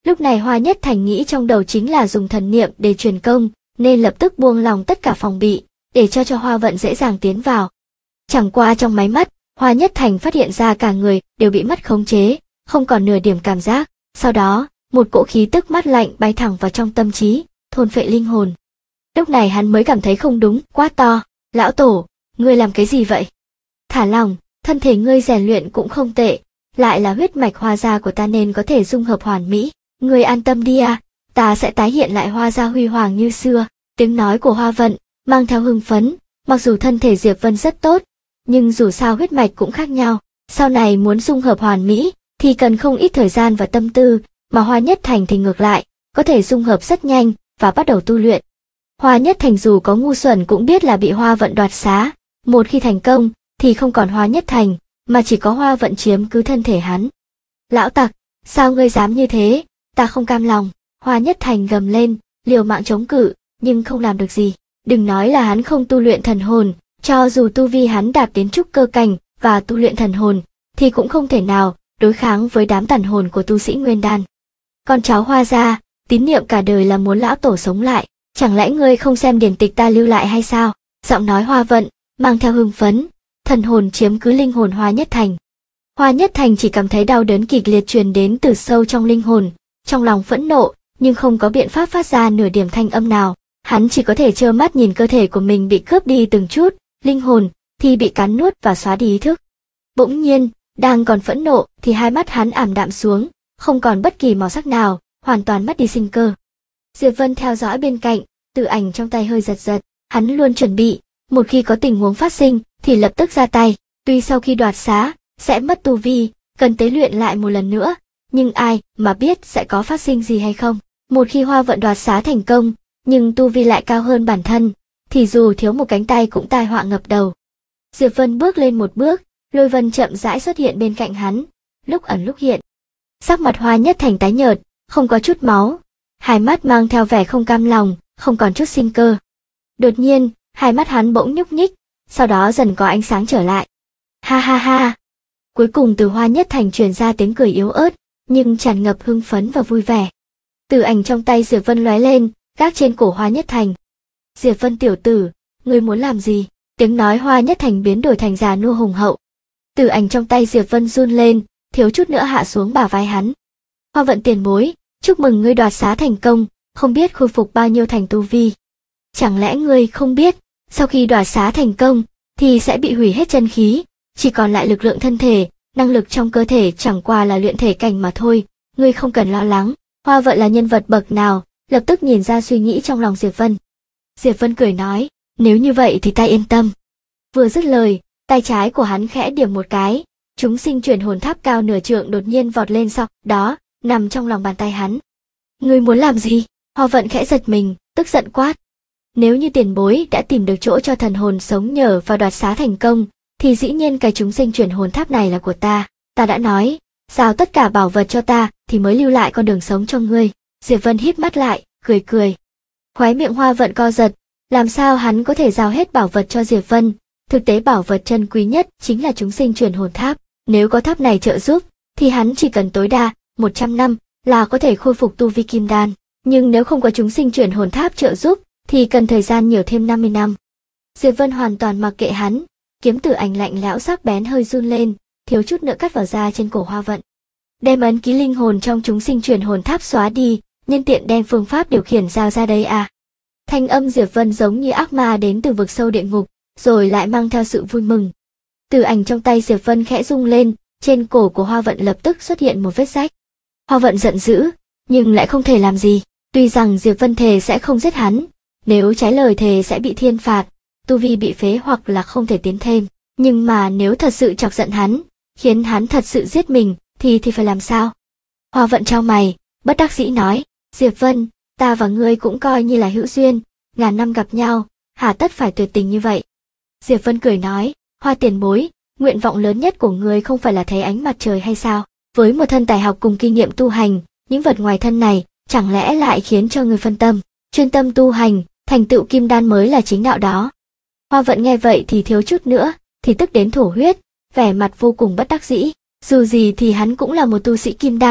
Lúc này Hoa Nhất Thành nghĩ trong đầu chính là dùng thần niệm để truyền công, nên lập tức buông lòng tất cả phòng bị, để cho Hoa Vận dễ dàng tiến vào. Chẳng qua trong máy mắt, Hoa Nhất Thành phát hiện ra cả người đều bị mất khống chế, không còn nửa điểm cảm giác. Sau đó, một cỗ khí tức mát lạnh bay thẳng vào trong tâm trí, thôn phệ linh hồn. Lúc này hắn mới cảm thấy không đúng, quát to, lão tổ, ngươi làm cái gì vậy? Thả lòng, thân thể ngươi rèn luyện cũng không tệ, lại là huyết mạch Hoa gia của ta nên có thể dung hợp hoàn mỹ. Ngươi an tâm đi à, ta sẽ tái hiện lại Hoa gia huy hoàng như xưa. Tiếng nói của Hoa Vận mang theo hưng phấn, mặc dù thân thể Diệp Vân rất tốt, nhưng dù sao huyết mạch cũng khác nhau, sau này muốn dung hợp hoàn mỹ thì cần không ít thời gian và tâm tư, mà Hoa Nhất Thành thì ngược lại, có thể dung hợp rất nhanh và bắt đầu tu luyện. Hoa Nhất Thành dù có ngu xuẩn cũng biết là bị Hoa Vận đoạt xá, một khi thành công thì không còn Hoa Nhất Thành, mà chỉ có Hoa Vận chiếm cứ thân thể hắn. Lão tặc, sao ngươi dám như thế? Ta không cam lòng. Hoa Nhất Thành gầm lên, liều mạng chống cự, nhưng không làm được gì. Đừng nói là hắn không tu luyện thần hồn, cho dù tu vi hắn đạt đến trúc cơ cảnh và tu luyện thần hồn, thì cũng không thể nào đối kháng với đám tàn hồn của tu sĩ Nguyên Đan. Con cháu Hoa gia, tín niệm cả đời là muốn lão tổ sống lại, chẳng lẽ ngươi không xem điển tịch ta lưu lại hay sao? Giọng nói Hoa Vận mang theo hưng phấn, thần hồn chiếm cứ linh hồn Hoa Nhất Thành. Hoa Nhất Thành chỉ cảm thấy đau đớn kịch liệt truyền đến từ sâu trong linh hồn, trong lòng phẫn nộ, nhưng không có biện pháp phát ra nửa điểm thanh âm nào. Hắn chỉ có thể trơ mắt nhìn cơ thể của mình bị cướp đi từng chút, linh hồn thì bị cắn nuốt và xóa đi ý thức. Bỗng nhiên, đang còn phẫn nộ thì hai mắt hắn ảm đạm xuống, không còn bất kỳ màu sắc nào, hoàn toàn mất đi sinh cơ. Diệp Vân theo dõi bên cạnh, tử ảnh trong tay hơi giật giật, hắn luôn chuẩn bị, một khi có tình huống phát sinh thì lập tức ra tay, tuy sau khi đoạt xá sẽ mất tu vi, cần tế luyện lại một lần nữa, nhưng ai mà biết sẽ có phát sinh gì hay không. Một khi Hoa Vận đoạt xá thành công, nhưng tu vi lại cao hơn bản thân, thì dù thiếu một cánh tay cũng tai họa ngập đầu. Diệp Vân bước lên một bước, Lôi Vân chậm rãi xuất hiện bên cạnh hắn, lúc ẩn lúc hiện. Sắc mặt Hoa Nhất Thành tái nhợt, không có chút máu, hai mắt mang theo vẻ không cam lòng, không còn chút sinh cơ. Đột nhiên, hai mắt hắn bỗng nhúc nhích, sau đó dần có ánh sáng trở lại. Ha ha ha! Cuối cùng từ Hoa Nhất Thành truyền ra tiếng cười yếu ớt, nhưng tràn ngập hưng phấn và vui vẻ. Tử ảnh trong tay Diệp Vân lóe lên, gác trên cổ Hoa Nhất Thành. Diệp Vân tiểu tử, ngươi muốn làm gì? Tiếng nói Hoa Nhất Thành biến đổi thành già nua hùng hậu. Tử ảnh trong tay Diệp Vân run lên, thiếu chút nữa hạ xuống bả vai hắn. Hoa Vận tiền bối, chúc mừng ngươi đoạt xá thành công, không biết khôi phục bao nhiêu thành tu vi. Chẳng lẽ ngươi không biết, sau khi đoạt xá thành công, thì sẽ bị hủy hết chân khí, chỉ còn lại lực lượng thân thể, năng lực trong cơ thể chẳng qua là luyện thể cảnh mà thôi, ngươi không cần lo lắng. Hoa Vận là nhân vật bậc nào, lập tức nhìn ra suy nghĩ trong lòng Diệp Vân. Diệp Vân cười nói, nếu như vậy thì ta yên tâm. Vừa dứt lời, tay trái của hắn khẽ điểm một cái, chúng sinh chuyển hồn tháp cao nửa trượng đột nhiên vọt lên sau đó, nằm trong lòng bàn tay hắn. Ngươi muốn làm gì? Hoa Vận khẽ giật mình, tức giận quát. Nếu như tiền bối đã tìm được chỗ cho thần hồn sống nhờ và đoạt xá thành công, thì dĩ nhiên cái chúng sinh chuyển hồn tháp này là của ta. Ta đã nói, giao tất cả bảo vật cho ta thì mới lưu lại con đường sống cho ngươi. Diệp Vân híp mắt lại, cười cười. Khóe miệng Hoa Vận co giật, làm sao hắn có thể giao hết bảo vật cho Diệp Vân? Thực tế bảo vật chân quý nhất chính là chúng sinh chuyển hồn tháp. Nếu có tháp này trợ giúp, thì hắn chỉ cần tối đa 100 năm là có thể khôi phục tu vi kim đan. Nhưng nếu không có chúng sinh chuyển hồn tháp trợ giúp, thì cần thời gian nhiều thêm 50 năm. Diệp Vân hoàn toàn mặc kệ hắn, kiếm tử ảnh lạnh lẽo sắc bén hơi run lên, thiếu chút nữa cắt vào da trên cổ Hoa Vận. Đem ấn ký linh hồn trong chúng sinh chuyển hồn tháp xóa đi, nhân tiện đem phương pháp điều khiển giao ra đây à. Thanh âm Diệp Vân giống như ác ma đến từ vực sâu địa ngục, rồi lại mang theo sự vui mừng. Tử ảnh trong tay Diệp Vân khẽ rung lên, trên cổ của Hoa Vận lập tức xuất hiện một vết rách. Hoa Vận giận dữ, nhưng lại không thể làm gì. Tuy rằng Diệp Vân thề sẽ không giết hắn, nếu trái lời thề sẽ bị thiên phạt, tu vi bị phế hoặc là không thể tiến thêm. Nhưng mà nếu thật sự chọc giận hắn, khiến hắn thật sự giết mình, thì phải làm sao? Hoa Vận chau mày, bất đắc dĩ nói, Diệp Vân, ta và ngươi cũng coi như là hữu duyên, ngàn năm gặp nhau, hà tất phải tuyệt tình như vậy. Diệp Vân cười nói, Hoa tiền bối, nguyện vọng lớn nhất của ngươi không phải là thấy ánh mặt trời hay sao? Với một thân tài học cùng kinh nghiệm tu hành, những vật ngoài thân này, chẳng lẽ lại khiến cho ngươi phân tâm, chuyên tâm tu hành, thành tựu kim đan mới là chính đạo đó. Hoa Vận nghe vậy thì thiếu chút nữa, thì tức đến thổ huyết, vẻ mặt vô cùng bất đắc dĩ. Dù gì thì hắn cũng là một tu sĩ kim đan,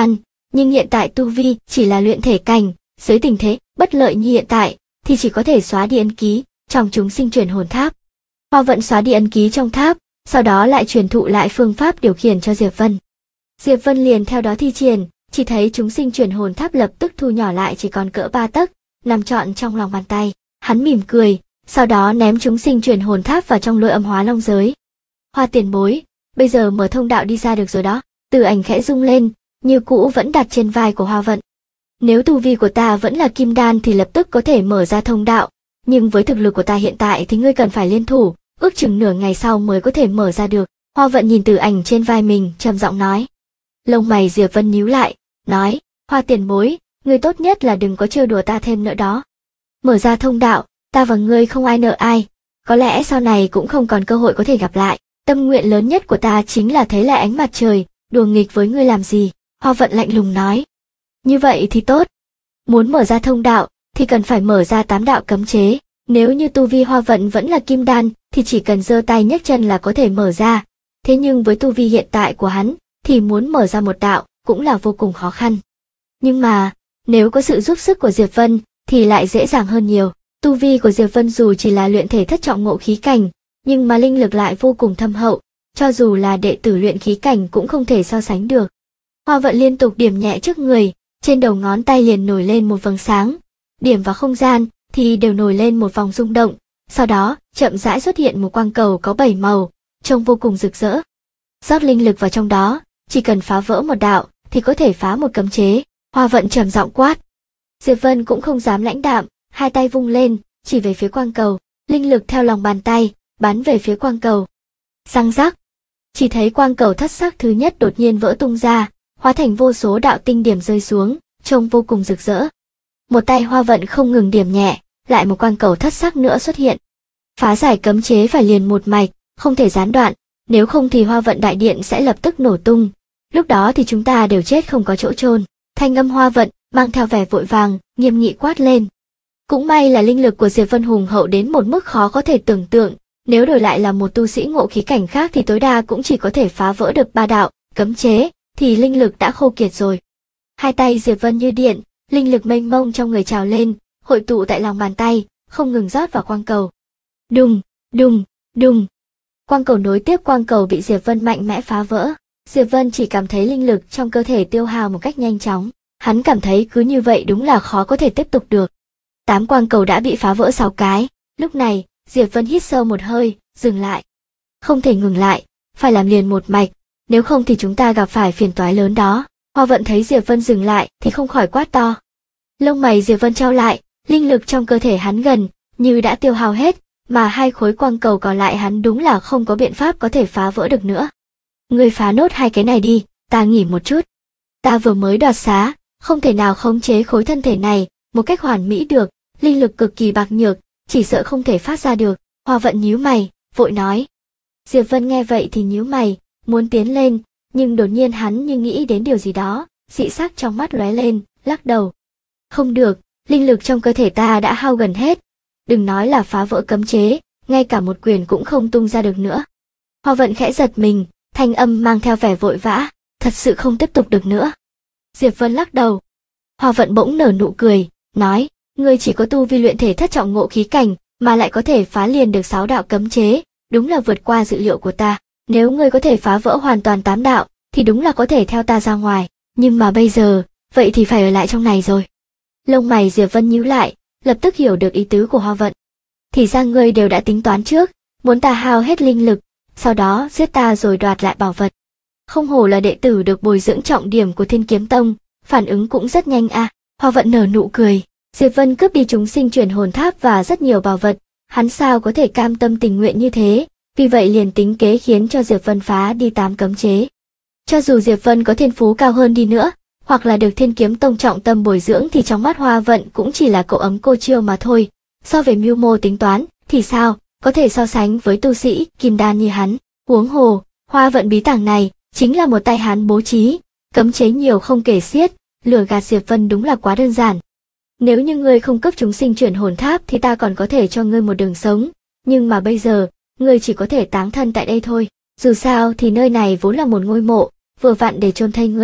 nhưng hiện tại tu vi chỉ là luyện thể cảnh, dưới tình thế bất lợi như hiện tại thì chỉ có thể xóa đi ấn ký trong chúng sinh truyền hồn tháp. Hoa Vận xóa đi ấn ký trong tháp, sau đó lại truyền thụ lại phương pháp điều khiển cho Diệp Vân. Diệp Vân liền theo đó thi triển, chỉ thấy chúng sinh truyền hồn tháp lập tức thu nhỏ lại chỉ còn cỡ 3 tấc, nằm trọn trong lòng bàn tay. Hắn mỉm cười, sau đó ném chúng sinh truyền hồn tháp vào trong Lôi Âm Hóa Long giới. Hoa tiền bối, bây giờ mở thông đạo đi ra được rồi đó. Từ Ảnh khẽ rung lên, như cũ vẫn đặt trên vai của Hoa Vận. Nếu tu vi của ta vẫn là kim đan thì lập tức có thể mở ra thông đạo, nhưng với thực lực của ta hiện tại thì ngươi cần phải liên thủ, ước chừng nửa ngày sau mới có thể mở ra được. Hoa Vận nhìn Từ Ảnh trên vai mình, trầm giọng nói. Lông mày Diệp Vân nhíu lại, nói, Hoa tiền bối, ngươi tốt nhất là đừng có trêu đùa ta thêm nữa đó. Mở ra thông đạo, ta và ngươi không ai nợ ai, có lẽ sau này cũng không còn cơ hội có thể gặp lại. Tâm nguyện lớn nhất của ta chính là thấy lại ánh mặt trời, đùa nghịch với ngươi làm gì? Hoa Vận lạnh lùng nói. Như vậy thì tốt. Muốn mở ra thông đạo, thì cần phải mở ra 8 đạo cấm chế. Nếu như tu vi Hoa Vận vẫn là kim đan, thì chỉ cần giơ tay nhấc chân là có thể mở ra. Thế nhưng với tu vi hiện tại của hắn, thì muốn mở ra một đạo, cũng là vô cùng khó khăn. Nhưng mà, nếu có sự giúp sức của Diệp Vân, thì lại dễ dàng hơn nhiều. Tu vi của Diệp Vân dù chỉ là luyện thể thất trọng ngộ khí cảnh, nhưng mà linh lực lại vô cùng thâm hậu, cho dù là đệ tử luyện khí cảnh cũng không thể so sánh được. Hoa Vận liên tục điểm nhẹ trước người, trên đầu ngón tay liền nổi lên một vầng sáng, điểm vào không gian thì đều nổi lên một vòng rung động, sau đó chậm rãi xuất hiện một quang cầu có 7 màu, trông vô cùng rực rỡ. Rót linh lực vào trong đó, chỉ cần phá vỡ một đạo thì có thể phá một cấm chế. Hoa Vận trầm giọng quát. Diệp Vân cũng không dám lãnh đạm, hai tay vung lên, chỉ về phía quang cầu, linh lực theo lòng bàn tay bắn về phía quang cầu. Răng rắc, chỉ thấy quang cầu thất sắc thứ nhất đột nhiên vỡ tung ra, hóa thành vô số đạo tinh điểm rơi xuống, trông vô cùng rực rỡ. Một tay Hoa Vận không ngừng điểm nhẹ, lại một quang cầu thất sắc nữa xuất hiện. Phá giải cấm chế phải liền một mạch, không thể gián đoạn, nếu không thì Hoa Vận đại điện sẽ lập tức nổ tung. Lúc đó thì chúng ta đều chết không có chỗ chôn. Thanh âm Hoa Vận mang theo vẻ vội vàng, nghiêm nghị quát lên. Cũng may là linh lực của Diệp Vân hùng hậu đến một mức khó có thể tưởng tượng, nếu đổi lại là một tu sĩ ngộ khí cảnh khác thì tối đa cũng chỉ có thể phá vỡ được 3 đạo cấm chế, thì linh lực đã khô kiệt rồi. Hai tay Diệp Vân như điện, linh lực mênh mông trong người trào lên, hội tụ tại lòng bàn tay, không ngừng rót vào quang cầu. Đùng, đùng, đùng. Quang cầu nối tiếp quang cầu bị Diệp Vân mạnh mẽ phá vỡ. Diệp Vân chỉ cảm thấy linh lực trong cơ thể tiêu hao một cách nhanh chóng. Hắn cảm thấy cứ như vậy đúng là khó có thể tiếp tục được. 8 quang cầu đã bị phá vỡ 6 cái. Lúc này, Diệp Vân hít sâu một hơi, dừng lại. Không thể ngừng lại, phải làm liền một mạch, nếu không thì chúng ta gặp phải phiền toái lớn đó. Hoa Vận thấy Diệp Vân dừng lại thì không khỏi quát to. Lông mày Diệp Vân trao lại, linh lực trong cơ thể hắn gần như đã tiêu hao hết, mà 2 khối quang cầu còn lại hắn đúng là không có biện pháp có thể phá vỡ được nữa. Ngươi phá nốt 2 cái này đi, ta nghỉ một chút. Ta vừa mới đoạt xá, không thể nào khống chế khối thân thể này một cách hoàn mỹ được, linh lực cực kỳ bạc nhược, chỉ sợ không thể phát ra được. Hoa Vận nhíu mày, vội nói. Diệp Vân nghe vậy thì nhíu mày, muốn tiến lên, nhưng đột nhiên hắn như nghĩ đến điều gì đó, dị sắc trong mắt lóe lên, lắc đầu. Không được, linh lực trong cơ thể ta đã hao gần hết, đừng nói là phá vỡ cấm chế, ngay cả một quyền cũng không tung ra được nữa. Hoa Vận khẽ giật mình, thanh âm mang theo vẻ vội vã, thật sự không tiếp tục được nữa. Diệp Vân lắc đầu. Hoa Vận bỗng nở nụ cười, nói, ngươi chỉ có tu vi luyện thể thất trọng ngộ khí cảnh, mà lại có thể phá liền được 6 đạo cấm chế, đúng là vượt qua dự liệu của ta. Nếu ngươi có thể phá vỡ hoàn toàn 8 đạo, thì đúng là có thể theo ta ra ngoài, nhưng mà bây giờ, vậy thì phải ở lại trong này rồi. Lông mày Diệp Vân nhíu lại, lập tức hiểu được ý tứ của Hoa Vận. Thì ra ngươi đều đã tính toán trước, muốn ta hao hết linh lực, sau đó giết ta rồi đoạt lại bảo vật. Không hổ là đệ tử được bồi dưỡng trọng điểm của Thiên Kiếm Tông, phản ứng cũng rất nhanh a. Hoa Vận nở nụ cười, Diệp Vân cướp đi chúng sinh truyền hồn tháp và rất nhiều bảo vật, hắn sao có thể cam tâm tình nguyện như thế, vì vậy liền tính kế khiến cho Diệp Vân phá đi 8 cấm chế. Cho dù Diệp Vân có thiên phú cao hơn đi nữa, hoặc là được Thiên Kiếm Tông trọng tâm bồi dưỡng thì trong mắt Hoa Vận cũng chỉ là cậu ấm cô chiêu mà thôi, so về mưu mô tính toán thì sao, có thể so sánh với tu sĩ kim đan như hắn. Huống hồ, Hoa Vận bí tàng này chính là một tay hắn bố trí, cấm chế nhiều không kể xiết, lừa gạt Diệp Vân đúng là quá đơn giản. Nếu như ngươi không cấp chúng sinh chuyển hồn tháp thì ta còn có thể cho ngươi một đường sống, nhưng mà bây giờ, ngươi chỉ có thể táng thân tại đây thôi. Dù sao thì nơi này vốn là một ngôi mộ, vừa vặn để chôn thây ngươi.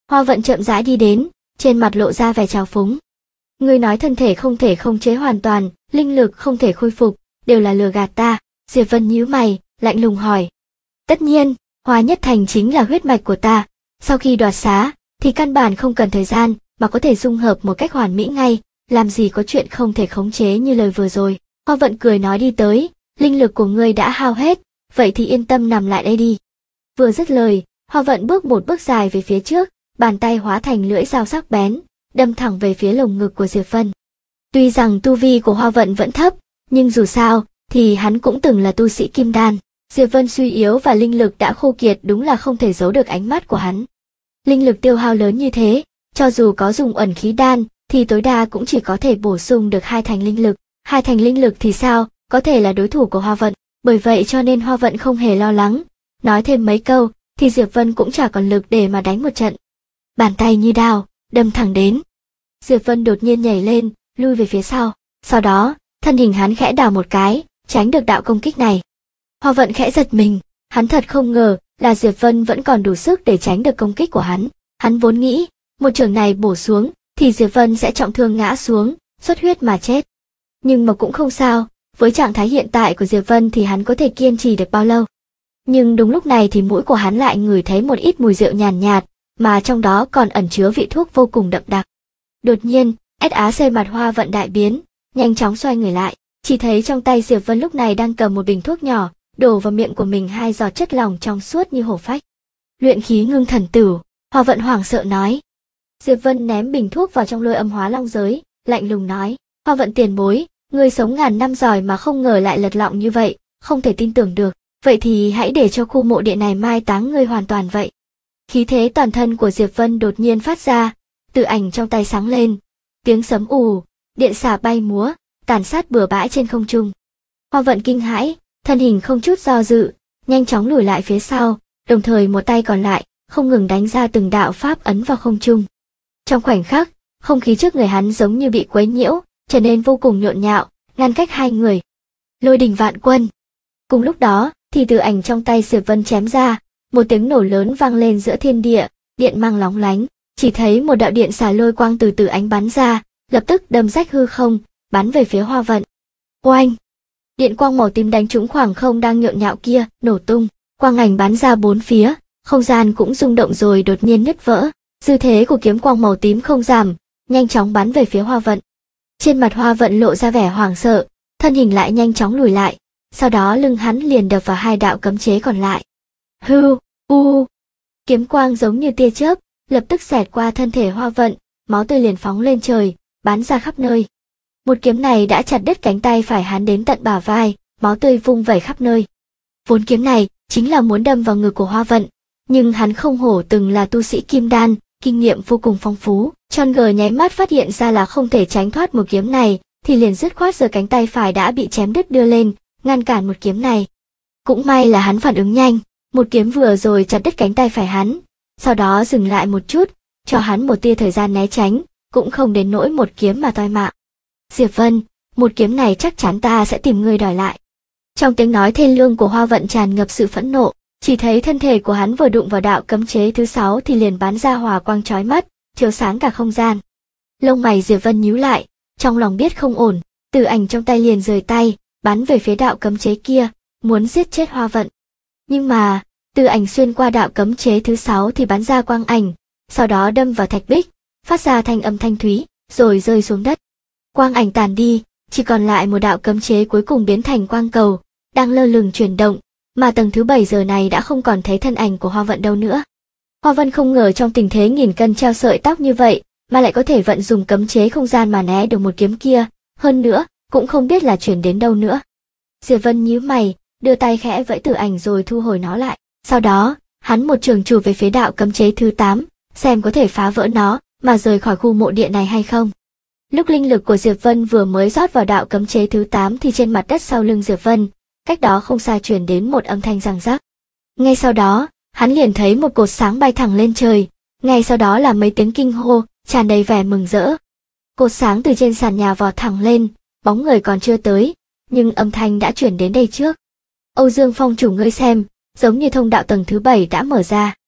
Hoa Vận chậm rãi đi đến, trên mặt lộ ra vẻ trào phúng. Ngươi nói thân thể không thể khống chế hoàn toàn, linh lực không thể khôi phục, đều là lừa gạt ta. Diệp Vân nhíu mày, lạnh lùng hỏi. Tất nhiên, Hoa Nhất Thành chính là huyết mạch của ta, sau khi đoạt xá, thì căn bản không cần thời gian, mà có thể dung hợp một cách hoàn mỹ ngay, làm gì có chuyện không thể khống chế như lời vừa rồi. Hoa Vận cười nói đi tới, linh lực của ngươi đã hao hết, vậy thì yên tâm nằm lại đây đi. Vừa dứt lời, Hoa Vận bước một bước dài về phía trước, bàn tay hóa thành lưỡi dao sắc bén, đâm thẳng về phía lồng ngực của Diệp Vân. Tuy rằng tu vi của Hoa Vận vẫn thấp, nhưng dù sao, thì hắn cũng từng là tu sĩ kim đan. Diệp Vân suy yếu và linh lực đã khô kiệt đúng là không thể giấu được ánh mắt của hắn. Linh lực tiêu hao lớn như thế, cho dù có dùng ẩn khí đan, thì tối đa cũng chỉ có thể bổ sung được 2 thành linh lực. 2 thành linh lực thì sao, có thể là đối thủ của Hoa Vận. Bởi vậy cho nên Hoa Vận không hề lo lắng. Nói thêm mấy câu, thì Diệp Vân cũng chả còn lực để mà đánh một trận. Bàn tay như đao, đâm thẳng đến. Diệp Vân đột nhiên nhảy lên, lui về phía sau. Sau đó, thân hình hắn khẽ đảo một cái, tránh được đạo công kích này. Hoa Vận khẽ giật mình, hắn thật không ngờ là Diệp Vân vẫn còn đủ sức để tránh được công kích của hắn. Hắn vốn nghĩ, một chưởng này bổ xuống, thì Diệp Vân sẽ trọng thương ngã xuống, xuất huyết mà chết. Nhưng mà cũng không sao, với trạng thái hiện tại của Diệp Vân thì hắn có thể kiên trì được bao lâu. Nhưng đúng lúc này thì mũi của hắn lại ngửi thấy một ít mùi rượu nhàn nhạt, mà trong đó còn ẩn chứa vị thuốc vô cùng đậm đặc. Đột nhiên, SAC mặt Hoa Vận đại biến, nhanh chóng xoay người lại, chỉ thấy trong tay Diệp Vân lúc này đang cầm một bình thuốc nhỏ, đổ vào miệng của mình 2 giọt chất lỏng trong suốt như hổ phách. Luyện khí ngưng thần tử, Hoa Vận hoảng sợ nói. Diệp Vân ném bình thuốc vào trong Lôi Âm Hóa Long giới, lạnh lùng nói, Hoa Vận tiền bối, ngươi sống ngàn năm rồi mà không ngờ lại lật lọng như vậy, không thể tin tưởng được, vậy thì hãy để cho khu mộ địa này mai táng ngươi hoàn toàn vậy. Khí thế toàn thân của Diệp Vân đột nhiên phát ra, tự ảnh trong tay sáng lên, tiếng sấm ù, điện xà bay múa, tàn sát bừa bãi trên không trung. Hoa Vận kinh hãi, thân hình không chút do dự, nhanh chóng lùi lại phía sau, đồng thời một tay còn lại, không ngừng đánh ra từng đạo pháp ấn vào không trung. Trong khoảnh khắc, không khí trước người hắn giống như bị quấy nhiễu, trở nên vô cùng nhộn nhạo, ngăn cách hai người. Lôi đình vạn quân. Cùng lúc đó, thì từ ảnh trong tay Diệp Vân chém ra, một tiếng nổ lớn vang lên giữa thiên địa, điện mang lóng lánh, chỉ thấy một đạo điện xà lôi quang từ từ ánh bắn ra, lập tức đâm rách hư không, bắn về phía Hoa Vận. Oanh! Điện quang màu tím đánh trúng khoảng không đang nhộn nhạo kia, nổ tung, quang ảnh bắn ra bốn phía, không gian cũng rung động rồi đột nhiên nứt vỡ. Dư thế của kiếm quang màu tím không giảm, nhanh chóng bắn về phía Hoa Vận. Trên mặt Hoa Vận lộ ra vẻ hoảng sợ, thân hình lại nhanh chóng lùi lại, sau đó lưng hắn liền đập vào 2 đạo cấm chế còn lại. Hưu, u, kiếm quang giống như tia chớp, lập tức xẹt qua thân thể Hoa Vận, máu tươi liền phóng lên trời, bắn ra khắp nơi. Một kiếm này đã chặt đứt cánh tay phải hắn đến tận bả vai, máu tươi vung vẩy khắp nơi. Vốn kiếm này chính là muốn đâm vào ngực của Hoa Vận, nhưng hắn không hổ từng là tu sĩ kim đan, kinh nghiệm vô cùng phong phú, Tròn Gờ nháy mắt phát hiện ra là không thể tránh thoát một kiếm này, thì liền dứt khoát giơ cánh tay phải đã bị chém đứt đưa lên, ngăn cản một kiếm này. Cũng may là hắn phản ứng nhanh, một kiếm vừa rồi chặt đứt cánh tay phải hắn, sau đó dừng lại một chút, cho hắn một tia thời gian né tránh, cũng không đến nỗi một kiếm mà toi mạng. Diệp Vân, một kiếm này chắc chắn ta sẽ tìm ngươi đòi lại. Trong tiếng nói thê lương của Hoa Vận tràn ngập sự phẫn nộ, chỉ thấy thân thể của hắn vừa đụng vào đạo cấm chế thứ 6 thì liền bắn ra hỏa quang chói mắt, chiếu sáng cả không gian. Lông mày Diệp Vân nhíu lại, trong lòng biết không ổn, Từ ảnh trong tay liền rời tay, bắn về phía đạo cấm chế kia, muốn giết chết Hoa Vận. Nhưng mà, Từ ảnh xuyên qua đạo cấm chế thứ 6 thì bắn ra quang ảnh, sau đó đâm vào thạch bích, phát ra thanh âm thanh thúy, rồi rơi xuống đất. Quang ảnh tàn đi, chỉ còn lại một đạo cấm chế cuối cùng biến thành quang cầu, đang lơ lửng chuyển động, mà tầng thứ 7 giờ này đã không còn thấy thân ảnh của Hoa Vận đâu nữa. Hoa Vận không ngờ trong tình thế nghìn cân treo sợi tóc như vậy, mà lại có thể vận dùng cấm chế không gian mà né được một kiếm kia, hơn nữa, cũng không biết là chuyển đến đâu nữa. Diệp Vân nhíu mày, đưa tay khẽ vẫy Tử ảnh rồi thu hồi nó lại, sau đó, hắn một trường chụp về phía đạo cấm chế thứ 8, xem có thể phá vỡ nó, mà rời khỏi khu mộ địa này hay không. Lúc linh lực của Diệp Vân vừa mới rót vào đạo cấm chế thứ 8 thì trên mặt đất sau lưng Diệp Vân, cách đó không xa truyền đến một âm thanh răng rắc. Ngay sau đó, hắn liền thấy một cột sáng bay thẳng lên trời, ngay sau đó là mấy tiếng kinh hô, tràn đầy vẻ mừng rỡ. Cột sáng từ trên sàn nhà vọt thẳng lên, bóng người còn chưa tới, nhưng âm thanh đã chuyển đến đây trước. Âu Dương Phong chủ ngươi xem, giống như thông đạo tầng thứ 7 đã mở ra.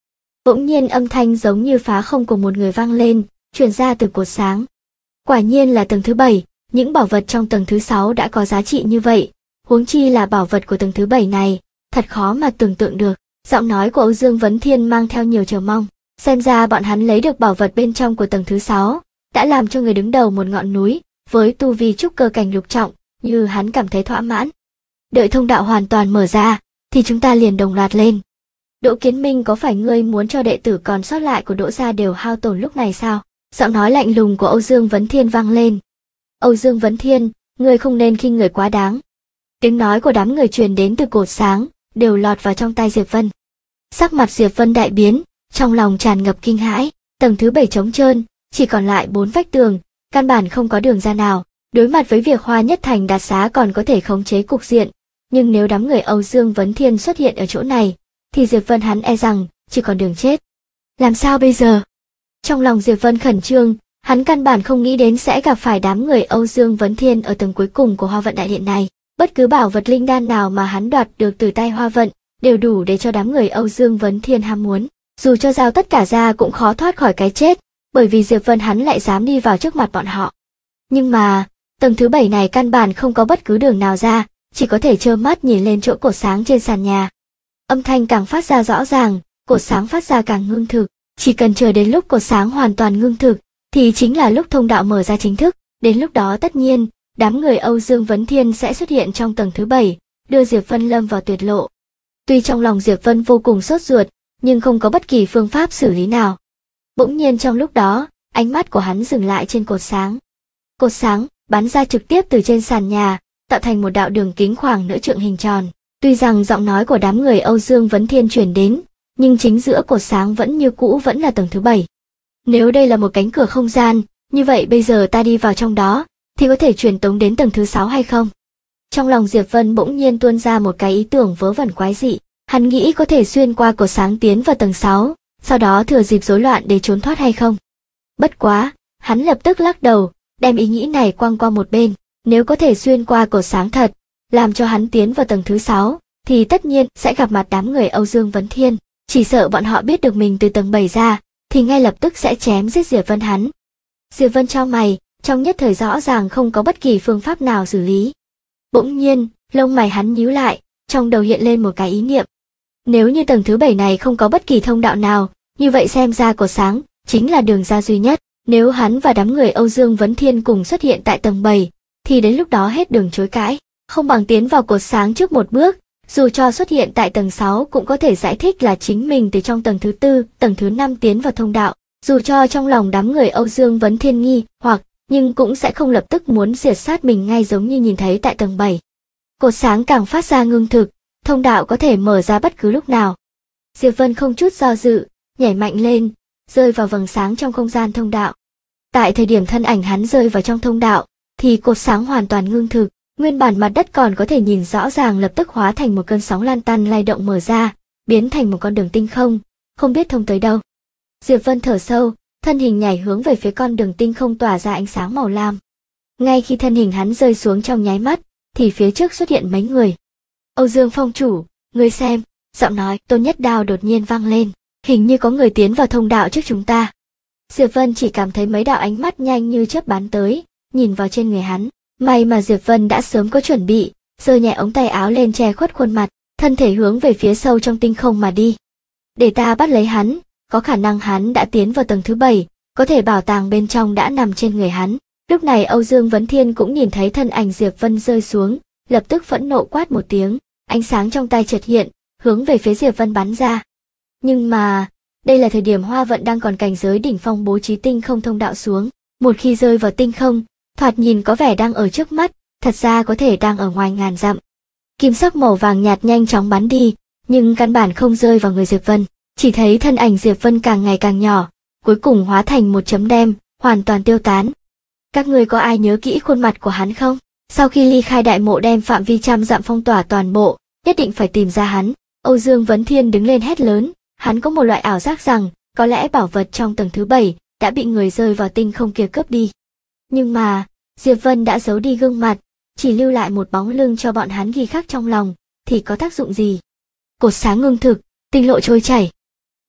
Bỗng nhiên âm thanh giống như phá không của một người vang lên, truyền ra từ cột sáng. Quả nhiên là tầng thứ 7, những bảo vật trong tầng thứ 6 đã có giá trị như vậy, huống chi là bảo vật của tầng thứ 7 này, thật khó mà tưởng tượng được. Giọng nói của Âu Dương Vấn Thiên mang theo nhiều chờ mong, xem ra bọn hắn lấy được bảo vật bên trong của tầng thứ 6, đã làm cho người đứng đầu một ngọn núi, với tu vi trúc cơ cảnh lục trọng, như hắn cảm thấy thỏa mãn. Đợi thông đạo hoàn toàn mở ra, thì chúng ta liền đồng loạt lên. Đỗ Kiến Minh, có phải ngươi muốn cho đệ tử còn sót lại của Đỗ gia đều hao tổn lúc này sao? Giọng nói lạnh lùng của Âu Dương Vấn Thiên vang lên. Âu Dương Vấn Thiên, ngươi không nên khinh người quá đáng. Tiếng nói của đám người truyền đến từ cột sáng, đều lọt vào trong tai Diệp Vân. Sắc mặt Diệp Vân đại biến, trong lòng tràn ngập kinh hãi. Tầng thứ 7 trống trơn, chỉ còn lại 4 vách tường, căn bản không có đường ra nào. Đối mặt với việc Hoa Nhất Thành đạt giá còn có thể khống chế cục diện, nhưng nếu đám người Âu Dương Vấn Thiên xuất hiện ở chỗ này, thì Diệp Vân hắn e rằng chỉ còn đường chết. Làm sao bây giờ? Trong lòng Diệp Vân khẩn trương, hắn căn bản không nghĩ đến sẽ gặp phải đám người Âu Dương Vấn Thiên ở tầng cuối cùng của Hoa Vận Đại Điện này. Bất cứ bảo vật linh đan nào mà hắn đoạt được từ tay Hoa Vận, đều đủ để cho đám người Âu Dương Vấn Thiên ham muốn. Dù cho giao tất cả ra cũng khó thoát khỏi cái chết, bởi vì Diệp Vân hắn lại dám đi vào trước mặt bọn họ. Nhưng mà, tầng thứ 7 này căn bản không có bất cứ đường nào ra, chỉ có thể trơ mắt nhìn lên chỗ cột sáng trên sàn nhà. Âm thanh càng phát ra rõ ràng, cột sáng phát ra càng ngưng thực, chỉ cần chờ đến lúc cột sáng hoàn toàn ngưng thực, thì chính là lúc thông đạo mở ra chính thức, đến lúc đó tất nhiên, đám người Âu Dương Vấn Thiên sẽ xuất hiện trong tầng thứ 7, đưa Diệp Vân lâm vào tuyệt lộ. Tuy trong lòng Diệp Vân vô cùng sốt ruột, nhưng không có bất kỳ phương pháp xử lý nào. Bỗng nhiên trong lúc đó, ánh mắt của hắn dừng lại trên cột sáng. Cột sáng bắn ra trực tiếp từ trên sàn nhà, tạo thành một đạo đường kính khoảng nửa trượng hình tròn. Tuy rằng giọng nói của đám người Âu Dương Vấn Thiên truyền đến, nhưng chính giữa cột sáng vẫn như cũ vẫn là tầng thứ 7. Nếu đây là một cánh cửa không gian, như vậy bây giờ ta đi vào trong đó, thì có thể truyền tống đến tầng thứ 6 hay không? Trong lòng Diệp Vân bỗng nhiên tuôn ra một cái ý tưởng vớ vẩn quái dị, hắn nghĩ có thể xuyên qua cột sáng tiến vào tầng 6, sau đó thừa dịp rối loạn để trốn thoát hay không? Bất quá, hắn lập tức lắc đầu, đem ý nghĩ này quăng qua một bên, nếu có thể xuyên qua cột sáng thật, làm cho hắn tiến vào tầng thứ 6, thì tất nhiên sẽ gặp mặt đám người Âu Dương Vấn Thiên, chỉ sợ bọn họ biết được mình từ tầng 7 ra, thì ngay lập tức sẽ chém giết Diệp Vân hắn. Diệp Vân chau mày, trong nhất thời rõ ràng không có bất kỳ phương pháp nào xử lý. Bỗng nhiên, lông mày hắn nhíu lại, trong đầu hiện lên một cái ý niệm. Nếu như tầng thứ 7 này không có bất kỳ thông đạo nào, như vậy xem ra cột sáng chính là đường ra duy nhất. Nếu hắn và đám người Âu Dương Vấn Thiên cùng xuất hiện tại tầng 7, thì đến lúc đó hết đường chối cãi, không bằng tiến vào cột sáng trước một bước, dù cho xuất hiện tại tầng 6 cũng có thể giải thích là chính mình từ trong tầng thứ 4, tầng thứ 5 tiến vào thông đạo, dù cho trong lòng đám người Âu Dương Vấn Thiên nghi hoặc, nhưng cũng sẽ không lập tức muốn diệt sát mình ngay giống như nhìn thấy tại tầng 7. Cột sáng càng phát ra ngưng thực, thông đạo có thể mở ra bất cứ lúc nào. Diệp Vân không chút do dự, nhảy mạnh lên, rơi vào vầng sáng trong không gian thông đạo. Tại thời điểm thân ảnh hắn rơi vào trong thông đạo, thì cột sáng hoàn toàn ngưng thực, nguyên bản mặt đất còn có thể nhìn rõ ràng lập tức hóa thành một cơn sóng lan tăn lay động mở ra, biến thành một con đường tinh không, không biết thông tới đâu. Diệp Vân thở sâu, thân hình nhảy hướng về phía con đường tinh không tỏa ra ánh sáng màu lam. Ngay khi thân hình hắn rơi xuống trong nháy mắt, thì phía trước xuất hiện mấy người. Âu Dương Phong chủ, ngươi xem, giọng nói Tôn Nhất Đao đột nhiên vang lên, hình như có người tiến vào thông đạo trước chúng ta. Diệp Vân chỉ cảm thấy mấy đạo ánh mắt nhanh như chớp bắn tới, nhìn vào trên người hắn. May mà Diệp Vân đã sớm có chuẩn bị, giơ nhẹ ống tay áo lên che khuất khuôn mặt, thân thể hướng về phía sâu trong tinh không mà đi. Để ta bắt lấy hắn, có khả năng hắn đã tiến vào tầng thứ 7, có thể bảo tàng bên trong đã nằm trên người hắn. Lúc này Âu Dương Vấn Thiên cũng nhìn thấy thân ảnh Diệp Vân rơi xuống, lập tức phẫn nộ quát một tiếng, ánh sáng trong tay chợt hiện, hướng về phía Diệp Vân bắn ra. Nhưng mà, đây là thời điểm Hoa Vận đang còn cảnh giới đỉnh phong bố trí tinh không thông đạo xuống, một khi rơi vào tinh không, thoạt nhìn có vẻ đang ở trước mắt, thật ra có thể đang ở ngoài ngàn dặm. Kim sắc màu vàng nhạt nhanh chóng bắn đi, nhưng căn bản không rơi vào người Diệp Vân, chỉ thấy thân ảnh Diệp Vân càng ngày càng nhỏ, cuối cùng hóa thành một chấm đen, hoàn toàn tiêu tán. Các ngươi có ai nhớ kỹ khuôn mặt của hắn không? Sau khi ly khai đại mộ đem phạm vi trăm dặm phong tỏa toàn bộ, nhất định phải tìm ra hắn. Âu Dương Vấn Thiên đứng lên hét lớn, hắn có một loại ảo giác rằng, có lẽ bảo vật trong tầng thứ 7 đã bị người rơi vào tinh không kia cướp đi. Nhưng mà, Diệp Vân đã giấu đi gương mặt, chỉ lưu lại một bóng lưng cho bọn hắn ghi khắc trong lòng, thì có tác dụng gì? Cột sáng ngưng thực, tinh lộ trôi chảy.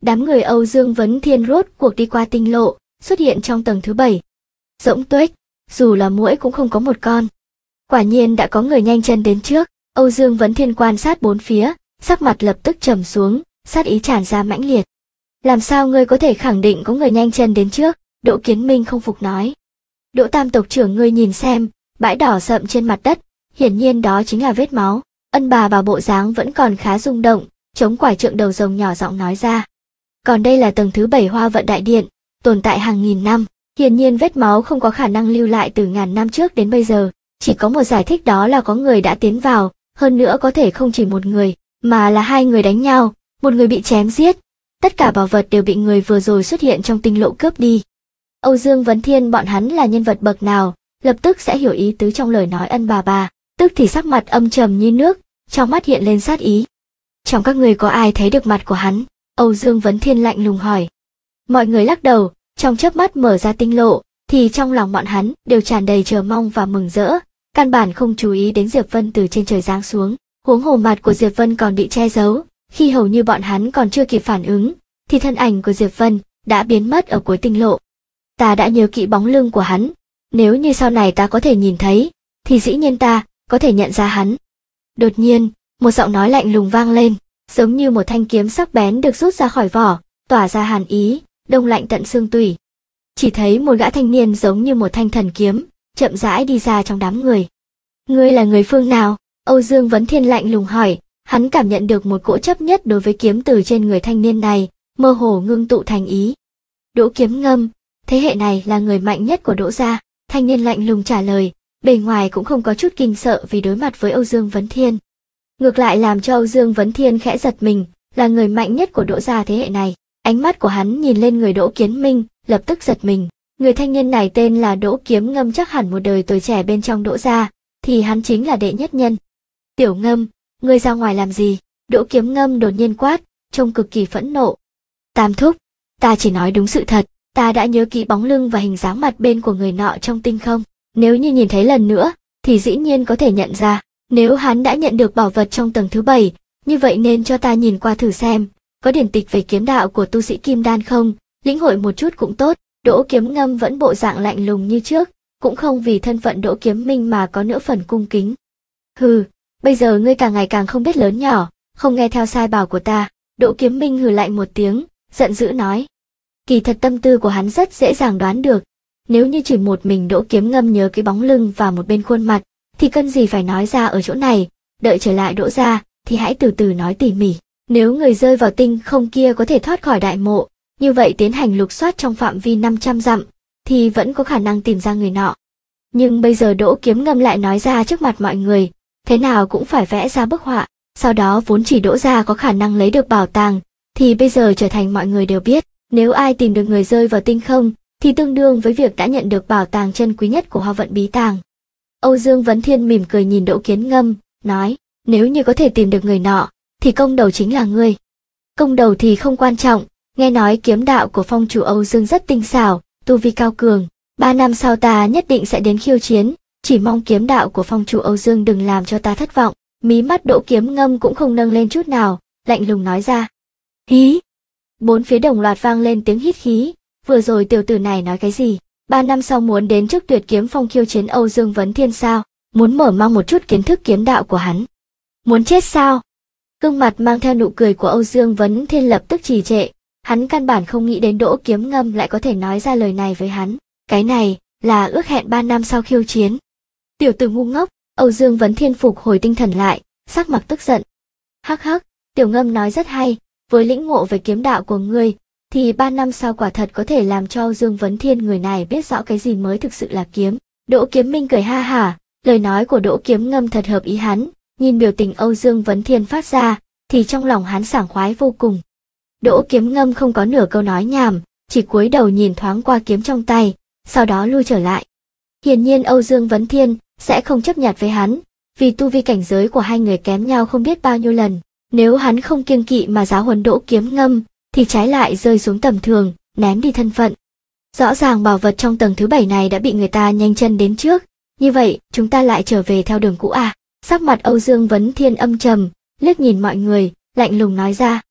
Đám người Âu Dương Vấn Thiên rốt cuộc đi qua tinh lộ, xuất hiện trong tầng thứ 7. Rỗng tuếch, dù là muỗi cũng không có một con. Quả nhiên đã có người nhanh chân đến trước. Âu Dương Vấn Thiên quan sát bốn phía, sắc mặt lập tức trầm xuống, sát ý tràn ra mãnh liệt. Làm sao ngươi có thể khẳng định có người nhanh chân đến trước? Đỗ Kiến Minh không phục nói. Đỗ Tam tộc trưởng, ngươi nhìn xem, bãi đỏ sậm trên mặt đất, hiển nhiên đó chính là vết máu. Ân bà bà bộ dáng vẫn còn khá rung động, chống quải trượng đầu rồng nhỏ giọng nói ra. Còn đây là tầng thứ 7 Hoa Vận Đại Điện, tồn tại hàng nghìn năm, hiển nhiên vết máu không có khả năng lưu lại từ ngàn năm trước đến bây giờ, chỉ có một giải thích, đó là có người đã tiến vào, hơn nữa có thể không chỉ một người, mà là hai người đánh nhau, một người bị chém giết. Tất cả bảo vật đều bị người vừa rồi xuất hiện trong tinh lộ cướp đi. Âu Dương Vấn Thiên bọn hắn là nhân vật bậc nào, lập tức sẽ hiểu ý tứ trong lời nói Ân bà bà, tức thì sắc mặt âm trầm như nước, trong mắt hiện lên sát ý. Trong các người có ai thấy được mặt của hắn? Âu Dương Vấn Thiên lạnh lùng hỏi. Mọi người lắc đầu, trong chớp mắt mở ra tinh lộ, thì trong lòng bọn hắn đều tràn đầy chờ mong và mừng rỡ, căn bản không chú ý đến Diệp Vân từ trên trời giáng xuống. Huống hồ mặt của Diệp Vân còn bị che giấu, khi hầu như bọn hắn còn chưa kịp phản ứng, thì thân ảnh của Diệp Vân đã biến mất ở cuối tinh lộ. Ta đã nhớ kỹ bóng lưng của hắn, nếu như sau này ta có thể nhìn thấy, thì dĩ nhiên ta có thể nhận ra hắn. Đột nhiên, một giọng nói lạnh lùng vang lên, giống như một thanh kiếm sắc bén được rút ra khỏi vỏ, tỏa ra hàn ý, đông lạnh tận xương tủy. Chỉ thấy một gã thanh niên giống như một thanh thần kiếm, chậm rãi đi ra trong đám người. Ngươi là người phương nào? Âu Dương Vấn Thiên lạnh lùng hỏi, hắn cảm nhận được một cỗ chấp nhất đối với kiếm từ trên người thanh niên này, mơ hồ ngưng tụ thành ý. Đỗ Kiếm Ngâm, thế hệ này là người mạnh nhất của Đỗ gia, thanh niên lạnh lùng trả lời, bề ngoài cũng không có chút kinh sợ vì đối mặt với Âu Dương Vấn Thiên. Ngược lại làm cho Âu Dương Vấn Thiên khẽ giật mình, là người mạnh nhất của Đỗ gia thế hệ này. Ánh mắt của hắn nhìn lên người Đỗ Kiến Minh, lập tức giật mình. Người thanh niên này tên là Đỗ Kiếm Ngâm, chắc hẳn một đời tuổi trẻ bên trong Đỗ gia, thì hắn chính là đệ nhất nhân. Tiểu Ngâm, ngươi ra ngoài làm gì? Đỗ Kiếm Ngâm đột nhiên quát, trông cực kỳ phẫn nộ. Tam thúc, ta chỉ nói đúng sự thật, ta đã nhớ kỹ bóng lưng và hình dáng mặt bên của người nọ trong tinh không. Nếu như nhìn thấy lần nữa, thì dĩ nhiên có thể nhận ra. Nếu hắn đã nhận được bảo vật trong tầng thứ 7, như vậy nên cho ta nhìn qua thử xem, có điển tịch về kiếm đạo của tu sĩ Kim Đan không, lĩnh hội một chút cũng tốt. Đỗ Kiếm Ngâm vẫn bộ dạng lạnh lùng như trước, cũng không vì thân phận Đỗ Kiếm Minh mà có nửa phần cung kính. Hừ, bây giờ ngươi càng ngày càng không biết lớn nhỏ, không nghe theo sai bảo của ta. Đỗ Kiếm Minh hừ lạnh một tiếng, giận dữ nói. Kỳ thật tâm tư của hắn rất dễ dàng đoán được, nếu như chỉ một mình Đỗ Kiếm Ngâm nhớ cái bóng lưng và một bên khuôn mặt, thì cần gì phải nói ra ở chỗ này, đợi trở lại Đỗ gia, thì hãy từ từ nói tỉ mỉ. Nếu người rơi vào tinh không kia có thể thoát khỏi đại mộ, như vậy tiến hành lục soát trong phạm vi 500 dặm, thì vẫn có khả năng tìm ra người nọ. Nhưng bây giờ Đỗ Kiếm Ngâm lại nói ra trước mặt mọi người, thế nào cũng phải vẽ ra bức họa, sau đó vốn chỉ Đỗ gia có khả năng lấy được bảo tàng, thì bây giờ trở thành mọi người đều biết, nếu ai tìm được người rơi vào tinh không, thì tương đương với việc đã nhận được bảo tàng chân quý nhất của Hoa Vận Bí Tàng. Âu Dương Vấn Thiên mỉm cười nhìn Đỗ Kiến Ngâm, nói, nếu như có thể tìm được người nọ, thì công đầu chính là ngươi. Công đầu thì không quan trọng, nghe nói kiếm đạo của phong chủ Âu Dương rất tinh xảo, tu vi cao cường, 3 năm sau ta nhất định sẽ đến khiêu chiến, chỉ mong kiếm đạo của phong chủ Âu Dương đừng làm cho ta thất vọng. Mí mắt Đỗ Kiếm Ngâm cũng không nâng lên chút nào, lạnh lùng nói ra. Hí! Bốn phía đồng loạt vang lên tiếng hít khí, vừa rồi tiểu tử này nói cái gì? 3 năm sau muốn đến trước Tuyệt Kiếm Phong khiêu chiến Âu Dương Vấn Thiên sao? Muốn mở mang một chút kiến thức kiếm đạo của hắn? Muốn chết sao? Gương mặt mang theo nụ cười của Âu Dương Vấn Thiên lập tức trì trệ, hắn căn bản không nghĩ đến Đỗ Kiếm Ngâm lại có thể nói ra lời này với hắn. Cái này là ước hẹn 3 năm sau khiêu chiến. Tiểu tử ngu ngốc! Âu Dương Vấn Thiên phục hồi tinh thần lại, sắc mặt tức giận. Hắc hắc, Tiểu Ngâm nói rất hay, với lĩnh ngộ về kiếm đạo của ngươi, thì 3 năm sau quả thật có thể làm cho Âu Dương Vấn Thiên người này biết rõ cái gì mới thực sự là kiếm. Đỗ Kiếm Minh cười ha hả, lời nói của Đỗ Kiếm Ngâm thật hợp ý hắn, nhìn biểu tình Âu Dương Vấn Thiên phát ra, thì trong lòng hắn sảng khoái vô cùng. Đỗ Kiếm Ngâm không có nửa câu nói nhảm, chỉ cúi đầu nhìn thoáng qua kiếm trong tay, sau đó lui trở lại. Hiển nhiên Âu Dương Vấn Thiên sẽ không chấp nhặt với hắn, vì tu vi cảnh giới của hai người kém nhau không biết bao nhiêu lần. Nếu hắn không kiêng kỵ mà giáo huấn Đỗ Kiếm Ngâm, thì trái lại rơi xuống tầm thường, ném đi thân phận. Rõ ràng bảo vật trong tầng thứ 7 này đã bị người ta nhanh chân đến trước, như vậy chúng ta lại trở về theo đường cũ à? Sắc mặt Âu Dương Vấn Thiên âm trầm, liếc nhìn mọi người, lạnh lùng nói ra.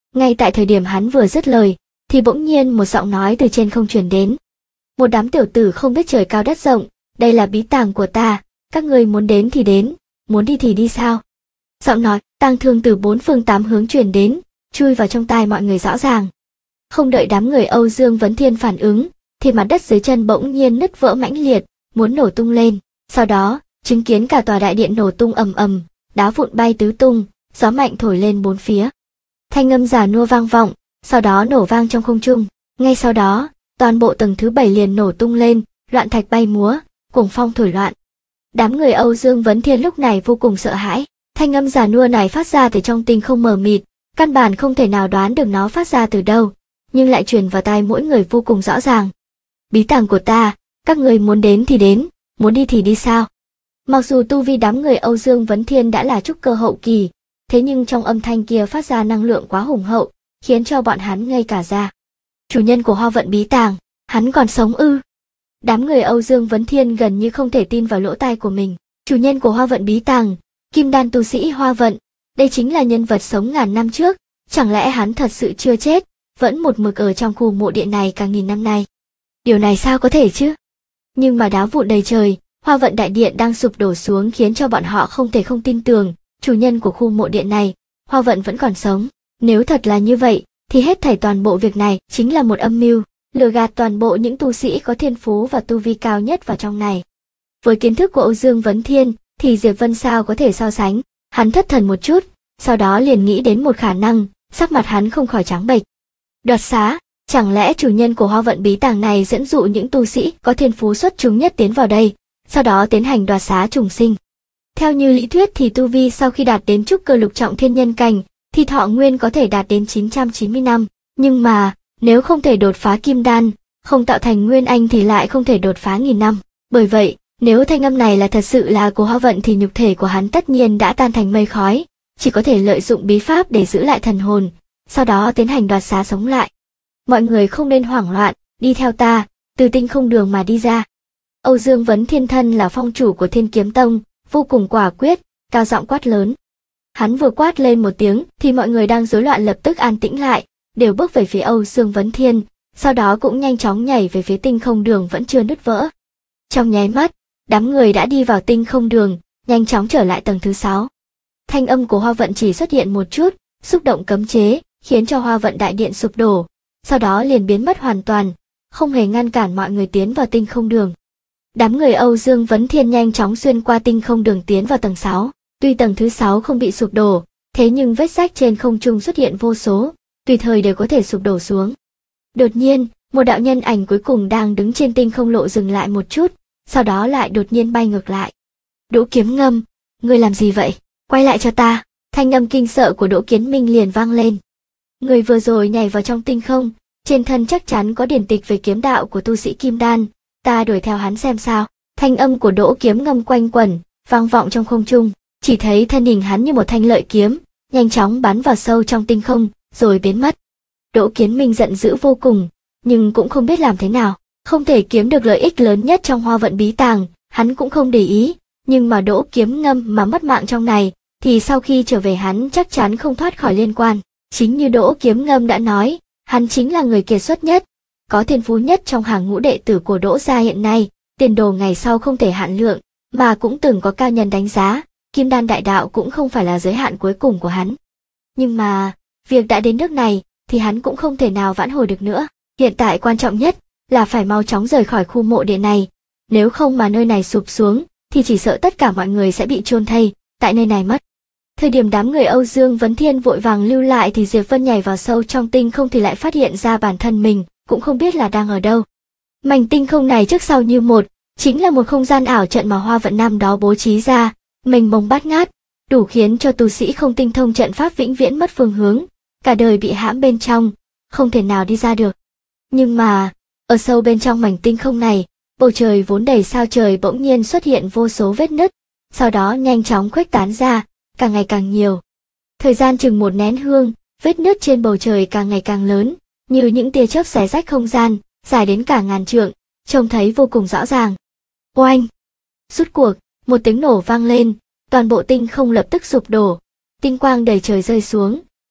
Ngay tại thời điểm hắn vừa dứt lời, thì bỗng nhiên một giọng nói từ trên không truyền đến. Một đám tiểu tử không biết trời cao đất rộng, đây là bí tàng của ta, các ngươi muốn đến thì đến, muốn đi thì đi sao? Giọng nói tang thương từ bốn phương tám hướng truyền đến, chui vào trong tai mọi người rõ ràng. Không đợi đám người Âu Dương Vấn Thiên phản ứng, thì mặt đất dưới chân bỗng nhiên nứt vỡ mãnh liệt, muốn nổ tung lên. Sau đó, chứng kiến cả tòa đại điện nổ tung ầm ầm, đá vụn bay tứ tung, gió mạnh thổi lên bốn phía. Thanh âm già nua vang vọng, sau đó nổ vang trong không trung. Ngay sau đó, toàn bộ tầng thứ 7 liền nổ tung lên, loạn thạch bay múa, cuồng phong thổi loạn. Đám người Âu Dương Vấn Thiên lúc này vô cùng sợ hãi. Thanh âm già nua này phát ra từ trong tinh không mờ mịt, căn bản không thể nào đoán được nó phát ra từ đâu, nhưng lại truyền vào tai mỗi người vô cùng rõ ràng. Bí tàng của ta, các người muốn đến thì đến, muốn đi thì đi sao? Mặc dù tu vi đám người Âu Dương Vấn Thiên đã là trúc cơ hậu kỳ, thế nhưng trong âm thanh kia phát ra năng lượng quá hùng hậu, khiến cho bọn hắn ngây cả ra. Chủ nhân của Hoa Vận bí tàng, hắn còn sống ư? Đám người Âu Dương Vấn Thiên gần như không thể tin vào lỗ tai của mình. Chủ nhân của Hoa Vận bí tàng, kim đan tu sĩ Hoa Vận, đây chính là nhân vật sống ngàn năm trước, chẳng lẽ hắn thật sự chưa chết, vẫn một mực ở trong khu mộ điện này cả nghìn năm nay? Điều này sao có thể chứ? Nhưng mà đá vụn đầy trời, Hoa Vận đại điện đang sụp đổ xuống khiến cho bọn họ không thể không tin tưởng, chủ nhân của khu mộ điện này, Hoa Vận vẫn còn sống. Nếu thật là như vậy, thì hết thảy toàn bộ việc này chính là một âm mưu, lừa gạt toàn bộ những tu sĩ có thiên phú và tu vi cao nhất vào trong này. Với kiến thức của Âu Dương Vấn Thiên, thì Diệp Vân sao có thể so sánh? Hắn thất thần một chút, sau đó liền nghĩ đến một khả năng, sắc mặt hắn không khỏi trắng bệch. Đoạt xá, chẳng lẽ chủ nhân của Hoa Vận bí tàng này dẫn dụ những tu sĩ có thiên phú xuất chúng nhất tiến vào đây, sau đó tiến hành đoạt xá trùng sinh? Theo như lý thuyết thì tu vi sau khi đạt đến trúc cơ lục trọng thiên nhân cảnh, thì thọ nguyên có thể đạt đến 990 năm, nhưng mà nếu không thể đột phá kim đan, không tạo thành nguyên anh thì lại không thể đột phá nghìn năm. Bởi vậy, nếu thanh âm này là thật sự là của Hoa Vận thì nhục thể của hắn tất nhiên đã tan thành mây khói, chỉ có thể lợi dụng bí pháp để giữ lại thần hồn, sau đó tiến hành đoạt xá sống lại. Mọi người không nên hoảng loạn, đi theo ta, từ tinh không đường mà đi ra. Âu Dương Vấn Thiên thân là phong chủ của Thiên Kiếm Tông, vô cùng quả quyết, cao giọng quát lớn. Hắn vừa quát lên một tiếng thì mọi người đang rối loạn lập tức an tĩnh lại, đều bước về phía Âu Dương Vấn Thiên, sau đó cũng nhanh chóng nhảy về phía tinh không đường vẫn chưa nứt vỡ. Trong nháy mắt, đám người đã đi vào tinh không đường, nhanh chóng trở lại tầng thứ 6. Thanh âm của Hoa Vận chỉ xuất hiện một chút, xúc động cấm chế, khiến cho Hoa Vận đại điện sụp đổ, sau đó liền biến mất hoàn toàn, không hề ngăn cản mọi người tiến vào tinh không đường. Đám người Âu Dương Vấn Thiên nhanh chóng xuyên qua tinh không đường tiến vào tầng 6. Tuy tầng thứ 6 không bị sụp đổ, thế nhưng vết rách trên không trung xuất hiện vô số, tùy thời đều có thể sụp đổ xuống. Đột nhiên, một đạo nhân ảnh cuối cùng đang đứng trên tinh không lộ dừng lại một chút, sau đó lại đột nhiên bay ngược lại. Đỗ Kiếm Ngâm, ngươi làm gì vậy? Quay lại cho ta! Thanh âm kinh sợ của Đỗ Kiến Minh liền vang lên. Người vừa rồi nhảy vào trong tinh không, trên thân chắc chắn có điển tịch về kiếm đạo của tu sĩ Kim Đan, ta đuổi theo hắn xem sao. Thanh âm của Đỗ Kiếm Ngâm quanh quẩn, vang vọng trong không trung, chỉ thấy thân hình hắn như một thanh lợi kiếm, nhanh chóng bắn vào sâu trong tinh không, rồi biến mất. Đỗ Kiến Minh giận dữ vô cùng, nhưng cũng không biết làm thế nào, không thể kiếm được lợi ích lớn nhất trong Hoa Vận bí tàng, hắn cũng không để ý, nhưng mà Đỗ Kiếm Ngâm mà mất mạng trong này, thì sau khi trở về hắn chắc chắn không thoát khỏi liên quan. Chính như Đỗ Kiếm Ngâm đã nói, hắn chính là người kiệt xuất nhất, có thiên phú nhất trong hàng ngũ đệ tử của Đỗ gia hiện nay, tiền đồ ngày sau không thể hạn lượng, mà cũng từng có cao nhân đánh giá, Kim Đan đại đạo cũng không phải là giới hạn cuối cùng của hắn. Nhưng mà, việc đã đến nước này, thì hắn cũng không thể nào vãn hồi được nữa. Hiện tại quan trọng nhất là phải mau chóng rời khỏi khu mộ điện này, nếu không mà nơi này sụp xuống, thì chỉ sợ tất cả mọi người sẽ bị chôn thây tại nơi này mất. Thời điểm đám người Âu Dương Vấn Thiên vội vàng lưu lại thì Diệp Vân nhảy vào sâu trong tinh không thì lại phát hiện ra bản thân mình, cũng không biết là đang ở đâu. Mảnh tinh không này trước sau như một, chính là một không gian ảo trận mà Hoa Vận năm đó bố trí ra, mênh mông bát ngát, đủ khiến cho tu sĩ không tinh thông trận pháp vĩnh viễn mất phương hướng, cả đời bị hãm bên trong, không thể nào đi ra được. Nhưng mà, ở sâu bên trong mảnh tinh không này, bầu trời vốn đầy sao trời bỗng nhiên xuất hiện vô số vết nứt, sau đó nhanh chóng khuếch tán ra, càng ngày càng nhiều. Thời gian chừng một nén hương, vết nứt trên bầu trời càng ngày càng lớn, như những tia chớp xé rách không gian, dài đến cả ngàn trượng, trông thấy vô cùng rõ ràng. Oanh! Rút cuộc, một tiếng nổ vang lên, toàn bộ tinh không lập tức sụp đổ, tinh quang đầy trời rơi xuống,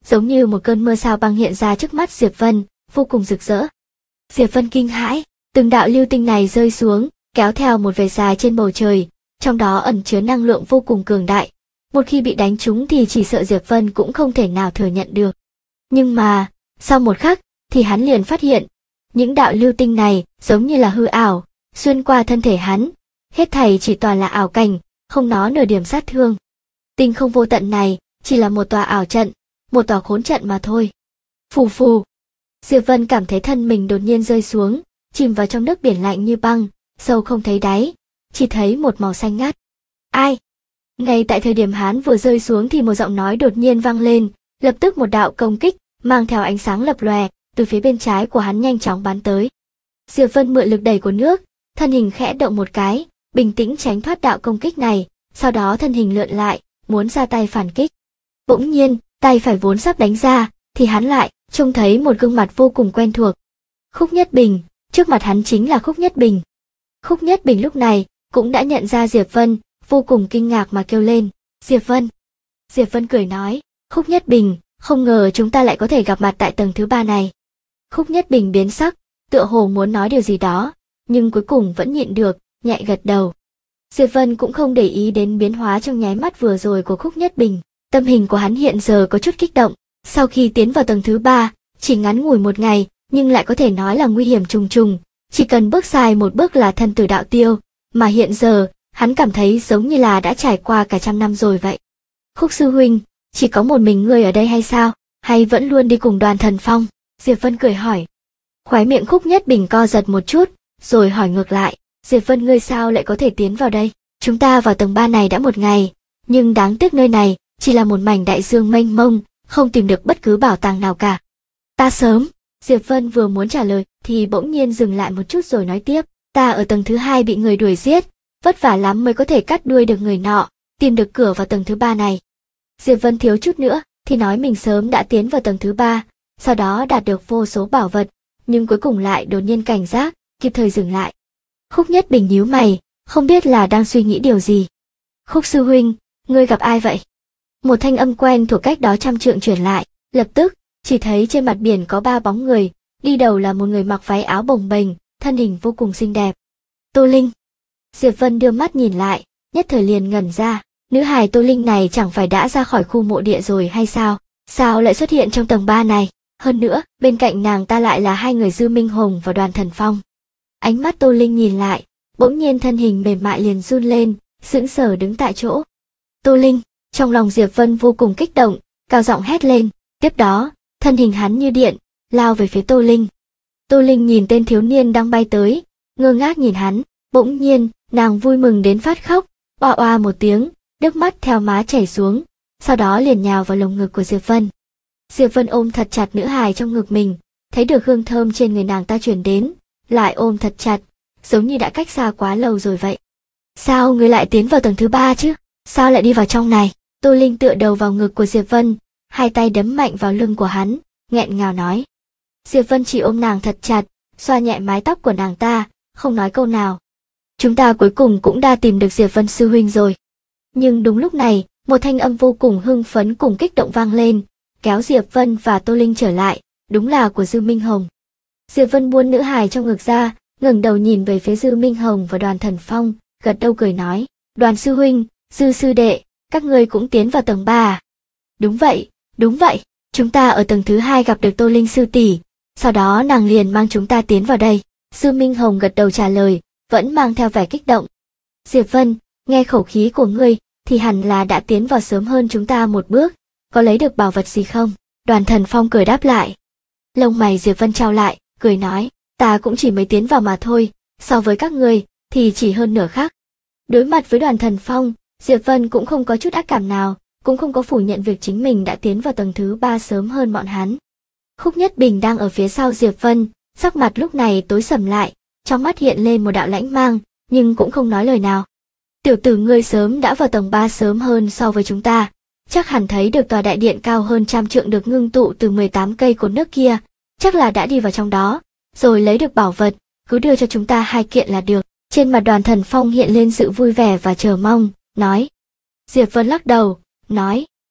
giống như một cơn mưa sao băng hiện ra trước mắt Diệp Vân, vô cùng rực rỡ. Diệp Vân kinh hãi, từng đạo lưu tinh này rơi xuống, kéo theo một vệt dài trên bầu trời, trong đó ẩn chứa năng lượng vô cùng cường đại. Một khi bị đánh trúng thì chỉ sợ Diệp Vân cũng không thể nào thừa nhận được. Nhưng mà, sau một khắc, thì hắn liền phát hiện, những đạo lưu tinh này giống như là hư ảo, xuyên qua thân thể hắn, hết thảy chỉ toàn là ảo cảnh, không nó nửa điểm sát thương. Tinh không vô tận này, chỉ là một tòa ảo trận, một tòa khốn trận mà thôi. Phù phù. Diệp Vân cảm thấy thân mình đột nhiên rơi xuống, chìm vào trong nước biển lạnh như băng, sâu không thấy đáy, chỉ thấy một màu xanh ngắt. Ai? Ngay tại thời điểm hắn vừa rơi xuống thì một giọng nói đột nhiên vang lên, lập tức một đạo công kích, mang theo ánh sáng lập lòe, từ phía bên trái của hắn nhanh chóng bắn tới. Diệp Vân mượn lực đẩy của nước, thân hình khẽ động một cái, bình tĩnh tránh thoát đạo công kích này, sau đó thân hình lượn lại, muốn ra tay phản kích. Bỗng nhiên, tay phải vốn sắp đánh ra, thì hắn lại trông thấy một gương mặt vô cùng quen thuộc. Khúc Nhất Bình, trước mặt hắn chính là Khúc Nhất Bình. Khúc Nhất Bình lúc này cũng đã nhận ra Diệp Vân, vô cùng kinh ngạc mà kêu lên, Diệp Vân. Diệp Vân cười nói, Khúc Nhất Bình, không ngờ chúng ta lại có thể gặp mặt tại tầng thứ 3 này. Khúc Nhất Bình biến sắc, tựa hồ muốn nói điều gì đó, nhưng cuối cùng vẫn nhịn được, nhẹ gật đầu. Diệp Vân cũng không để ý đến biến hóa trong nháy mắt vừa rồi của Khúc Nhất Bình, tâm hình của hắn hiện giờ có chút kích động, sau khi tiến vào tầng thứ 3, chỉ ngắn ngủi một ngày, nhưng lại có thể nói là nguy hiểm trùng trùng, chỉ cần bước sai một bước là thân tử đạo tiêu, mà hiện giờ, hắn cảm thấy giống như là đã trải qua cả trăm năm rồi vậy. Khúc sư huynh, chỉ có một mình ngươi ở đây hay sao, hay vẫn luôn đi cùng Đoàn Thần Phong? Diệp Vân cười hỏi. Khóe miệng Khúc Nhất Bình co giật một chút, rồi hỏi ngược lại, Diệp Vân ngươi sao lại có thể tiến vào đây? Chúng ta vào tầng 3 này đã một ngày, nhưng đáng tiếc nơi này chỉ là một mảnh đại dương mênh mông, không tìm được bất cứ bảo tàng nào cả. Ta sớm, Diệp Vân vừa muốn trả lời thì bỗng nhiên dừng lại một chút rồi nói tiếp, ta ở tầng thứ 2 bị người đuổi giết, vất vả lắm mới có thể cắt đuôi được người nọ, tìm được cửa vào tầng thứ 3 này. Diệp Vân thiếu chút nữa thì nói mình sớm đã tiến vào tầng thứ 3, sau đó đạt được vô số bảo vật, nhưng cuối cùng lại đột nhiên cảnh giác, kịp thời dừng lại. Khúc Nhất Bình nhíu mày, không biết là đang suy nghĩ điều gì. Khúc sư huynh, ngươi gặp ai vậy? Một thanh âm quen thuộc cách đó trăm trượng truyền lại, lập tức, chỉ thấy trên mặt biển có 3 bóng người, đi đầu là một người mặc váy áo bồng bềnh, thân hình vô cùng xinh đẹp. Tô Linh. Diệp Vân đưa mắt nhìn lại, nhất thời liền ngẩn ra, nữ hài Tô Linh này chẳng phải đã ra khỏi khu mộ địa rồi hay sao? Sao lại xuất hiện trong tầng 3 này? Hơn nữa, bên cạnh nàng ta lại là hai người Dư Minh Hồng và Đoàn Thần Phong. Ánh mắt Tô Linh nhìn lại, bỗng nhiên thân hình mềm mại liền run lên, sững sờ đứng tại chỗ. Tô Linh, trong lòng Diệp Vân vô cùng kích động, cao giọng hét lên, tiếp đó, thân hình hắn như điện, lao về phía Tô Linh. Tô Linh nhìn tên thiếu niên đang bay tới, ngơ ngác nhìn hắn, bỗng nhiên, nàng vui mừng đến phát khóc, oa oa một tiếng, nước mắt theo má chảy xuống, sau đó liền nhào vào lồng ngực của Diệp Vân. Diệp Vân ôm thật chặt nữ hài trong ngực mình, thấy được hương thơm trên người nàng ta truyền đến, lại ôm thật chặt, giống như đã cách xa quá lâu rồi vậy. Sao ngươi lại tiến vào tầng thứ 3 chứ? Sao lại đi vào trong này? Tô Linh tựa đầu vào ngực của Diệp Vân, hai tay đấm mạnh vào lưng của hắn, nghẹn ngào nói. Diệp Vân chỉ ôm nàng thật chặt, xoa nhẹ mái tóc của nàng ta, không nói câu nào. Chúng ta cuối cùng cũng đã tìm được Diệp Vân sư huynh rồi. Nhưng đúng lúc này, một thanh âm vô cùng hưng phấn cùng kích động vang lên, kéo Diệp Vân và Tô Linh trở lại, đúng là của Dư Minh Hồng. Diệp Vân buông nữ hài trong ngực ra, ngẩng đầu nhìn về phía Dư Minh Hồng và Đoàn Thần Phong, gật đầu cười nói, Đoàn sư huynh, Dư sư đệ, các ngươi cũng tiến vào tầng 3 à? Đúng vậy, chúng ta ở tầng thứ 2 gặp được Tô Linh sư tỷ, sau đó nàng liền mang chúng ta tiến vào đây. Dư Minh Hồng gật đầu trả lời, vẫn mang theo vẻ kích động. Diệp Vân, nghe khẩu khí của ngươi, thì hẳn là đã tiến vào sớm hơn chúng ta một bước, có lấy được bảo vật gì không? Đoàn Thần Phong cười đáp lại. Lông mày Diệp Vân trao lại, cười nói, ta cũng chỉ mới tiến vào mà thôi, so với các ngươi, thì chỉ hơn nửa khắc. Đối mặt với Đoàn Thần Phong, Diệp Vân cũng không có chút ác cảm nào, cũng không có phủ nhận việc chính mình đã tiến vào tầng thứ 3 sớm hơn bọn hắn. Khúc Nhất Bình đang ở phía sau Diệp Vân, sắc mặt lúc này tối sầm lại, trong mắt hiện lên một đạo lãnh mang, nhưng cũng không nói lời nào. Tiểu tử ngươi sớm đã vào tầng 3 sớm hơn so với chúng ta, chắc hẳn thấy được tòa đại điện cao hơn trăm trượng được ngưng tụ từ 18 cây cột nước kia, chắc là đã đi vào trong đó, rồi lấy được bảo vật, cứ đưa cho chúng ta 2 kiện là được. Trên mặt Đoàn Thần Phong hiện lên sự vui vẻ và chờ mong, nói. Diệp Vân lắc đầu, nói,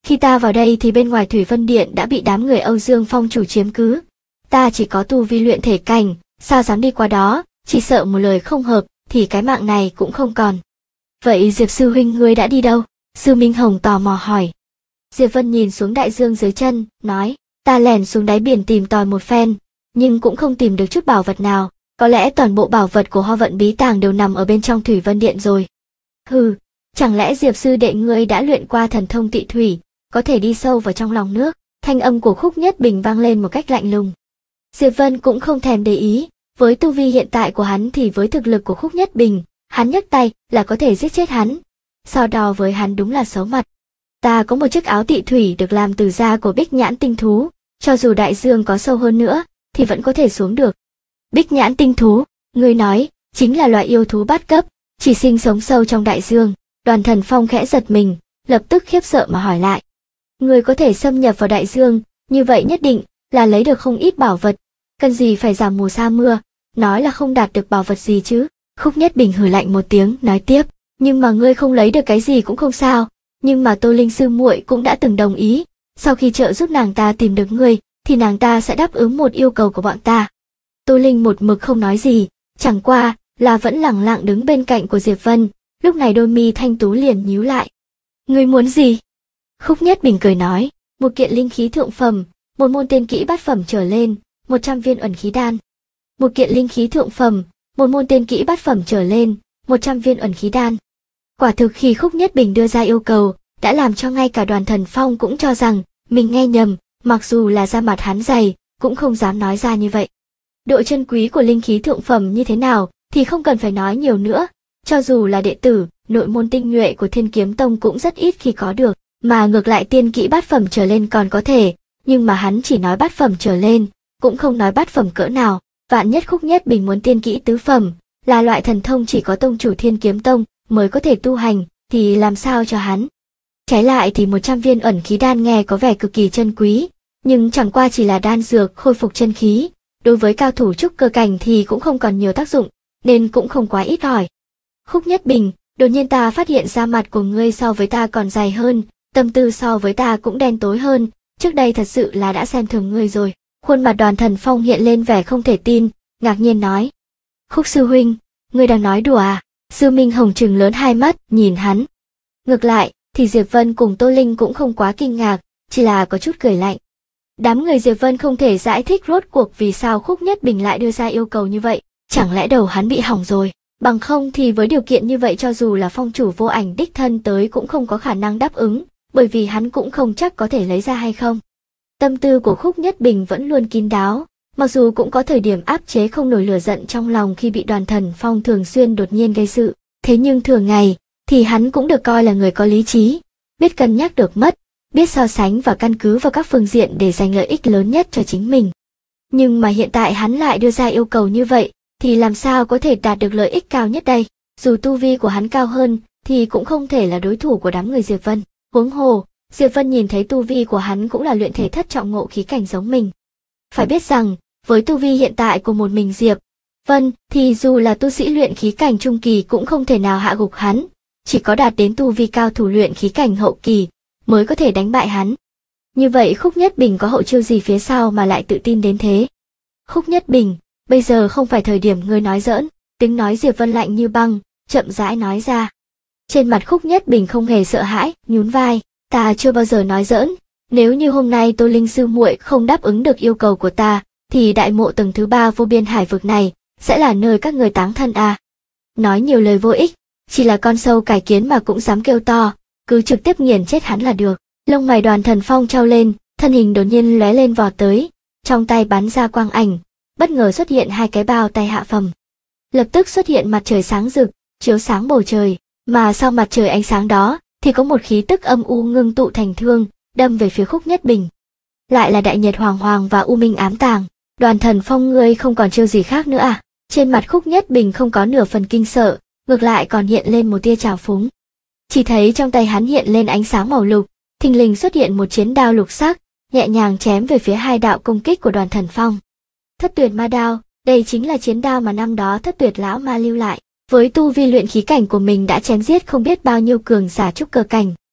Khi ta vào đây thì bên ngoài Thủy Vân Điện đã bị đám người Âu Dương Phong chủ chiếm cứ. Ta chỉ có tu vi luyện thể cảnh, sao dám đi qua đó, chỉ sợ một lời không hợp thì cái mạng này cũng không còn. Vậy Diệp sư huynh ngươi đã đi đâu? Sư Minh Hồng tò mò hỏi. Diệp Vân nhìn xuống đại dương dưới chân, nói, ta lẻn xuống đáy biển tìm tòi một phen, nhưng cũng không tìm được chút bảo vật nào, có lẽ toàn bộ bảo vật của Hoa Vận Bí Tàng đều nằm ở bên trong Thủy Vân Điện rồi. Hừ, chẳng lẽ Diệp sư đệ ngươi đã luyện qua thần thông tị thủy, có thể đi sâu vào trong lòng nước? Thanh âm của Khúc Nhất Bình vang lên một cách lạnh lùng. Diệp Vân cũng không thèm để ý, với tu vi hiện tại của hắn thì với thực lực của Khúc Nhất Bình, hắn nhấc tay là có thể giết chết hắn. So đo với hắn đúng là xấu mặt. Ta có một chiếc áo tị thủy được làm từ da của bích nhãn tinh thú, cho dù đại dương có sâu hơn nữa, thì vẫn có thể xuống được. Bích nhãn tinh thú, ngươi nói, chính là loại yêu thú bát cấp, chỉ sinh sống sâu trong đại dương. Đoàn Thần Phong khẽ giật mình, lập tức khiếp sợ mà hỏi lại. Ngươi có thể xâm nhập vào đại dương, như vậy nhất định là lấy được không ít bảo vật, cần gì phải giảm mùa sa mưa, nói là không đạt được bảo vật gì chứ. Khúc Nhất Bình hừ lạnh một tiếng, nói tiếp, nhưng mà ngươi không lấy được cái gì cũng không sao, nhưng mà Tô Linh sư muội cũng đã từng đồng ý, sau khi trợ giúp nàng ta tìm được ngươi, thì nàng ta sẽ đáp ứng một yêu cầu của bọn ta. Tô Linh một mực không nói gì, chẳng qua là vẫn lẳng lặng đứng bên cạnh của Diệp Vân, lúc này đôi mi thanh tú liền nhíu lại. Ngươi muốn gì? Khúc Nhất Bình cười nói, một kiện linh khí thượng phẩm, một môn tiên kỹ bát phẩm trở lên, 100 viên ẩn khí đan. Một kiện linh khí thượng phẩm, một môn tiên kỹ bát phẩm trở lên, 100 viên ẩn khí đan. Quả thực khi Khúc Nhất Bình đưa ra yêu cầu, đã làm cho ngay cả Đoàn Thần Phong cũng cho rằng mình nghe nhầm, mặc dù là da mặt hắn dày, cũng không dám nói ra như vậy. Độ chân quý của linh khí thượng phẩm như thế nào thì không cần phải nói nhiều nữa, cho dù là đệ tử, nội môn tinh nhuệ của Thiên Kiếm Tông cũng rất ít khi có được, mà ngược lại tiên kỹ bát phẩm trở lên còn có thể, nhưng mà hắn chỉ nói bát phẩm trở lên, cũng không nói bát phẩm cỡ nào. Vạn nhất Khúc Nhất Bình muốn tiên kỹ tứ phẩm, là loại thần thông chỉ có tông chủ Thiên Kiếm Tông mới có thể tu hành, thì làm sao cho hắn? Trái lại thì 100 viên ẩn khí đan nghe có vẻ cực kỳ chân quý, nhưng chẳng qua chỉ là đan dược khôi phục chân khí, đối với cao thủ trúc cơ cảnh thì cũng không còn nhiều tác dụng, nên cũng không quá ít ỏi. Khúc Nhất Bình, đột nhiên ta phát hiện da mặt của ngươi so với ta còn dài hơn, tâm tư so với ta cũng đen tối hơn, trước đây thật sự là đã xem thường ngươi rồi. Khuôn mặt Đoàn Thần Phong hiện lên vẻ không thể tin, ngạc nhiên nói. Khúc sư huynh, ngươi đang nói đùa à? Sư Minh Hồng trừng lớn hai mắt, nhìn hắn. Ngược lại, thì Diệp Vân cùng Tô Linh cũng không quá kinh ngạc, chỉ là có chút cười lạnh. Đám người Diệp Vân không thể giải thích rốt cuộc vì sao Khúc Nhất Bình lại đưa ra yêu cầu như vậy, chẳng lẽ đầu hắn bị hỏng rồi, bằng không thì với điều kiện như vậy cho dù là phong chủ Vô Ảnh đích thân tới cũng không có khả năng đáp ứng, bởi vì hắn cũng không chắc có thể lấy ra hay không. Tâm tư của Khúc Nhất Bình vẫn luôn kín đáo, mặc dù cũng có thời điểm áp chế không nổi lửa giận trong lòng khi bị Đoàn Thần Phong thường xuyên đột nhiên gây sự, thế nhưng thường ngày thì hắn cũng được coi là người có lý trí, biết cân nhắc được mất, biết so sánh và căn cứ vào các phương diện để giành lợi ích lớn nhất cho chính mình. Nhưng mà hiện tại hắn lại đưa ra yêu cầu như vậy, thì làm sao có thể đạt được lợi ích cao nhất đây? Dù tu vi của hắn cao hơn, thì cũng không thể là đối thủ của đám người Diệp Vân. Huống hồ, Diệp Vân nhìn thấy tu vi của hắn cũng là luyện thể thất trọng ngộ khí cảnh giống mình. Phải biết rằng, với tu vi hiện tại của một mình Diệp Vân, thì dù là tu sĩ luyện khí cảnh trung kỳ cũng không thể nào hạ gục hắn, chỉ có đạt đến tu vi cao thủ luyện khí cảnh hậu kỳ mới có thể đánh bại hắn. Như vậy Khúc Nhất Bình có hậu chiêu gì phía sau mà lại tự tin đến thế? Khúc Nhất Bình, bây giờ không phải thời điểm ngươi nói giỡn, tiếng nói Diệp Vân lạnh như băng, chậm rãi nói ra. Trên mặt Khúc Nhất Bình không hề sợ hãi, nhún vai, ta chưa bao giờ nói giỡn, nếu như hôm nay Tô Linh sư muội không đáp ứng được yêu cầu của ta, thì đại mộ tầng thứ 3 vô biên hải vực này sẽ là nơi các người táng thân à. Nói nhiều lời vô ích, chỉ là con sâu cải kiến mà cũng dám kêu to, cứ trực tiếp nghiền chết hắn là được. Lông mày Đoàn Thần Phong trao lên, thân hình đột nhiên lóe lên vọt tới, trong tay bắn ra quang ảnh, bất ngờ xuất hiện hai cái bao tay hạ phẩm. Lập tức xuất hiện mặt trời sáng rực, chiếu sáng bầu trời, mà sau mặt trời ánh sáng đó thì có một khí tức âm u ngưng tụ thành thương, đâm về phía Khúc Nhất Bình. Lại là Đại Nhật Hoàng Hoàng và U Minh Ám Tàng. Đoàn Thần Phong ngươi không còn chiêu gì khác nữa à? Trên mặt Khúc Nhất Bình không có nửa phần kinh sợ, ngược lại còn hiện lên một tia trào phúng. Chỉ thấy trong tay hắn hiện lên ánh sáng màu lục, thình lình xuất hiện một chiến đao lục sắc, nhẹ nhàng chém về phía hai đạo công kích của Đoàn Thần Phong. Thất Tuyệt Ma Đao, đây chính là chiến đao mà năm đó Thất Tuyệt lão ma lưu lại, với tu vi luyện khí cảnh của mình đã chém giết không biết bao nhiêu cường giả trúc cơ cảnh.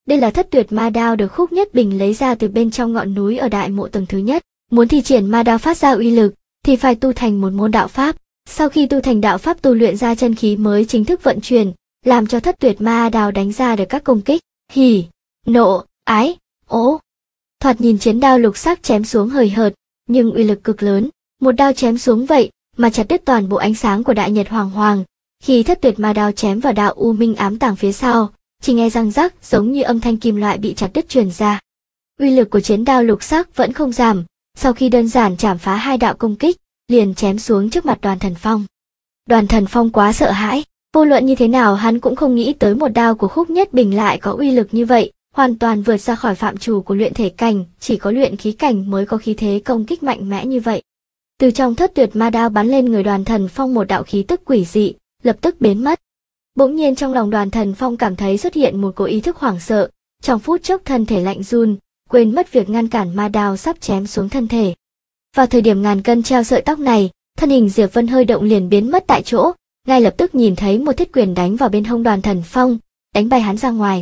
Đây là Thất Tuyệt Ma Đao được Khúc Nhất Bình lấy ra từ bên trong ngọn núi ở Đại Mộ tầng thứ nhất. Muốn thi triển ma đao phát ra uy lực thì phải tu thành một môn đạo pháp. Sau khi tu thành đạo pháp, tu luyện ra chân khí mới chính thức vận chuyển, làm cho Thất Tuyệt Ma Đao đánh ra được các công kích hỉ, nộ, ái, ố. Thoạt nhìn chiến đao lục sắc chém xuống hời hợt, nhưng uy lực cực lớn. Một đao chém xuống vậy mà chặt đứt toàn bộ ánh sáng của Đại Nhật Hoàng Hoàng. Khi Thất Tuyệt Ma Đao chém vào đạo u minh ám tàng phía sau, chỉ nghe răng rắc giống như âm thanh kim loại bị chặt đứt truyền ra. Uy lực của chiến đao lục sắc vẫn không giảm, sau khi đơn giản chảm phá hai đạo công kích, liền chém xuống trước mặt Đoàn Thần Phong. Đoàn Thần Phong quá sợ hãi, vô luận như thế nào hắn cũng không nghĩ tới một đao của Khúc Nhất Bình lại có uy lực như vậy, hoàn toàn vượt ra khỏi phạm trù của luyện thể cảnh, chỉ có luyện khí cảnh mới có khí thế công kích mạnh mẽ như vậy. Từ trong Thất Tuyệt Ma Đao bắn lên người Đoàn Thần Phong một đạo khí tức quỷ dị, lập tức biến mất. Bỗng nhiên trong lòng Đoàn Thần Phong cảm thấy xuất hiện một cỗ ý thức hoảng sợ, trong phút chốc thân thể lạnh run, quên mất việc ngăn cản ma đao sắp chém xuống thân thể. Vào thời điểm ngàn cân treo sợi tóc này, thân hình Diệp Vân hơi động liền biến mất tại chỗ, ngay lập tức nhìn thấy một thiết quyền đánh vào bên hông Đoàn Thần Phong, đánh bay hắn ra ngoài.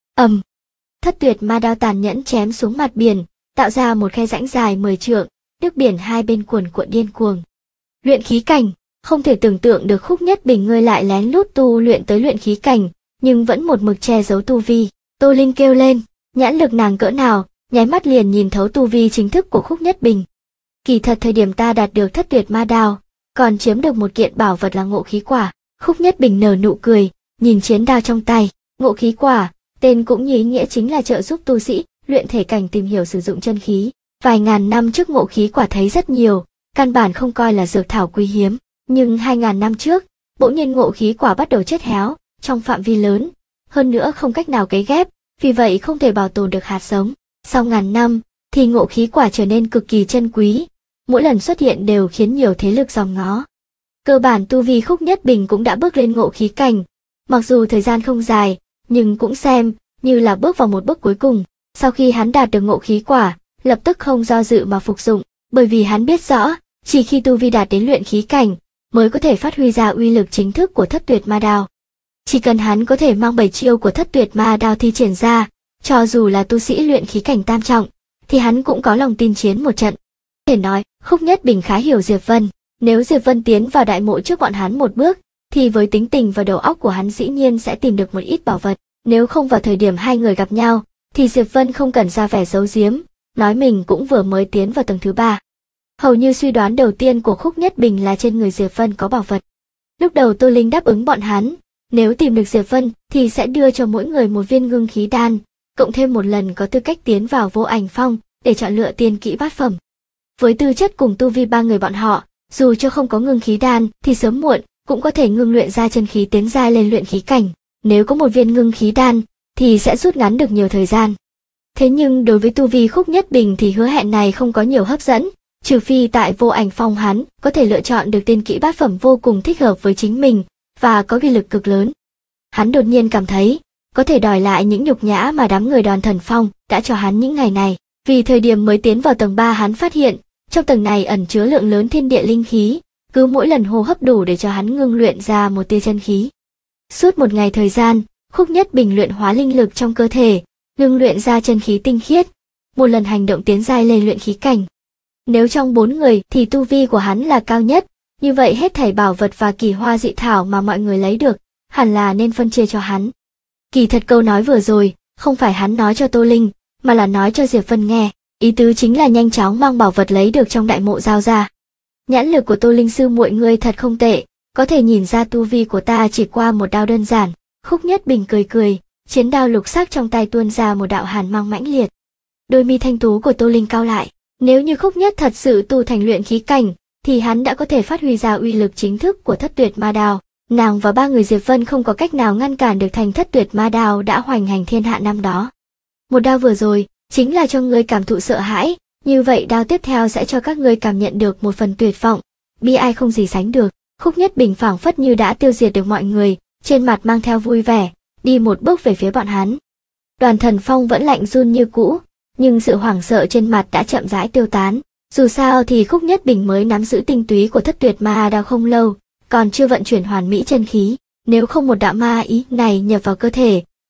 Thất Tuyệt Ma Đao tàn nhẫn chém xuống mặt biển, tạo ra một khe rãnh dài 10 trượng, nước biển hai bên cuồn cuộn điên cuồng. Luyện khí cảnh, không thể tưởng tượng được Khúc Nhất Bình ngươi lại lén lút tu luyện tới luyện khí cảnh, nhưng vẫn một mực che giấu tu vi. Tô Linh kêu lên, nhãn lực nàng cỡ nào, nháy mắt liền nhìn thấu tu vi chính thức của Khúc Nhất Bình. Kỳ thật thời điểm ta đạt được Thất Tuyệt Ma Đao, còn chiếm được một kiện bảo vật là ngộ khí quả. Khúc Nhất Bình nở nụ cười, nhìn chiến đao trong tay. Ngộ khí quả, tên cũng như ý nghĩa chính là trợ giúp tu sĩ luyện thể cảnh tìm hiểu sử dụng chân khí. Vài ngàn năm trước ngộ khí quả thấy rất nhiều, căn bản không coi là dược thảo quý hiếm, nhưng 2000 năm trước, bỗng nhiên ngộ khí quả bắt đầu chết héo trong phạm vi lớn, hơn nữa không cách nào cấy ghép, vì vậy không thể bảo tồn được hạt giống. Sau ngàn năm thì ngộ khí quả trở nên cực kỳ chân quý, mỗi lần xuất hiện đều khiến nhiều thế lực dòm ngó. Cơ bản tu vi Khúc Nhất Bình cũng đã bước lên ngộ khí cảnh, mặc dù thời gian không dài, nhưng cũng xem như là bước vào một bước cuối cùng. Sau khi hắn đạt được ngộ khí quả, lập tức không do dự mà phục dụng, bởi vì hắn biết rõ, chỉ khi tu vi đạt đến luyện khí cảnh, mới có thể phát huy ra uy lực chính thức của Thất Tuyệt Ma Đao. Chỉ cần hắn có thể mang 7 chiêu của Thất Tuyệt Ma Đao thi triển ra, cho dù là tu sĩ luyện khí cảnh tam trọng, thì hắn cũng có lòng tin chiến một trận. Có thể nói, Khúc Nhất Bình khá hiểu Diệp Vân, nếu Diệp Vân tiến vào đại mộ trước bọn hắn một bước, thì với tính tình và đầu óc của hắn dĩ nhiên sẽ tìm được một ít bảo vật. Nếu không vào thời điểm hai người gặp nhau, thì Diệp Vân không cần ra vẻ giấu giếm, nói mình cũng vừa mới tiến vào tầng thứ 3. Hầu như suy đoán đầu tiên của Khúc Nhất Bình là trên người Diệp Vân có bảo vật. Lúc đầu Tô Linh đáp ứng bọn hắn, nếu tìm được Diệp Vân thì sẽ đưa cho mỗi người một viên ngưng khí đan, cộng thêm một lần có tư cách tiến vào Vô Ảnh Phong để chọn lựa tiên kỹ bát phẩm. Với tư chất cùng tu vi ba người bọn họ, dù cho không có ngưng khí đan thì sớm muộn cũng có thể ngưng luyện ra chân khí tiến giai lên luyện khí cảnh. Nếu có một viên ngưng khí đan thì sẽ rút ngắn được nhiều thời gian. Thế nhưng đối với tu vi Khúc Nhất Bình thì hứa hẹn này không có nhiều hấp dẫn, trừ phi tại Vô Ảnh Phong hắn có thể lựa chọn được tiên kỹ bát phẩm vô cùng thích hợp với chính mình và có uy lực cực lớn. Hắn đột nhiên cảm thấy có thể đòi lại những nhục nhã mà đám người Đoàn Thần Phong đã cho hắn những ngày này. Vì thời điểm mới tiến vào tầng 3 hắn phát hiện trong tầng này ẩn chứa lượng lớn thiên địa linh khí, cứ mỗi lần hô hấp đủ để cho hắn ngưng luyện ra một tia chân khí. Suốt một ngày thời gian, Khúc Nhất Bình luyện hóa linh lực trong cơ thể, ngưng luyện ra chân khí tinh khiết, một lần hành động tiến giai lên luyện khí cảnh. Nếu trong 4 người thì tu vi của hắn là cao nhất, như vậy hết thảy bảo vật và kỳ hoa dị thảo mà mọi người lấy được, hẳn là nên phân chia cho hắn. Kỳ thật câu nói vừa rồi, không phải hắn nói cho Tô Linh, mà là nói cho Diệp Vân nghe, ý tứ chính là nhanh chóng mang bảo vật lấy được trong đại mộ giao ra. Nhãn lực của Tô Linh sư muội ngươi thật không tệ, có thể nhìn ra tu vi của ta chỉ qua một đao đơn giản. Khúc Nhất Bình cười cười, chiến đao lục sắc trong tay tuôn ra một đạo hàn mang mãnh liệt. Đôi mi thanh tú của Tô Linh cau lại, nếu như Khúc Nhất thật sự tu thành luyện khí cảnh, thì hắn đã có thể phát huy ra uy lực chính thức của Thất Tuyệt Ma Đao. Nàng và ba người Diệp Vân không có cách nào ngăn cản được thành Thất Tuyệt Ma Đao đã hoành hành thiên hạ năm đó. Một đao vừa rồi, chính là cho ngươi cảm thụ sợ hãi, như vậy đao tiếp theo sẽ cho các ngươi cảm nhận được một phần tuyệt vọng, bi ai không gì sánh được. Khúc Nhất Bình phảng phất như đã tiêu diệt được mọi người, trên mặt mang theo vui vẻ, đi một bước về phía bọn hắn. Đoàn Thần Phong vẫn lạnh run như cũ, nhưng sự hoảng sợ trên mặt đã chậm rãi tiêu tán. Dù sao thì Khúc Nhất Bình mới nắm giữ tinh túy của Thất Tuyệt Ma Đao không lâu, còn chưa vận chuyển hoàn mỹ chân khí, nếu không một đạo ma ý này nhập vào cơ thể,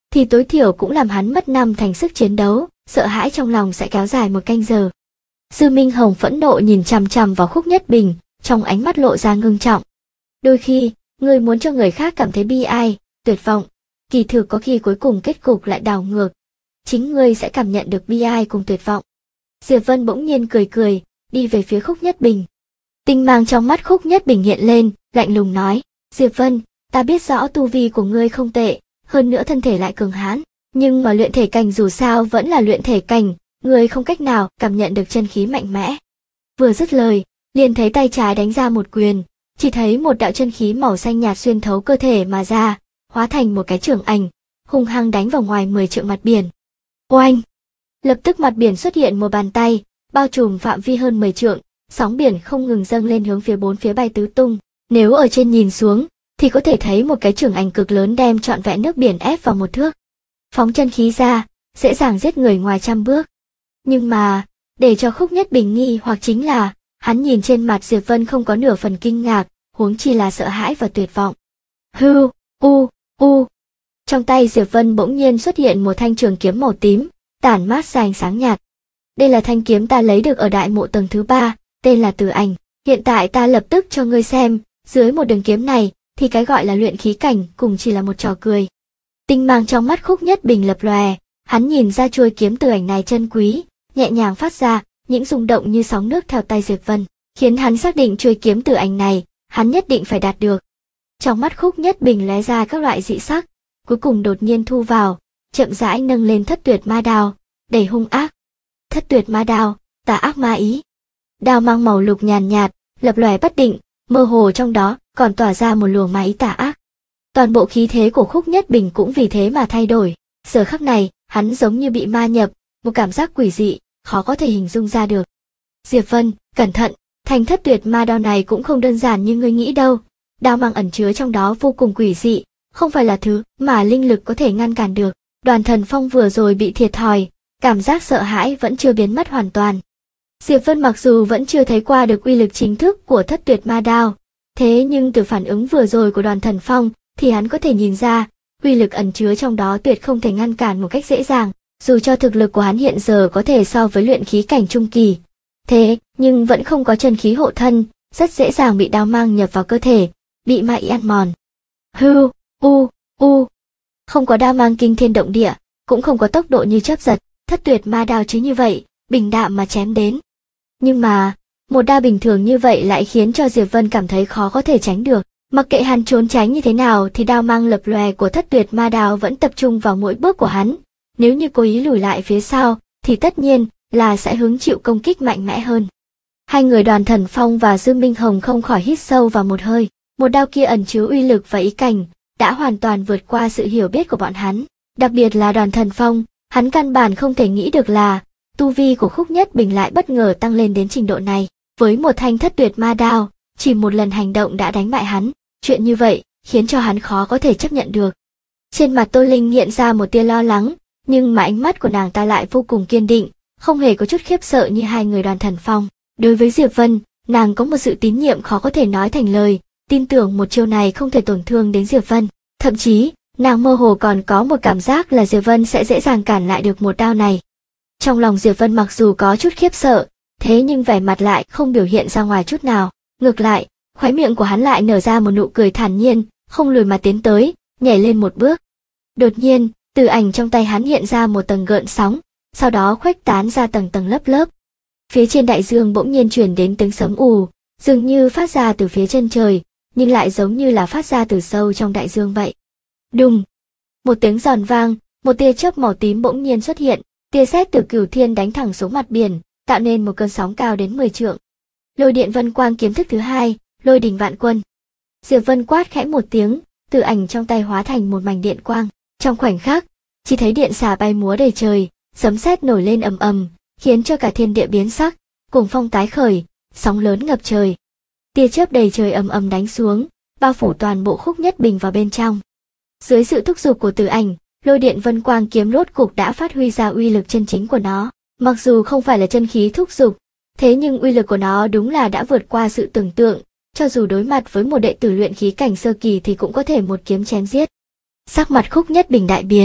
thì tối thiểu cũng làm hắn mất 5 thành sức chiến đấu, sợ hãi trong lòng sẽ kéo dài 1 canh giờ. Dư Minh Hồng phẫn nộ nhìn chằm chằm vào Khúc Nhất Bình, trong ánh mắt lộ ra ngưng trọng. Đôi khi, người muốn cho người khác cảm thấy bi ai, tuyệt vọng, kỳ thực có khi cuối cùng kết cục lại đảo ngược. Chính ngươi sẽ cảm nhận được bi ai cùng tuyệt vọng. Diệp Vân bỗng nhiên cười cười, đi về phía Khúc Nhất Bình. Tinh mang trong mắt Khúc Nhất Bình hiện lên, lạnh lùng nói, Diệp Vân, ta biết rõ tu vi của ngươi không tệ, hơn nữa thân thể lại cường hãn, nhưng mà luyện thể cảnh dù sao vẫn là luyện thể cảnh, ngươi không cách nào cảm nhận được chân khí mạnh mẽ. Vừa dứt lời, liền thấy tay trái đánh ra một quyền, chỉ thấy một đạo chân khí màu xanh nhạt xuyên thấu cơ thể mà ra, hóa thành một cái trường ảnh, hung hăng đánh vào ngoài 10 trượng mặt biển. Oanh! Lập tức mặt biển xuất hiện một bàn tay, bao trùm phạm vi hơn 10 trượng, sóng biển không ngừng dâng lên hướng phía bốn phía bay tứ tung. Nếu ở trên nhìn xuống, thì có thể thấy một cái trường ảnh cực lớn đem trọn vẹn nước biển ép vào 1 thước. Phóng chân khí ra, dễ dàng giết người ngoài 100 bước. Nhưng mà, để cho Khúc Nhất Bình nghi hoặc chính là, hắn nhìn trên mặt Diệp Vân không có nửa phần kinh ngạc, huống chi là sợ hãi và tuyệt vọng. Hưu, u. Trong tay Diệp Vân bỗng nhiên xuất hiện một thanh trường kiếm màu tím, tản mát ra ánh sáng nhạt. Đây là thanh kiếm ta lấy được ở đại mộ tầng thứ 3, tên là Từ Ảnh. Hiện tại ta lập tức cho ngươi xem, dưới một đường kiếm này, thì cái gọi là luyện khí cảnh cùng chỉ là một trò cười. Tinh mang trong mắt Khúc Nhất Bình lập lòe, hắn nhìn ra chuôi kiếm Từ Ảnh này chân quý, nhẹ nhàng phát ra những rung động như sóng nước theo tay Diệp Vân, khiến hắn xác định chuôi kiếm Từ Ảnh này, hắn nhất định phải đạt được. Trong mắt Khúc Nhất Bình lóe ra các loại dị sắc, cuối cùng đột nhiên thu vào, chậm rãi nâng lên Thất Tuyệt Ma Đao, đầy hung ác. Thất Tuyệt Ma Đao, tà ác ma ý. Đao mang màu lục nhàn nhạt, lập lòe bất định, mơ hồ trong đó còn tỏa ra một luồng ma ý tà ác. Toàn bộ khí thế của Khúc Nhất Bình cũng vì thế mà thay đổi. Giờ khắc này, hắn giống như bị ma nhập, một cảm giác quỷ dị, khó có thể hình dung ra được. Diệp Vân, cẩn thận, thanh Thất Tuyệt Ma Đao này cũng không đơn giản như ngươi nghĩ đâu. Đao mang ẩn chứa trong đó vô cùng quỷ dị, không phải là thứ mà linh lực có thể ngăn cản được. Đoàn Thần Phong vừa rồi bị thiệt thòi, cảm giác sợ hãi vẫn chưa biến mất hoàn toàn. Diệp Vân mặc dù vẫn chưa thấy qua được uy lực chính thức của Thất Tuyệt Ma Đao, thế nhưng từ phản ứng vừa rồi của Đoàn Thần Phong thì hắn có thể nhìn ra, uy lực ẩn chứa trong đó tuyệt không thể ngăn cản một cách dễ dàng. Dù cho thực lực của hắn hiện giờ có thể so với luyện khí cảnh trung kỳ, thế nhưng vẫn không có chân khí hộ thân, rất dễ dàng bị đao mang nhập vào cơ thể, bị ma ý ăn mòn. Hưu, u. Không có đao mang kinh thiên động địa, cũng không có tốc độ như chớp giật, Thất Tuyệt Ma Đao chứ như vậy, bình đạm mà chém đến. Nhưng mà, một đao bình thường như vậy lại khiến cho Diệp Vân cảm thấy khó có thể tránh được. Mặc kệ hắn trốn tránh như thế nào thì đao mang lập lòe của Thất Tuyệt Ma Đao vẫn tập trung vào mỗi bước của hắn. Nếu như cố ý lùi lại phía sau, thì tất nhiên là sẽ hứng chịu công kích mạnh mẽ hơn. Hai người Đoàn Thần Phong và Dư Minh Hồng không khỏi hít sâu vào một hơi. Một đao kia ẩn chứa uy lực và ý cảnh, đã hoàn toàn vượt qua sự hiểu biết của bọn hắn. Đặc biệt là Đoàn Thần Phong, hắn căn bản không thể nghĩ được là tu vi của Khúc Nhất Bình lại bất ngờ tăng lên đến trình độ này. Với một thanh Thất Tuyệt Ma Đao, chỉ một lần hành động đã đánh bại hắn. Chuyện như vậy khiến cho hắn khó có thể chấp nhận được. Trên mặt Tô Linh hiện ra một tia lo lắng, nhưng mà ánh mắt của nàng ta lại vô cùng kiên định, không hề có chút khiếp sợ như hai người Đoàn Thần Phong. Đối với Diệp Vân, nàng có một sự tín nhiệm khó có thể nói thành lời, tin tưởng một chiêu này không thể tổn thương đến Diệp Vân. Thậm chí, nàng mơ hồ còn có một cảm giác là Diệp Vân sẽ dễ dàng cản lại được một đao này. Trong lòng Diệp Vân mặc dù có chút khiếp sợ, thế nhưng vẻ mặt lại không biểu hiện ra ngoài chút nào. Ngược lại, khóe miệng của hắn lại nở ra một nụ cười thản nhiên, không lùi mà tiến tới, nhảy lên một bước. Đột nhiên, Từ Ảnh trong tay hắn hiện ra một tầng gợn sóng, sau đó khuếch tán ra tầng tầng lớp lớp. Phía trên đại dương bỗng nhiên truyền đến tiếng sấm ù, dường như phát ra từ phía chân trời, nhưng lại giống như là phát ra từ sâu trong đại dương vậy. Đùng! Một tiếng giòn vang, một tia chớp màu tím bỗng nhiên xuất hiện, tia sét từ cửu thiên đánh thẳng xuống mặt biển, tạo nên một cơn sóng cao đến 10 trượng. Lôi điện vân quang kiếm thức thứ hai, Lôi đình vạn quân. Diệp Vân quát khẽ một tiếng, Từ Ảnh trong tay hóa thành một mảnh điện quang. Trong khoảnh khắc, chỉ thấy điện xà bay múa đầy trời, sấm sét nổi lên ầm ầm, khiến cho cả thiên địa biến sắc, cuồng phong tái khởi, sóng lớn ngập trời. Tia chớp đầy trời ầm ầm đánh xuống, bao phủ toàn bộ Khúc Nhất Bình vào bên trong. Dưới sự thúc giục của Từ Ảnh, Lôi điện vân quang kiếm rốt cục đã phát huy ra uy lực chân chính của nó. Mặc dù không phải là chân khí thúc giục, thế nhưng uy lực của nó đúng là đã vượt qua sự tưởng tượng, cho dù đối mặt với một đệ tử luyện khí cảnh sơ kỳ thì cũng có thể một kiếm chém giết. Sắc mặt Khúc Nhất Bình đại biến,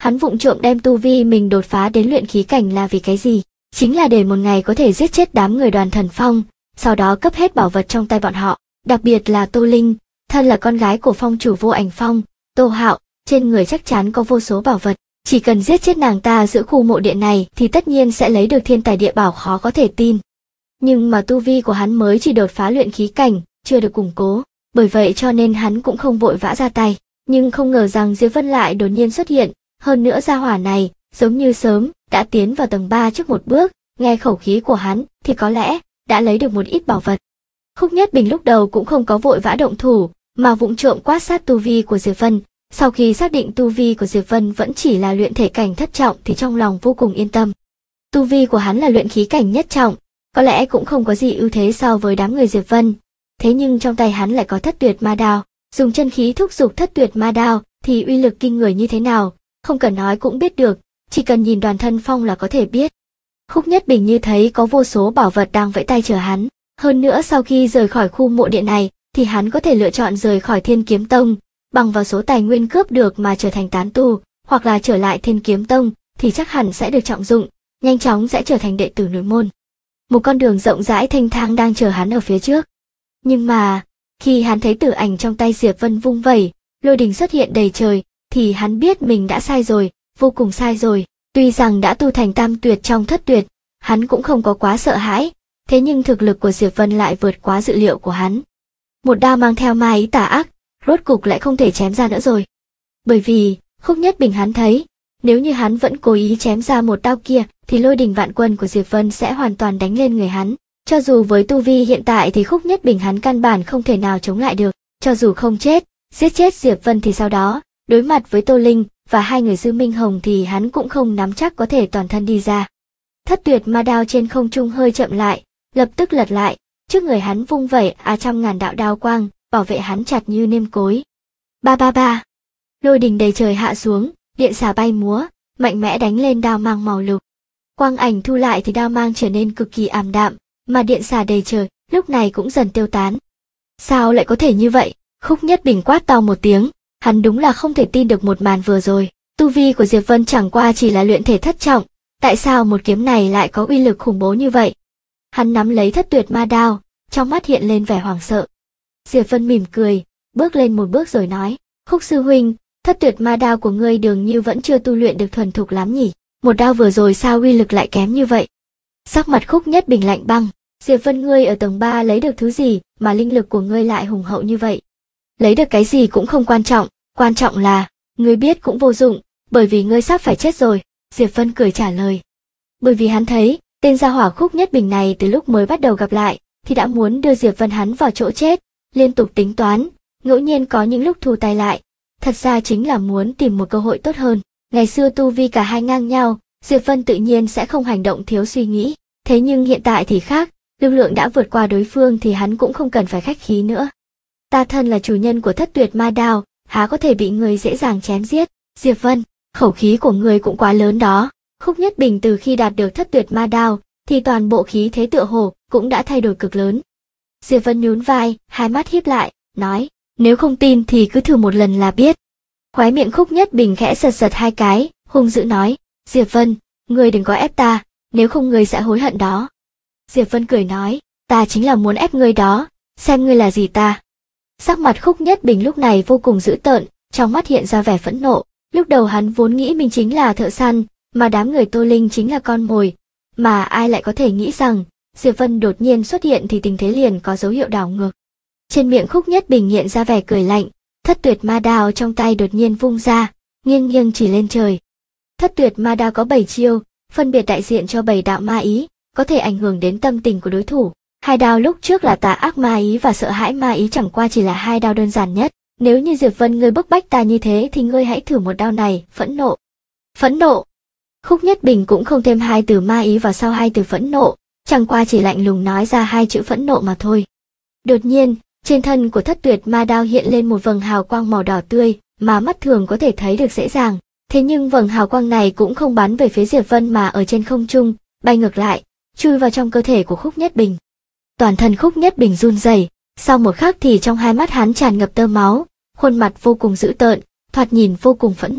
Hắn vụng trộm đem tu vi mình đột phá đến luyện khí cảnh là vì cái gì? Chính là để một ngày có thể giết chết đám người Đoàn Thần Phong, sau đó cấp hết bảo vật trong tay bọn họ, đặc biệt là Tô Linh, thân là con gái của phong chủ Vô Ảnh Phong, Tô Hạo, trên người chắc chắn có vô số bảo vật, chỉ cần giết chết nàng ta giữa khu mộ điện này thì tất nhiên sẽ lấy được thiên tài địa bảo khó có thể tin. Nhưng mà tu vi của hắn mới chỉ đột phá luyện khí cảnh, chưa được củng cố, bởi vậy cho nên hắn cũng không vội vã ra tay, nhưng không ngờ rằng Diệp Vân lại đột nhiên xuất hiện, hơn nữa gia hỏa này, giống như sớm đã tiến vào tầng 3 trước một bước, nghe khẩu khí của hắn thì có lẽ đã lấy được một ít bảo vật. Khúc Nhất Bình lúc đầu cũng không có vội vã động thủ, mà vụng trộm quan sát tu vi của Diệp Vân. Sau khi xác định tu vi của Diệp Vân vẫn chỉ là luyện thể cảnh thất trọng thì trong lòng vô cùng yên tâm. Tu vi của hắn là luyện khí cảnh nhất trọng, có lẽ cũng không có gì ưu thế so với đám người Diệp Vân. Thế nhưng trong tay hắn lại có Thất Tuyệt Ma Đao, dùng chân khí thúc giục Thất Tuyệt Ma Đao thì uy lực kinh người như thế nào, không cần nói cũng biết được, chỉ cần nhìn Đoàn Thân Phong là có thể biết. Khúc Nhất Bình như thấy có vô số bảo vật đang vẫy tay chờ hắn, hơn nữa sau khi rời khỏi khu mộ điện này thì hắn có thể lựa chọn rời khỏi Thiên Kiếm Tông, bằng vào số tài nguyên cướp được mà trở thành tán tu, hoặc là trở lại Thiên Kiếm Tông thì chắc hẳn sẽ được trọng dụng, nhanh chóng sẽ trở thành đệ tử nội môn. Một con đường rộng rãi thanh thang đang chờ hắn ở phía trước. Nhưng mà, khi hắn thấy tử ảnh trong tay Diệp Vân vung vẩy, lôi đình xuất hiện đầy trời, thì hắn biết mình đã sai rồi, vô cùng sai rồi. Tuy rằng đã tu thành tam tuyệt trong thất tuyệt, hắn cũng không có quá sợ hãi, thế nhưng thực lực của Diệp Vân lại vượt quá dự liệu của hắn. Một đao mang theo ma ý tà ác, rốt cục lại không thể chém ra nữa rồi. Bởi vì, Khúc Nhất Bình hắn thấy, nếu như hắn vẫn cố ý chém ra một đao kia, thì lôi đình vạn quân của Diệp Vân sẽ hoàn toàn đánh lên người hắn. Cho dù với tu vi hiện tại thì Khúc Nhất Bình hắn căn bản không thể nào chống lại được, cho dù không chết, giết chết Diệp Vân thì sau đó, đối mặt với Tô Linh và hai người Dư Minh Hồng thì hắn cũng không nắm chắc có thể toàn thân đi ra. Thất Tuyệt Ma Đao trên không trung hơi chậm lại, lập tức lật lại, trước người hắn vung vẩy trăm ngàn đạo đao quang, bảo vệ hắn chặt như nêm cối. Ba ba ba, lôi đình đầy trời hạ xuống, điện xà bay múa, mạnh mẽ đánh lên đao mang màu lục. Quang ảnh thu lại thì đao mang trở nên cực kỳ ảm đạm, mà điện xà đầy trời lúc này cũng dần tiêu tán. Sao lại có thể như vậy? Khúc Nhất Bình quát to một tiếng, hắn đúng là không thể tin được một màn vừa rồi. Tu vi của Diệp Vân chẳng qua chỉ là luyện thể thất trọng, tại sao một kiếm này lại có uy lực khủng bố như vậy? Hắn nắm lấy Thất Tuyệt Ma Đao, trong mắt hiện lên vẻ hoảng sợ. Diệp Vân mỉm cười, bước lên một bước rồi nói, Khúc sư huynh, Thất Tuyệt Ma Đao của ngươi dường như vẫn chưa tu luyện được thuần thục lắm nhỉ? Một đao vừa rồi sao uy lực lại kém như vậy? Sắc mặt Khúc Nhất Bình lạnh băng, Diệp Vân ngươi ở tầng 3 lấy được thứ gì mà linh lực của ngươi lại hùng hậu như vậy? Lấy được cái gì cũng không quan trọng là, ngươi biết cũng vô dụng, bởi vì ngươi sắp phải chết rồi, Diệp Vân cười trả lời. Bởi vì hắn thấy, tên gia hỏa Khúc Nhất Bình này từ lúc mới bắt đầu gặp lại, thì đã muốn đưa Diệp Vân hắn vào chỗ chết, liên tục tính toán, ngẫu nhiên có những lúc thu tay lại, thật ra chính là muốn tìm một cơ hội tốt hơn. Ngày xưa tu vi cả hai ngang nhau, Diệp Vân tự nhiên sẽ không hành động thiếu suy nghĩ, thế nhưng hiện tại thì khác, lực lượng đã vượt qua đối phương thì hắn cũng không cần phải khách khí nữa. Ta thân là chủ nhân của Thất Tuyệt Ma Đao, há có thể bị người dễ dàng chém giết? Diệp Vân, khẩu khí của người cũng quá lớn đó. Khúc Nhất Bình từ khi đạt được Thất Tuyệt Ma Đao, thì toàn bộ khí thế tựa hồ cũng đã thay đổi cực lớn. Diệp Vân nhún vai, hai mắt híp lại, nói, nếu không tin thì cứ thử một lần là biết. Khóe miệng Khúc Nhất Bình khẽ giật giật hai cái, hung dữ nói, Diệp Vân, ngươi đừng có ép ta, nếu không ngươi sẽ hối hận đó. Diệp Vân cười nói, ta chính là muốn ép ngươi đó, xem ngươi là gì ta. Sắc mặt Khúc Nhất Bình lúc này vô cùng dữ tợn, trong mắt hiện ra vẻ phẫn nộ. Lúc đầu hắn vốn nghĩ mình chính là thợ săn, mà đám người Tô Linh chính là con mồi, mà ai lại có thể nghĩ rằng Diệp Vân đột nhiên xuất hiện thì tình thế liền có dấu hiệu đảo ngược. Trên miệng Khúc Nhất Bình hiện ra vẻ cười lạnh, Thất Tuyệt Ma Đao trong tay đột nhiên vung ra, nghiêng nghiêng chỉ lên trời. Thất Tuyệt Ma Đao có 7 chiêu, phân biệt đại diện cho 7 đạo ma ý, có thể ảnh hưởng đến tâm tình của đối thủ. Hai đao lúc trước là tà ác ma ý và sợ hãi ma ý chẳng qua chỉ là hai đao đơn giản nhất. Nếu như Diệp Vân ngươi bức bách ta như thế thì ngươi hãy thử một đao này, phẫn nộ. Phẫn nộ. Khúc Nhất Bình cũng không thêm hai từ ma ý vào sau hai từ phẫn nộ, chẳng qua chỉ lạnh lùng nói ra hai chữ phẫn nộ mà thôi. Đột nhiên, trên thân của Thất Tuyệt Ma Đao hiện lên một vầng hào quang màu đỏ tươi, mà mắt thường có thể thấy được dễ dàng. Thế nhưng vầng hào quang này cũng không bắn về phía Diệp Vân mà ở trên không trung, bay ngược lại, chui vào trong cơ thể của Khúc Nhất Bình. Toàn thân Khúc Nhất Bình run rẩy, sau một khắc thì trong hai mắt hắn tràn ngập tơ máu, khuôn mặt vô cùng dữ tợn, thoạt nhìn vô cùng phẫn nộ.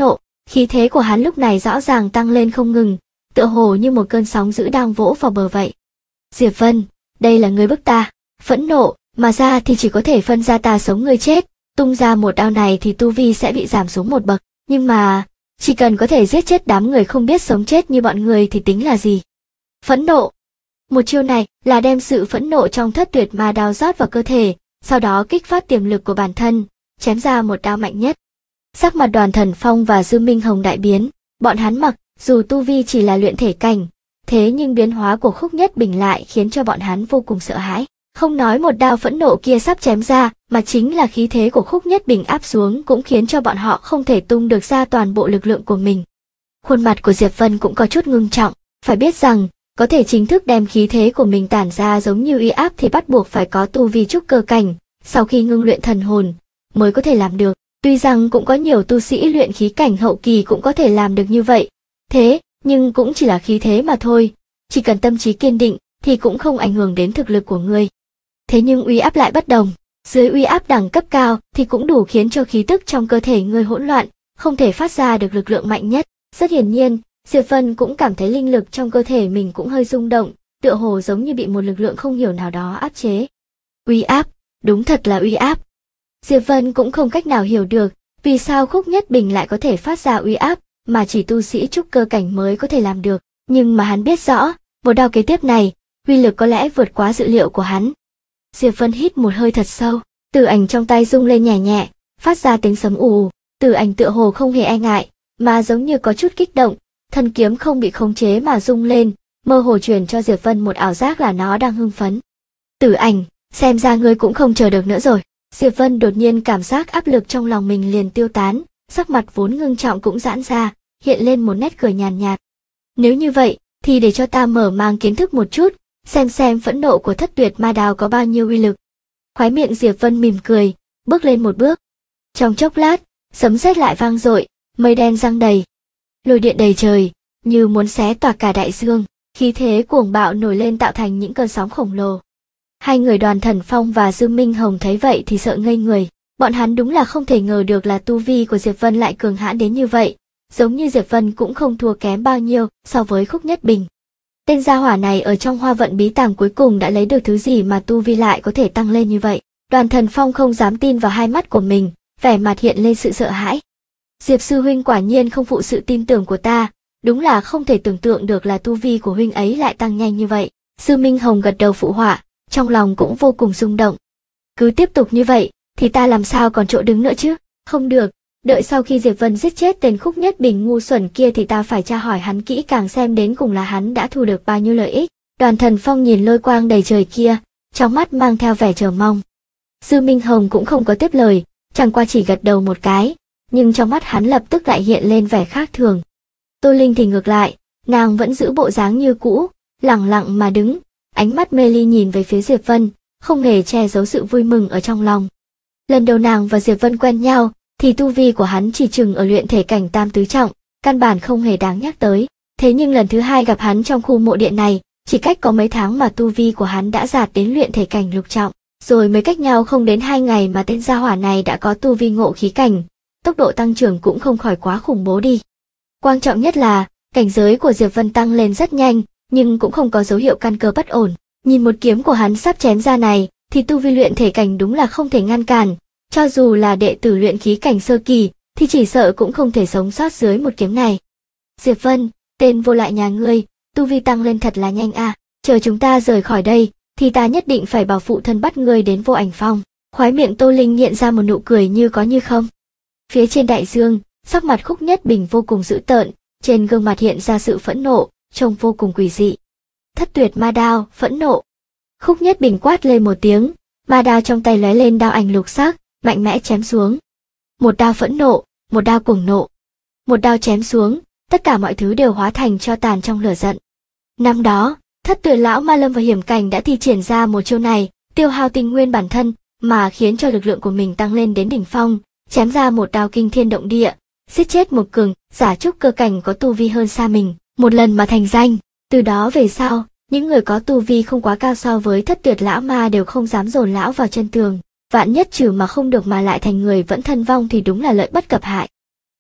Khí thế của hắn lúc này rõ ràng tăng lên không ngừng, tựa hồ như một cơn sóng dữ đang vỗ vào bờ vậy. Diệp Vân, đây là ngươi bức ta, phẫn nộ, mà ra thì chỉ có thể phân ra ta sống ngươi chết, tung ra một đao này thì tu vi sẽ bị giảm xuống một bậc, nhưng mà, chỉ cần có thể giết chết đám người không biết sống chết như bọn người thì tính là gì. Phẫn nộ. Một chiêu này là đem sự phẫn nộ trong thất tuyệt ma đao rót vào cơ thể, sau đó kích phát tiềm lực của bản thân, chém ra một đao mạnh nhất. Sắc mặt Đoàn Thần Phong và Dư Minh Hồng đại biến, bọn hắn mặc dù tu vi chỉ là luyện thể cảnh, thế nhưng biến hóa của Khúc Nhất Bình lại khiến cho bọn hắn vô cùng sợ hãi. Không nói một đao phẫn nộ kia sắp chém ra, mà chính là khí thế của Khúc Nhất Bình áp xuống cũng khiến cho bọn họ không thể tung được ra toàn bộ lực lượng của mình. Khuôn mặt của Diệp Vân cũng có chút ngưng trọng, phải biết rằng, có thể chính thức đem khí thế của mình tản ra giống như uy áp thì bắt buộc phải có tu vi trúc cơ cảnh, sau khi ngưng luyện thần hồn, mới có thể làm được. Tuy rằng cũng có nhiều tu sĩ luyện khí cảnh hậu kỳ cũng có thể làm được như vậy, thế, nhưng cũng chỉ là khí thế mà thôi, chỉ cần tâm trí kiên định, thì cũng không ảnh hưởng đến thực lực của ngươi. Thế nhưng uy áp lại bất đồng, dưới uy áp đẳng cấp cao thì cũng đủ khiến cho khí tức trong cơ thể ngươi hỗn loạn, không thể phát ra được lực lượng mạnh nhất. Rất hiển nhiên, Diệp Vân cũng cảm thấy linh lực trong cơ thể mình cũng hơi rung động, tựa hồ giống như bị một lực lượng không hiểu nào đó áp chế. Uy áp, đúng thật là uy áp. Diệp Vân cũng không cách nào hiểu được, vì sao Khúc Nhất Bình lại có thể phát ra uy áp, mà chỉ tu sĩ trúc cơ cảnh mới có thể làm được, nhưng mà hắn biết rõ, một đao kế tiếp này, uy lực có lẽ vượt quá dự liệu của hắn. Diệp Vân hít một hơi thật sâu, tử ảnh trong tay rung lên nhẹ nhẹ, phát ra tiếng sấm ù, tử ảnh tựa hồ không hề e ngại, mà giống như có chút kích động, thân kiếm không bị khống chế mà rung lên, mơ hồ truyền cho Diệp Vân một ảo giác là nó đang hưng phấn. Tử ảnh, xem ra ngươi cũng không chờ được nữa rồi. Diệp Vân đột nhiên cảm giác áp lực trong lòng mình liền tiêu tán, sắc mặt vốn ngưng trọng cũng giãn ra, hiện lên một nét cười nhàn nhạt. Nếu như vậy, thì để cho ta mở mang kiến thức một chút, xem phẫn nộ của thất tuyệt ma đao có bao nhiêu uy lực. Khóe miệng Diệp Vân mỉm cười, bước lên một bước. Trong chốc lát, sấm sét lại vang dội, mây đen giăng đầy, lôi điện đầy trời, như muốn xé toạc cả đại dương, khí thế cuồng bạo nổi lên tạo thành những cơn sóng khổng lồ. Hai người Đoàn Thần Phong và Dư Minh Hồng thấy vậy thì sợ ngây người, bọn hắn đúng là không thể ngờ được là tu vi của Diệp Vân lại cường hãn đến như vậy, giống như Diệp Vân cũng không thua kém bao nhiêu so với Khúc Nhất Bình. Tên gia hỏa này ở trong Hoa Vận bí tàng cuối cùng đã lấy được thứ gì mà tu vi lại có thể tăng lên như vậy. Đoàn Thần Phong không dám tin vào hai mắt của mình, vẻ mặt hiện lên sự sợ hãi. Diệp sư huynh quả nhiên không phụ sự tin tưởng của ta, đúng là không thể tưởng tượng được là tu vi của huynh ấy lại tăng nhanh như vậy. Dư Minh Hồng gật đầu phụ họa, trong lòng cũng vô cùng rung động. Cứ tiếp tục như vậy, thì ta làm sao còn chỗ đứng nữa chứ? Không được, đợi sau khi Diệp Vân giết chết tên Khúc Nhất Bình ngu xuẩn kia thì ta phải tra hỏi hắn kỹ càng xem đến cùng là hắn đã thu được bao nhiêu lợi ích. Đoàn Thần Phong nhìn lôi quang đầy trời kia, trong mắt mang theo vẻ chờ mong. Dư Minh Hồng cũng không có tiếp lời, chẳng qua chỉ gật đầu một cái, nhưng trong mắt hắn lập tức lại hiện lên vẻ khác thường. Tô Linh thì ngược lại, nàng vẫn giữ bộ dáng như cũ, lẳng lặng mà đứng, ánh mắt mê ly nhìn về phía Diệp Vân, không hề che giấu sự vui mừng ở trong lòng. Lần đầu nàng và Diệp Vân quen nhau, thì tu vi của hắn chỉ chừng ở luyện thể cảnh tam tứ trọng, căn bản không hề đáng nhắc tới. Thế nhưng lần thứ hai gặp hắn trong khu mộ điện này, chỉ cách có mấy tháng mà tu vi của hắn đã đạt đến luyện thể cảnh lục trọng, rồi mới cách nhau không đến 2 ngày mà tên gia hỏa này đã có tu vi ngộ khí cảnh, tốc độ tăng trưởng cũng không khỏi quá khủng bố đi. Quan trọng nhất là, cảnh giới của Diệp Vân tăng lên rất nhanh, nhưng cũng không có dấu hiệu căn cơ bất ổn. Nhìn một kiếm của hắn sắp chém ra này, thì tu vi luyện thể cảnh đúng là không thể ngăn cản, cho dù là đệ tử luyện khí cảnh sơ kỳ, thì chỉ sợ cũng không thể sống sót dưới một kiếm này. Diệp Vân, tên vô lại nhà ngươi, tu vi tăng lên thật là nhanh à, chờ chúng ta rời khỏi đây, thì ta nhất định phải bảo phụ thân bắt ngươi đến Vô Ảnh Phong. Khóe miệng Tô Linh hiện ra một nụ cười như có như không. Phía trên đại dương, sắc mặt Khúc Nhất Bình vô cùng dữ tợn, trên gương mặt hiện ra sự phẫn nộ, trông vô cùng quỷ dị. Thất tuyệt ma đao, phẫn nộ. Khúc Nhất Bình quát lên một tiếng, ma đao trong tay lóe lên đao ảnh lục sắc, mạnh mẽ chém xuống. Một đao phẫn nộ, một đao cuồng nộ. Một đao chém xuống, tất cả mọi thứ đều hóa thành tro tàn trong lửa giận. Năm đó, Thất Tuyệt lão ma lâm vào hiểm cảnh đã thi triển ra một chiêu này, tiêu hao tinh nguyên bản thân, mà khiến cho lực lượng của mình tăng lên đến đỉnh phong, chém ra một đao kinh thiên động địa, giết chết một cường giả trúc cơ cảnh có tu vi hơn xa mình, một lần mà thành danh. Từ đó về sau, những người có tu vi không quá cao so với Thất Tuyệt lão ma đều không dám dồn lão vào chân tường, vạn nhất trừ mà không được mà lại thành người vẫn thân vong thì đúng là lợi bất cập hại.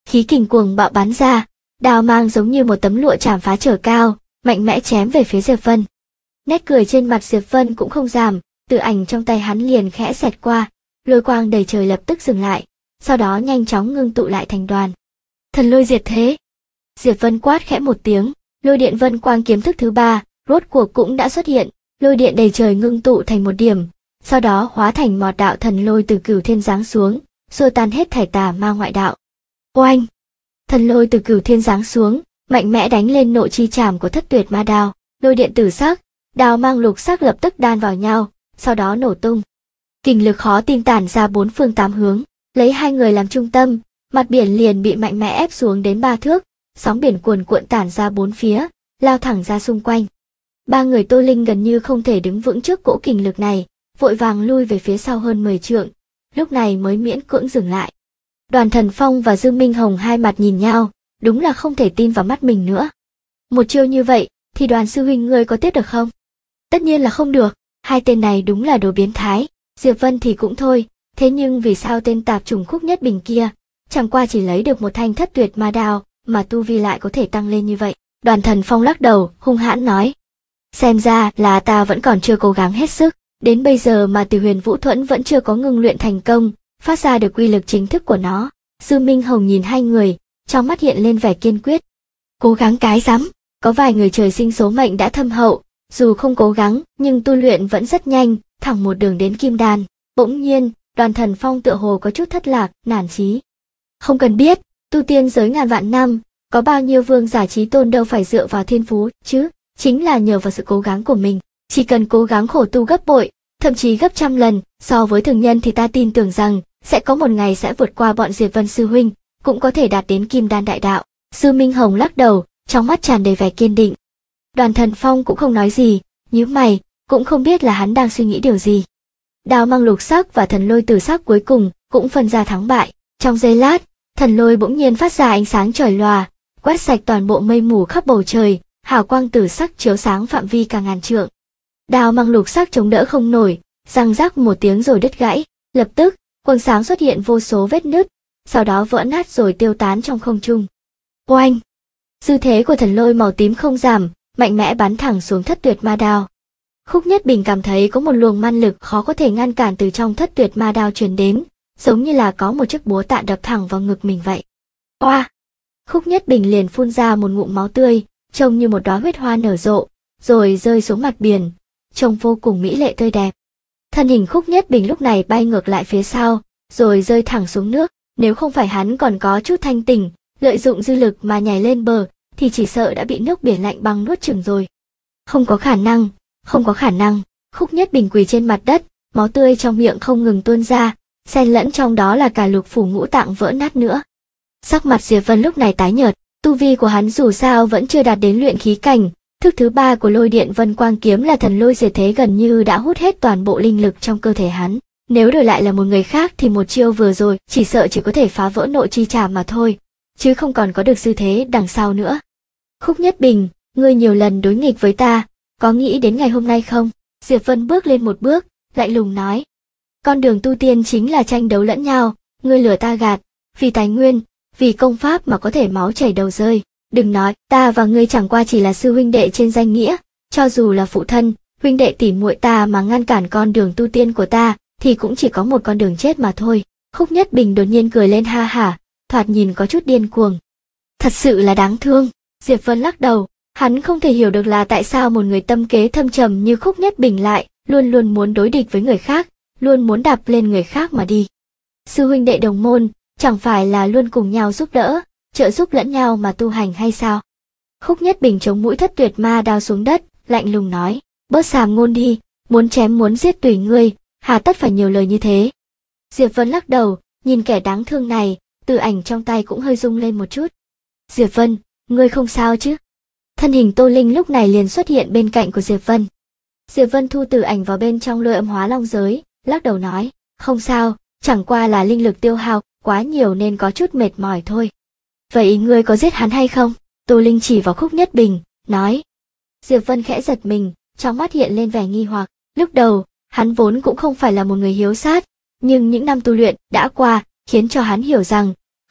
Khí kình cuồng bạo bắn ra, đao mang giống như một tấm lụa chạm phá trời cao, mạnh mẽ chém về phía Diệp Vân. Nét cười trên mặt Diệp Vân cũng không giảm, từ ảnh trong tay hắn liền khẽ xẹt qua, lôi quang đầy trời lập tức dừng lại, sau đó nhanh chóng ngưng tụ lại thành đoàn. Thần lôi diệt thế. Diệp Vân quát khẽ một tiếng, lôi điện vân quang kiếm thức thứ 3, rốt cuộc cũng đã xuất hiện, lôi điện đầy trời ngưng tụ thành một điểm, sau đó hóa thành một đạo thần lôi từ cửu thiên giáng xuống, xua tan hết thảy tà ma ngoại đạo. Oanh! Thần lôi từ cửu thiên giáng xuống, mạnh mẽ đánh lên nội chi trảm của Thất Tuyệt Ma Đao, lôi điện tử sắc, đao mang lục sắc lập tức đan vào nhau, sau đó nổ tung. Kình lực khó tin tản ra bốn phương tám hướng, lấy hai người làm trung tâm, mặt biển liền bị mạnh mẽ ép xuống đến 3 thước, sóng biển cuồn cuộn tản ra bốn phía, lao thẳng ra xung quanh. Ba người Tô Linh gần như không thể đứng vững trước cỗ kình lực này, vội vàng lui về phía sau hơn 10 trượng, lúc này mới miễn cưỡng dừng lại. Đoàn Thần Phong và Dương Minh Hồng hai mặt nhìn nhau, đúng là không thể tin vào mắt mình nữa. Một chiêu như vậy, thì Đoàn sư huynh ngươi có tiếp được không? Tất nhiên là không được, hai tên này đúng là đồ biến thái, Diệp Vân thì cũng thôi, thế nhưng vì sao tên tạp chủng Khúc Nhất Bình kia, chẳng qua chỉ lấy được một thanh Thất Tuyệt Ma Đao, mà tu vi lại có thể tăng lên như vậy. Đoàn Thần Phong lắc đầu, hung hãn nói. Xem ra là ta vẫn còn chưa cố gắng hết sức, đến bây giờ mà Từ Huyền Vũ Thuẫn vẫn chưa có ngưng luyện thành công, phát ra được quy lực chính thức của nó. Dương Minh Hồng nhìn hai người, trong mắt hiện lên vẻ kiên quyết. Cố gắng cái rắm, có vài người trời sinh số mệnh đã thâm hậu, dù không cố gắng nhưng tu luyện vẫn rất nhanh, thẳng một đường đến kim đan. Bỗng nhiên, Đoàn Thần Phong tựa hồ có chút thất lạc, nản chí. Không cần biết, tu tiên giới ngàn vạn năm, có bao nhiêu vương giả chí tôn đâu phải dựa vào thiên phú, chứ, chính là nhờ vào sự cố gắng của mình. Chỉ cần cố gắng khổ tu gấp bội, thậm chí gấp trăm lần so với thường nhân thì ta tin tưởng rằng sẽ có một ngày sẽ vượt qua bọn Diệp Vân sư huynh, cũng có thể đạt đến kim đan đại đạo. Dương Minh Hồng lắc đầu, trong mắt tràn đầy vẻ kiên định. Đoàn Thần Phong cũng không nói gì, nhíu mày, cũng không biết là hắn đang suy nghĩ điều gì. Đao mang lục sắc và thần lôi tử sắc cuối cùng cũng phân ra thắng bại. Trong giây lát, thần lôi bỗng nhiên phát ra ánh sáng chói lòa, quét sạch toàn bộ mây mù khắp bầu trời, hào quang tử sắc chiếu sáng phạm vi cả ngàn trượng. Đao mang lục sắc chống đỡ không nổi, răng rắc một tiếng rồi đứt gãy, lập tức, quang sáng xuất hiện vô số vết nứt, sau đó vỡ nát rồi tiêu tán trong không trung. Oanh! Dư thế của thần lôi màu tím không giảm, mạnh mẽ bắn thẳng xuống Thất Tuyệt Ma Đao. Khúc Nhất Bình cảm thấy có một luồng man lực khó có thể ngăn cản từ trong Thất Tuyệt Ma Đao truyền đến, giống như là có một chiếc búa tạ đập thẳng vào ngực mình vậy. Oa! Khúc Nhất Bình liền phun ra một ngụm máu tươi, trông như một đóa huyết hoa nở rộ, rồi rơi xuống mặt biển, trông vô cùng mỹ lệ tươi đẹp. Thân hình Khúc Nhất Bình lúc này bay ngược lại phía sau, rồi rơi thẳng xuống nước, nếu không phải hắn còn có chút thanh tỉnh, lợi dụng dư lực mà nhảy lên bờ, thì chỉ sợ đã bị nước biển lạnh băng nuốt chửng rồi. Không có khả năng, không có khả năng. Khúc Nhất Bình quỳ trên mặt đất, máu tươi trong miệng không ngừng tuôn ra, xen lẫn trong đó là cả lục phủ ngũ tạng vỡ nát nữa. Sắc mặt Diệp Vân lúc này tái nhợt, tu vi của hắn dù sao vẫn chưa đạt đến luyện khí cảnh, thức thứ 3 của lôi điện vân quang kiếm là thần lôi diệt thế gần như đã hút hết toàn bộ linh lực trong cơ thể hắn. Nếu đổi lại là một người khác thì một chiêu vừa rồi chỉ sợ chỉ có thể phá vỡ nội chi trảm mà thôi, chứ không còn có được dư thế đằng sau nữa. Khúc Nhất Bình, ngươi nhiều lần đối nghịch với ta, có nghĩ đến ngày hôm nay không? Diệp Vân bước lên một bước, lạnh lùng nói. Con đường tu tiên chính là tranh đấu lẫn nhau, ngươi lừa ta gạt, vì tài nguyên, vì công pháp mà có thể máu chảy đầu rơi. Đừng nói, ta và ngươi chẳng qua chỉ là sư huynh đệ trên danh nghĩa, cho dù là phụ thân, huynh đệ tỉ muội ta mà ngăn cản con đường tu tiên của ta, thì cũng chỉ có một con đường chết mà thôi. Khúc Nhất Bình đột nhiên cười lên ha hả, thoạt nhìn có chút điên cuồng. Thật sự là đáng thương. Diệp Vân lắc đầu, hắn không thể hiểu được là tại sao một người tâm kế thâm trầm như Khúc Nhất Bình lại luôn luôn muốn đối địch với người khác, luôn muốn đạp lên người khác mà đi. Sư huynh đệ đồng môn, chẳng phải là luôn cùng nhau giúp đỡ, trợ giúp lẫn nhau mà tu hành hay sao? Khúc Nhất Bình chống mũi Thất Tuyệt Ma Đao xuống đất, lạnh lùng nói, bớt sàm ngôn đi, muốn chém muốn giết tùy ngươi, hà tất phải nhiều lời như thế. Diệp Vân lắc đầu, nhìn kẻ đáng thương này, từ ảnh trong tay cũng hơi rung lên một chút. Diệp Vân, ngươi không sao chứ? Thân hình Tô Linh lúc này liền xuất hiện bên cạnh của Diệp Vân. Diệp Vân thu từ ảnh vào bên trong lôi âm hóa long giới, lắc đầu nói, không sao, chẳng qua là linh lực tiêu hao quá nhiều nên có chút mệt mỏi thôi. Vậy ngươi có giết hắn hay không? Tô Linh chỉ vào Khúc Nhất Bình, nói. Diệp Vân khẽ giật mình, trong mắt hiện lên vẻ nghi hoặc. Lúc đầu, hắn vốn cũng không phải là một người hiếu sát, nhưng những năm tu luyện đã qua khiến cho hắn hiểu rằng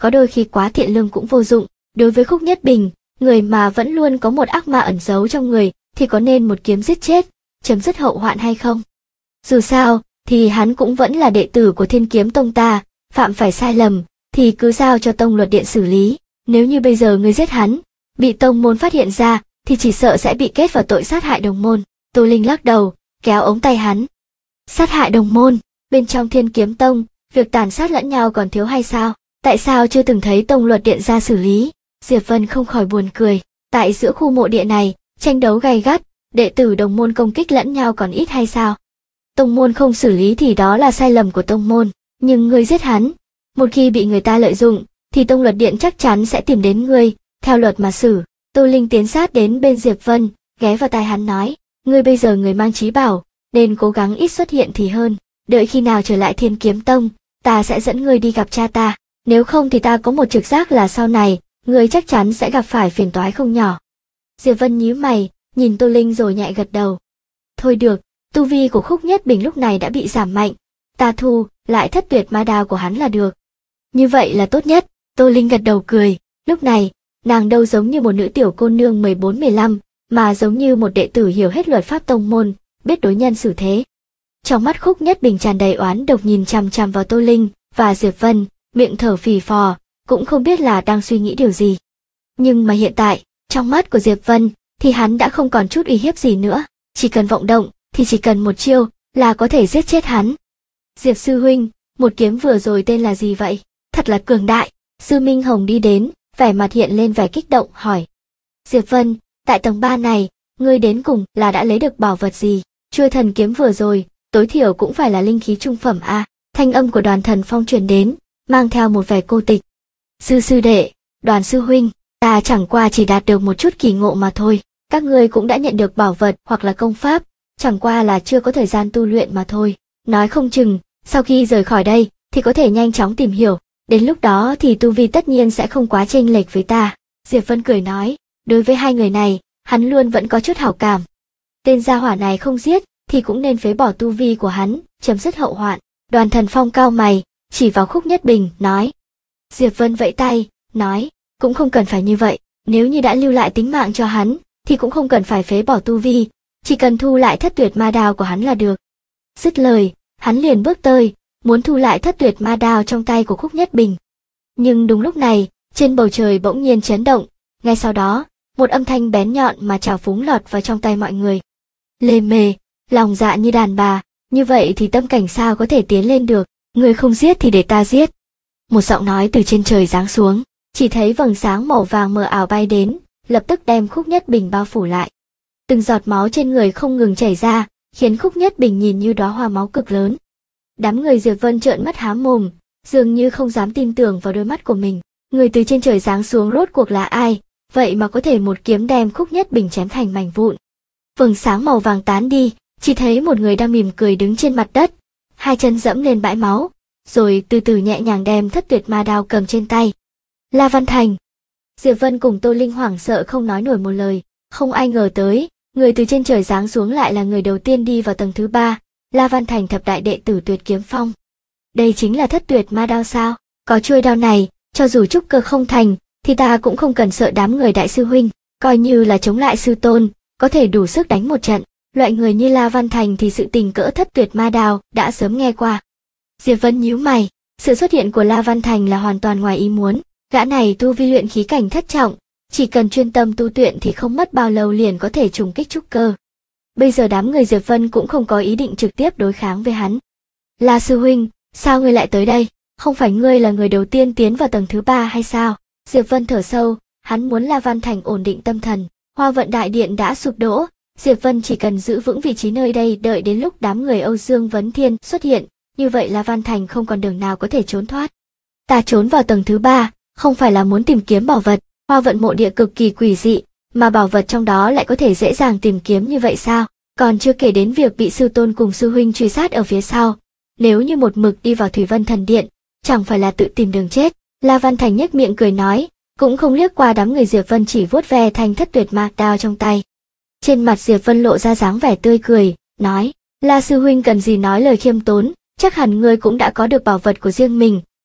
có đôi khi quá thiện lương cũng vô dụng. Đối với Khúc Nhất Bình, người mà vẫn luôn có một ác ma ẩn giấu trong người, thì có nên một kiếm giết chết, chấm dứt hậu hoạn hay không? Dù sao, thì hắn cũng vẫn là đệ tử của Thiên Kiếm Tông ta, phạm phải sai lầm, thì cứ giao cho Tông Luật Điện xử lý. Nếu như bây giờ ngươi giết hắn, bị tông môn phát hiện ra, thì chỉ sợ sẽ bị kết vào tội sát hại đồng môn. Tô Linh lắc đầu, kéo ống tay hắn. Sát hại đồng môn, bên trong Thiên Kiếm Tông, việc tàn sát lẫn nhau còn thiếu hay sao? Tại sao chưa từng thấy Tông Luật Điện ra xử lý? Diệp Vân không khỏi buồn cười. Tại giữa khu mộ địa này, tranh đấu gay gắt, đệ tử đồng môn công kích lẫn nhau còn ít hay sao? Tông môn không xử lý thì đó là sai lầm của tông môn, nhưng ngươi giết hắn, một khi bị người ta lợi dụng, thì Tông Luật Điện chắc chắn sẽ tìm đến ngươi, theo luật mà xử. Tô Linh tiến sát đến bên Diệp Vân, ghé vào tai hắn nói, ngươi bây giờ người mang trí bảo, nên cố gắng ít xuất hiện thì hơn, đợi khi nào trở lại Thiên Kiếm Tông, ta sẽ dẫn ngươi đi gặp cha ta, nếu không thì ta có một trực giác là sau này, ngươi chắc chắn sẽ gặp phải phiền toái không nhỏ. Diệp Vân nhíu mày, nhìn Tô Linh rồi nhẹ gật đầu. Thôi được, tu vi của Khúc Nhất Bình lúc này đã bị giảm mạnh, ta thu lại thất tuyệt ma đao của hắn là được. Như vậy là tốt nhất. Tô Linh gật đầu cười, lúc này, nàng đâu giống như một nữ tiểu cô nương 14-15, mà giống như một đệ tử hiểu hết luật pháp tông môn, biết đối nhân xử thế. Trong mắt Khúc Nhất Bình tràn đầy oán độc nhìn chằm chằm vào Tô Linh và Diệp Vân, miệng thở phì phò, cũng không biết là đang suy nghĩ điều gì. Nhưng mà hiện tại, trong mắt của Diệp Vân, thì hắn đã không còn chút uy hiếp gì nữa, chỉ cần vọng động, thì chỉ cần một chiêu, là có thể giết chết hắn. Diệp sư huynh, một kiếm vừa rồi tên là gì vậy? Thật là cường đại. Sư Minh Hồng đi đến, vẻ mặt hiện lên vẻ kích động, hỏi. Diệp Vân, tại tầng 3 này, ngươi đến cùng là đã lấy được bảo vật gì? Chuôi thần kiếm vừa rồi, tối thiểu cũng phải là linh khí trung phẩm a. Thanh âm của Đoàn Thần Phong truyền đến, mang theo một vẻ cô tịch. Sư đệ, Đoàn sư huynh, ta chẳng qua chỉ đạt được một chút kỳ ngộ mà thôi. Các ngươi cũng đã nhận được bảo vật hoặc là công pháp, chẳng qua là chưa có thời gian tu luyện mà thôi. Nói không chừng, sau khi rời khỏi đây, thì có thể nhanh chóng tìm hiểu. Đến lúc đó thì tu vi tất nhiên sẽ không quá chênh lệch với ta. Diệp Vân cười nói, đối với hai người này, hắn luôn vẫn có chút hảo cảm. Tên gia hỏa này không giết, thì cũng nên phế bỏ tu vi của hắn, chấm dứt hậu hoạn. Đoàn Thần Phong cau mày, chỉ vào Khúc Nhất Bình, nói. Diệp Vân vẫy tay, nói, cũng không cần phải như vậy, nếu như đã lưu lại tính mạng cho hắn, thì cũng không cần phải phế bỏ tu vi, chỉ cần thu lại thất tuyệt ma đao của hắn là được. Dứt lời, hắn liền bước tới, muốn thu lại thất tuyệt ma đao trong tay của Khúc Nhất Bình. Nhưng đúng lúc này, trên bầu trời bỗng nhiên chấn động, ngay sau đó, một âm thanh bén nhọn mà trào phúng lọt vào trong tay mọi người. Lề mề, lòng dạ như đàn bà, như vậy thì tâm cảnh sao có thể tiến lên được, người không giết thì để ta giết. Một giọng nói từ trên trời giáng xuống, chỉ thấy vầng sáng màu vàng mờ ảo bay đến, lập tức đem Khúc Nhất Bình bao phủ lại. Từng giọt máu trên người không ngừng chảy ra, khiến Khúc Nhất Bình nhìn như đóa hoa máu cực lớn. Đám người Diệp Vân trợn mắt há mồm, dường như không dám tin tưởng vào đôi mắt của mình. Người từ trên trời giáng xuống rốt cuộc là ai, vậy mà có thể một kiếm đem Khúc Nhất Bình chém thành mảnh vụn. Vầng sáng màu vàng tán đi, chỉ thấy một người đang mỉm cười đứng trên mặt đất, hai chân dẫm lên bãi máu, rồi từ từ nhẹ nhàng đem thất tuyệt ma đao cầm trên tay. La Văn Thành. Diệp Vân cùng Tô Linh hoảng sợ không nói nổi một lời, không ai ngờ tới, người từ trên trời giáng xuống lại là người đầu tiên đi vào tầng thứ 3, La Văn Thành thập đại đệ tử Tuyệt Kiếm Phong. Đây chính là thất tuyệt ma đao sao? Có chuôi đao này, cho dù trúc cơ không thành, thì ta cũng không cần sợ đám người đại sư huynh, coi như là chống lại sư tôn, có thể đủ sức đánh một trận. Loại người như La Văn Thành thì sự tình cỡ thất tuyệt ma đao đã sớm nghe qua. Diệp Vân nhíu mày, sự xuất hiện của La Văn Thành là hoàn toàn ngoài ý muốn, gã này tu vi luyện khí cảnh thất trọng, chỉ cần chuyên tâm tu luyện thì không mất bao lâu liền có thể trùng kích trúc cơ. Bây giờ đám người Diệp Vân cũng không có ý định trực tiếp đối kháng với hắn. La sư huynh, sao ngươi lại tới đây? Không phải ngươi là người đầu tiên tiến vào tầng thứ 3 hay sao? Diệp Vân thở sâu, hắn muốn La Văn Thành ổn định tâm thần. Hoa Vận Đại Điện đã sụp đổ, Diệp Vân chỉ cần giữ vững vị trí nơi đây đợi đến lúc đám người Âu Dương Vấn Thiên xuất hiện, như vậy La Văn Thành không còn đường nào có thể trốn thoát. Ta trốn vào tầng thứ 3, không phải là muốn tìm kiếm bảo vật, Hoa Vận mộ địa cực kỳ quỷ dị, mà bảo vật trong đó lại có thể dễ dàng tìm kiếm như vậy sao? Còn chưa kể đến việc bị sư tôn cùng sư huynh truy sát ở phía sau. Nếu như một mực đi vào Thủy Vân Thần Điện, chẳng phải là tự tìm đường chết. La Văn Thành nhếch miệng cười nói, cũng không liếc qua đám người Diệp Vân, chỉ vuốt ve thanh thất tuyệt ma đao trong tay. Trên mặt Diệp Vân lộ ra dáng vẻ tươi cười, nói, La sư huynh cần gì nói lời khiêm tốn, chắc hẳn ngươi cũng đã có được bảo vật của riêng mình,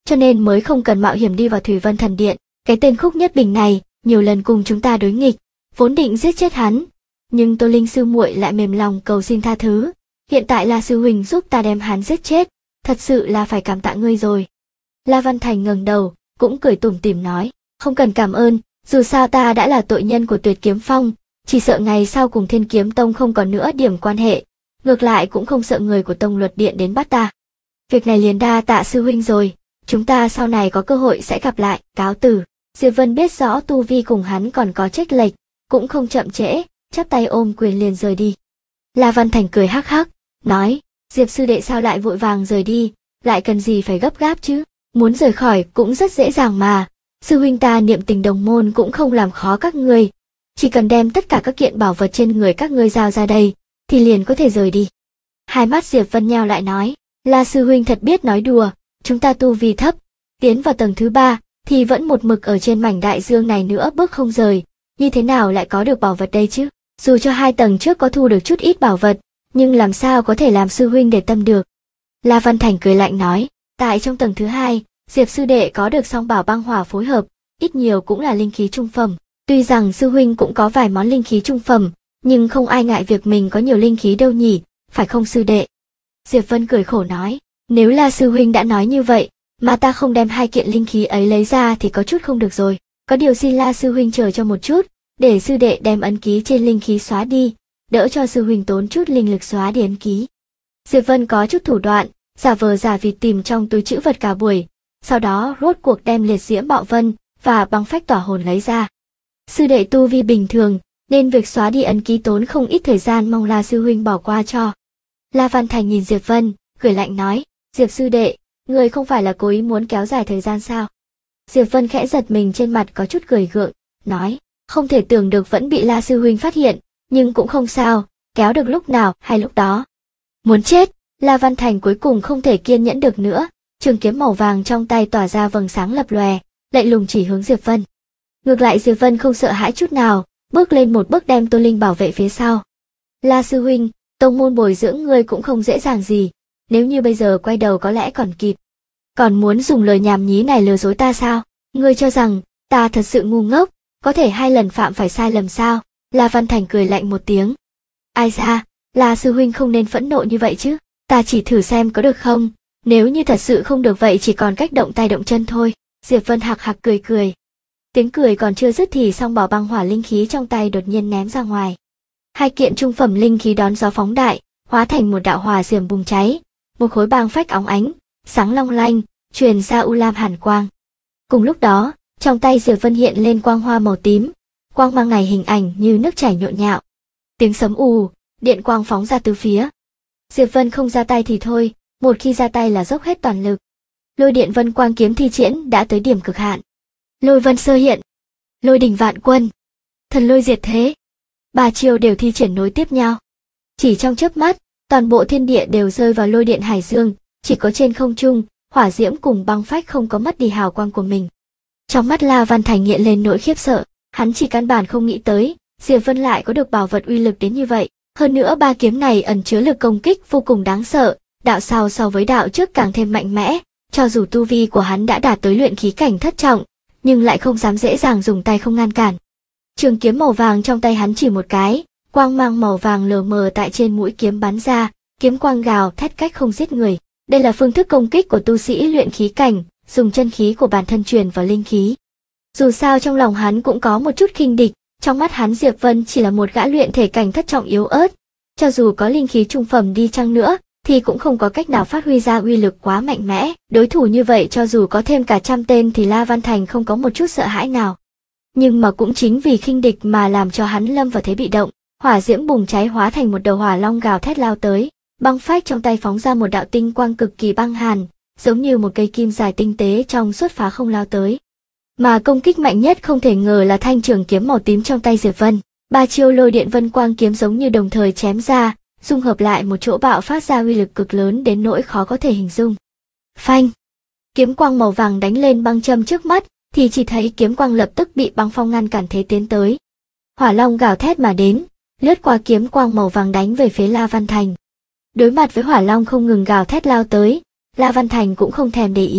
cho nên mới không cần mạo hiểm đi vào Thủy Vân Thần Điện. Cái tên Khúc Nhất Bình này, nhiều lần cùng chúng ta đối nghịch, vốn định giết chết hắn, nhưng Tô Linh sư muội lại mềm lòng cầu xin tha thứ. Hiện tại là sư huynh giúp ta đem hắn giết chết, thật sự là phải cảm tạ ngươi rồi. La Văn Thành ngẩng đầu, cũng cười tủm tỉm nói, không cần cảm ơn, dù sao ta đã là tội nhân của Tuyệt Kiếm Phong, chỉ sợ ngày sau cùng Thiên Kiếm Tông không còn nữa điểm quan hệ, ngược lại cũng không sợ người của Tông Luật Điện đến bắt ta. Việc này liền đa tạ sư huynh rồi, chúng ta sau này có cơ hội sẽ gặp lại, cáo từ. Diệp Vân biết rõ tu vi cùng hắn còn có chênh lệch, cũng không chậm trễ, chắp tay ôm quyền liền rời đi. La Văn Thành cười hắc hắc, nói, Diệp sư đệ sao lại vội vàng rời đi, lại cần gì phải gấp gáp chứ, muốn rời khỏi cũng rất dễ dàng mà, sư huynh ta niệm tình đồng môn cũng không làm khó các ngươi, chỉ cần đem tất cả các kiện bảo vật trên người các ngươi giao ra đây, thì liền có thể rời đi. Hai mắt Diệp Vân nheo lại nói, La sư huynh thật biết nói đùa, chúng ta tu vi thấp, tiến vào tầng thứ 3, thì vẫn một mực ở trên mảnh đại dương này nữa bước không rời, như thế nào lại có được bảo vật đây chứ? Dù cho 2 tầng trước có thu được chút ít bảo vật, nhưng làm sao có thể làm sư huynh để tâm được? La Văn Thành cười lạnh nói, tại trong tầng thứ 2, Diệp sư đệ có được song bảo băng hỏa phối hợp, ít nhiều cũng là linh khí trung phẩm. Tuy rằng sư huynh cũng có vài món linh khí trung phẩm, nhưng không ai ngại việc mình có nhiều linh khí đâu nhỉ, phải không sư đệ? Diệp Vân cười khổ nói, nếu là sư huynh đã nói như vậy, mà ta không đem 2 kiện linh khí ấy lấy ra thì có chút không được rồi. Có điều xin La sư huynh chờ cho một chút, để sư đệ đem ấn ký trên linh khí xóa đi, đỡ cho sư huynh tốn chút linh lực xóa đi ấn ký. Diệp Vân có chút thủ đoạn, giả vờ giả vịt tìm trong túi trữ vật cả buổi, sau đó rốt cuộc đem liệt diễm bạo vân và băng phách tỏa hồn lấy ra. Sư đệ tu vi bình thường, nên việc xóa đi ấn ký tốn không ít thời gian, mong La sư huynh bỏ qua cho. La Văn Thành nhìn Diệp Vân, cười lạnh nói, Diệp sư đệ, người không phải là cố ý muốn kéo dài thời gian sao? Diệp Vân khẽ giật mình, trên mặt có chút cười gượng, nói, không thể tưởng được vẫn bị La sư huynh phát hiện, nhưng cũng không sao, kéo được lúc nào hay lúc đó. Muốn chết, La Văn Thành cuối cùng không thể kiên nhẫn được nữa, trường kiếm màu vàng trong tay tỏa ra vầng sáng lập lòe, lạnh lùng chỉ hướng Diệp Vân. Ngược lại Diệp Vân không sợ hãi chút nào, bước lên một bước đem Tô Linh bảo vệ phía sau. La sư huynh, tông môn bồi dưỡng ngươi cũng không dễ dàng gì, nếu như bây giờ quay đầu có lẽ còn kịp. Còn muốn dùng lời nhảm nhí này lừa dối ta sao? Ngươi cho rằng ta thật sự ngu ngốc, có thể 2 lần phạm phải sai lầm sao? La Văn Thành cười lạnh một tiếng. Ai ra, La sư huynh không nên phẫn nộ như vậy chứ, ta chỉ thử xem có được không, nếu như thật sự không được vậy chỉ còn cách động tay động chân thôi. Diệp Vân hạc hạc cười cười. Tiếng cười còn chưa dứt thì song bảo băng hỏa linh khí trong tay đột nhiên ném ra ngoài. 2 kiện trung phẩm linh khí đón gió phóng đại, hóa thành một đạo hỏa diễm bùng cháy, một khối băng phách óng ánh, sáng long lanh, truyền ra u lam hàn quang. Cùng lúc đó, trong tay Diệp Vân hiện lên quang hoa màu tím, quang mang này hình ảnh như nước chảy nhộn nhạo. Tiếng sấm ù, điện quang phóng ra từ phía. Diệp Vân không ra tay thì thôi, một khi ra tay là dốc hết toàn lực. Lôi điện vân quang kiếm thi triển đã tới điểm cực hạn. Lôi vân sơ hiện, lôi đỉnh vạn quân, thần lôi diệt thế. 3 chiêu đều thi triển nối tiếp nhau. Chỉ trong chớp mắt, toàn bộ thiên địa đều rơi vào lôi điện hải dương, chỉ có trên không trung, hỏa diễm cùng băng phách không có mất đi hào quang của mình. Trong mắt La Văn Thành hiện lên nỗi khiếp sợ, hắn chỉ căn bản không nghĩ tới, Diệp Vân lại có được bảo vật uy lực đến như vậy. Hơn nữa 3 kiếm này ẩn chứa lực công kích vô cùng đáng sợ, đạo sau so với đạo trước càng thêm mạnh mẽ, cho dù tu vi của hắn đã đạt tới luyện khí cảnh thất trọng, nhưng lại không dám dễ dàng dùng tay không ngăn cản. Trường kiếm màu vàng trong tay hắn chỉ một cái, quang mang màu vàng lờ mờ tại trên mũi kiếm bắn ra, kiếm quang gào thét cách không giết người. Đây là phương thức công kích của tu sĩ luyện khí cảnh, dùng chân khí của bản thân truyền vào linh khí. Dù sao trong lòng hắn cũng có một chút khinh địch, trong mắt hắn Diệp Vân chỉ là một gã luyện thể cảnh thất trọng yếu ớt, cho dù có linh khí trung phẩm đi chăng nữa, thì cũng không có cách nào phát huy ra uy lực quá mạnh mẽ. Đối thủ như vậy cho dù có thêm cả 100 tên thì La Văn Thành không có một chút sợ hãi nào. Nhưng mà cũng chính vì khinh địch mà làm cho hắn lâm vào thế bị động. Hỏa diễm bùng cháy hóa thành một đầu hỏa long gào thét lao tới, băng phách trong tay phóng ra một đạo tinh quang cực kỳ băng hàn, giống như một cây kim dài tinh tế trong suốt phá không lao tới. Mà công kích mạnh nhất không thể ngờ là thanh trường kiếm màu tím trong tay Diệp Vân. 3 chiêu lôi điện vân quang kiếm giống như đồng thời chém ra, dung hợp lại một chỗ bạo phát ra uy lực cực lớn đến nỗi khó có thể hình dung. Phanh! Kiếm quang màu vàng đánh lên băng châm trước mắt, thì chỉ thấy kiếm quang lập tức bị băng phong ngăn cản thế tiến tới. Hỏa long gào thét mà đến, lướt qua kiếm quang màu vàng đánh về phía La Văn Thành. Đối mặt với hỏa long không ngừng gào thét lao tới, La Văn Thành cũng không thèm để ý,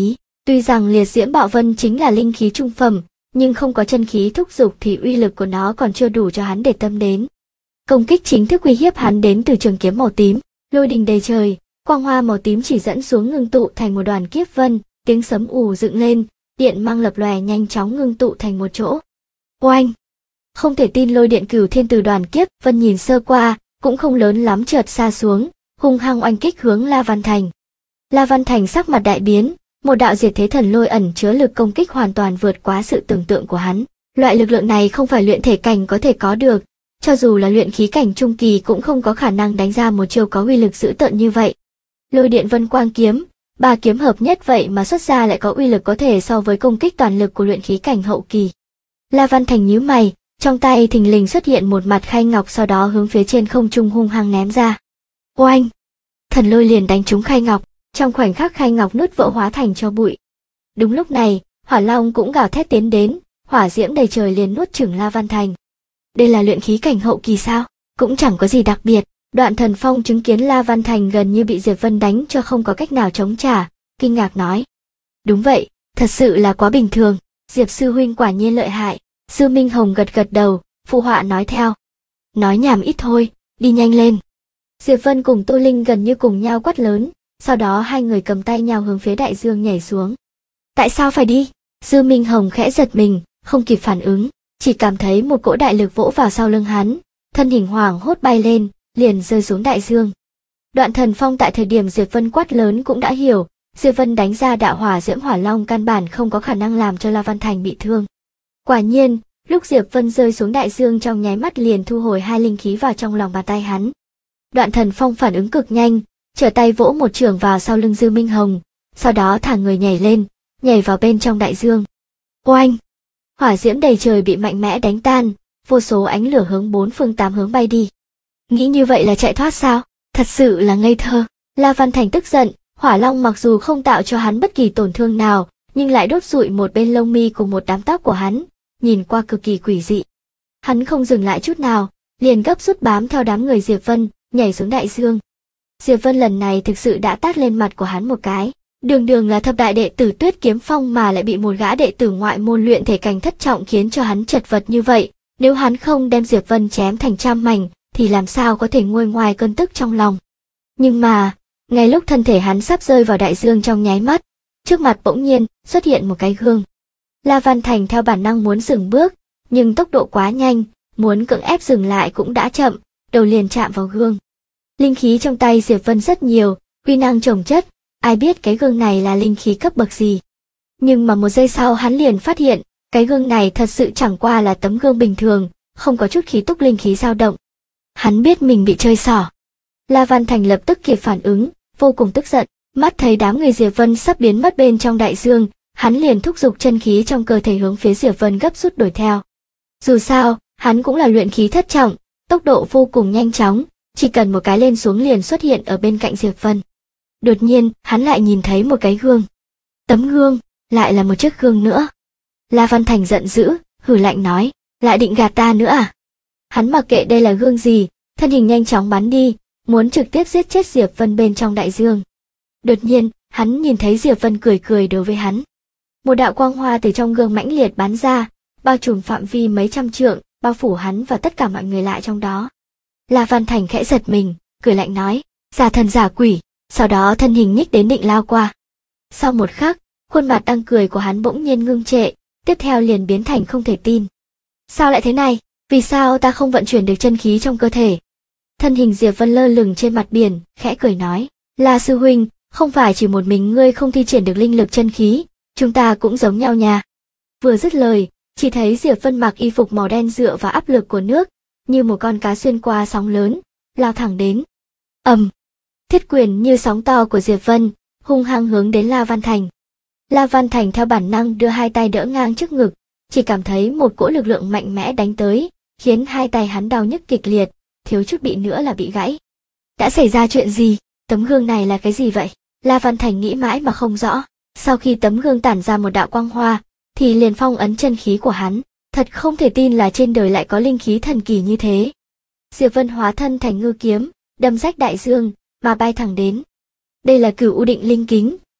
Tuy rằng liệt diễm bạo vân chính là linh khí trung phẩm, nhưng không có chân khí thúc giục thì uy lực của nó còn chưa đủ cho hắn để tâm đến. Công kích chính thức uy hiếp hắn đến từ trường kiếm màu tím, lôi đình đầy trời, quang hoa màu tím chỉ dẫn xuống ngưng tụ thành một đoàn kiếp vân, tiếng sấm ù dựng lên, điện mang lập lòe nhanh chóng ngưng tụ thành một chỗ. Oanh! Không thể tin lôi điện cửu thiên từ đoàn kiếp vân nhìn sơ qua, cũng không lớn lắm chợt xa xuống, hung hăng oanh kích hướng La Văn Thành. La Văn Thành sắc mặt đại biến, một đạo diệt thế thần lôi ẩn chứa lực công kích hoàn toàn vượt quá sự tưởng tượng của hắn. Loại lực lượng này không phải luyện thể cảnh có thể có được, cho dù là luyện khí cảnh trung kỳ cũng không có khả năng đánh ra một chiêu có uy lực dữ tợn như vậy. Lôi điện vân quang kiếm, ba kiếm hợp nhất vậy mà xuất ra lại có uy lực có thể so với công kích toàn lực của luyện khí cảnh hậu kỳ. La Văn Thành nhíu mày, trong tay thình lình xuất hiện một mặt khay ngọc, sau đó hướng phía trên không trung hung hăng ném ra. Oanh! Thần lôi liền đánh trúng khay ngọc, trong khoảnh khắc khay ngọc nứt vỡ hóa thành tro bụi. Đúng lúc này, Hỏa Long cũng gào thét tiến đến, hỏa diễm đầy trời liền nuốt chửng La Văn Thành. Đây là luyện khí cảnh hậu kỳ sao? Cũng chẳng có gì đặc biệt. Đoạn Thần Phong chứng kiến La Văn Thành gần như bị Diệp Vân đánh cho không có cách nào chống trả, kinh ngạc nói. Đúng vậy, thật sự là quá bình thường, Diệp sư huynh quả nhiên lợi hại. Sư Minh Hồng gật gật đầu, phụ họa nói theo. Nói nhảm ít thôi, đi nhanh lên. Diệp Vân cùng Tô Linh gần như cùng nhau quát lớn, sau đó hai người cầm tay nhau hướng phía đại dương nhảy xuống. Tại sao phải đi? Sư Minh Hồng khẽ giật mình, không kịp phản ứng, chỉ cảm thấy một cỗ đại lực vỗ vào sau lưng hắn, thân hình hoảng hốt bay lên, liền rơi xuống đại dương. Đoạn Thần Phong tại thời điểm Diệp Vân quát lớn cũng đã hiểu, Diệp Vân đánh ra đạo hỏa diễm hỏa long căn bản không có khả năng làm cho La Văn Thành bị thương. Quả nhiên, lúc Diệp Vân rơi xuống đại dương trong nháy mắt liền thu hồi hai linh khí vào trong lòng bàn tay hắn. Đoạn Thần Phong phản ứng cực nhanh, trở tay vỗ một chưởng vào sau lưng Dư Minh Hồng, sau đó thả người nhảy lên, nhảy vào bên trong đại dương. Oanh! Hỏa diễm đầy trời bị mạnh mẽ đánh tan, vô số ánh lửa hướng bốn phương tám hướng bay đi. Nghĩ như vậy là chạy thoát sao? Thật sự là ngây thơ. La Văn Thành tức giận, hỏa long mặc dù không tạo cho hắn bất kỳ tổn thương nào, nhưng lại đốt rụi một bên lông mi cùng một đám tóc của hắn, nhìn qua cực kỳ quỷ dị. Hắn không dừng lại chút nào, liền gấp rút bám theo đám người Diệp Vân, nhảy xuống đại dương. Diệp Vân lần này thực sự đã tát lên mặt của hắn một cái. Đường đường là thập đại đệ tử Tuyết Kiếm Phong mà lại bị một gã đệ tử ngoại môn luyện thể cảnh thất trọng khiến cho hắn chật vật như vậy. Nếu hắn không đem Diệp Vân chém thành trăm mảnh, thì làm sao có thể nguôi ngoài cơn tức trong lòng. Nhưng mà, ngay lúc thân thể hắn sắp rơi vào đại dương trong nháy mắt, trước mặt bỗng nhiên xuất hiện một cái gương. La Văn Thành theo bản năng muốn dừng bước, nhưng tốc độ quá nhanh, muốn cưỡng ép dừng lại cũng đã chậm, đầu liền chạm vào gương. Linh khí trong tay Diệp Vân rất nhiều, uy năng chồng chất, ai biết cái gương này là linh khí cấp bậc gì. Nhưng mà một giây sau hắn liền phát hiện, cái gương này thật sự chẳng qua là tấm gương bình thường, không có chút khí túc linh khí dao động. Hắn biết mình bị chơi xỏ. La Văn Thành lập tức kịp phản ứng, vô cùng tức giận, mắt thấy đám người Diệp Vân sắp biến mất bên trong đại dương, hắn liền thúc giục chân khí trong cơ thể hướng phía Diệp Vân gấp rút đuổi theo. Dù sao, hắn cũng là luyện khí thất trọng, tốc độ vô cùng nhanh chóng, chỉ cần một cái lên xuống liền xuất hiện ở bên cạnh Diệp Vân. Đột nhiên, hắn lại nhìn thấy một cái gương. Tấm gương, lại là một chiếc gương nữa. La Văn Thành giận dữ, hừ lạnh nói, lại định gạt ta nữa à? Hắn mặc kệ đây là gương gì, thân hình nhanh chóng bắn đi, muốn trực tiếp giết chết Diệp Vân bên trong đại dương. Đột nhiên, hắn nhìn thấy Diệp Vân cười cười đối với hắn. Một đạo quang hoa từ trong gương mãnh liệt bắn ra, bao trùm phạm vi mấy trăm trượng, bao phủ hắn và tất cả mọi người lại trong đó. La Văn Thành khẽ giật mình, cười lạnh nói, giả thần giả quỷ, sau đó thân hình nhích đến định lao qua. Sau một khắc, khuôn mặt đang cười của hắn bỗng nhiên ngưng trệ, tiếp theo liền biến thành không thể tin. Sao lại thế này? Vì sao ta không vận chuyển được chân khí trong cơ thể? Thân hình Diệp Vân lơ lửng trên mặt biển, khẽ cười nói, La sư huynh, không phải chỉ một mình ngươi không thi triển được linh lực chân khí, chúng ta cũng giống nhau nha. Vừa dứt lời, chỉ thấy Diệp Vân mặc y phục màu đen dựa vào áp lực của nước, như một con cá xuyên qua sóng lớn, lao thẳng đến. Thiết quyền như sóng to của Diệp Vân, hung hăng hướng đến La Văn Thành. La Văn Thành theo bản năng đưa hai tay đỡ ngang trước ngực, chỉ cảm thấy một cỗ lực lượng mạnh mẽ đánh tới, khiến hai tay hắn đau nhức kịch liệt, thiếu chút bị nữa là bị gãy. Đã xảy ra chuyện gì? Tấm gương này là cái gì vậy? La Văn Thành nghĩ mãi mà không rõ. Sau khi tấm gương tản ra một đạo quang hoa, thì liền phong ấn chân khí của hắn. Thật không thể tin là trên đời lại có linh khí thần kỳ như thế. Diệp Vân hóa thân thành ngư kiếm, đâm rách đại dương, mà bay thẳng đến. Đây là Cửu U Định Linh Kính,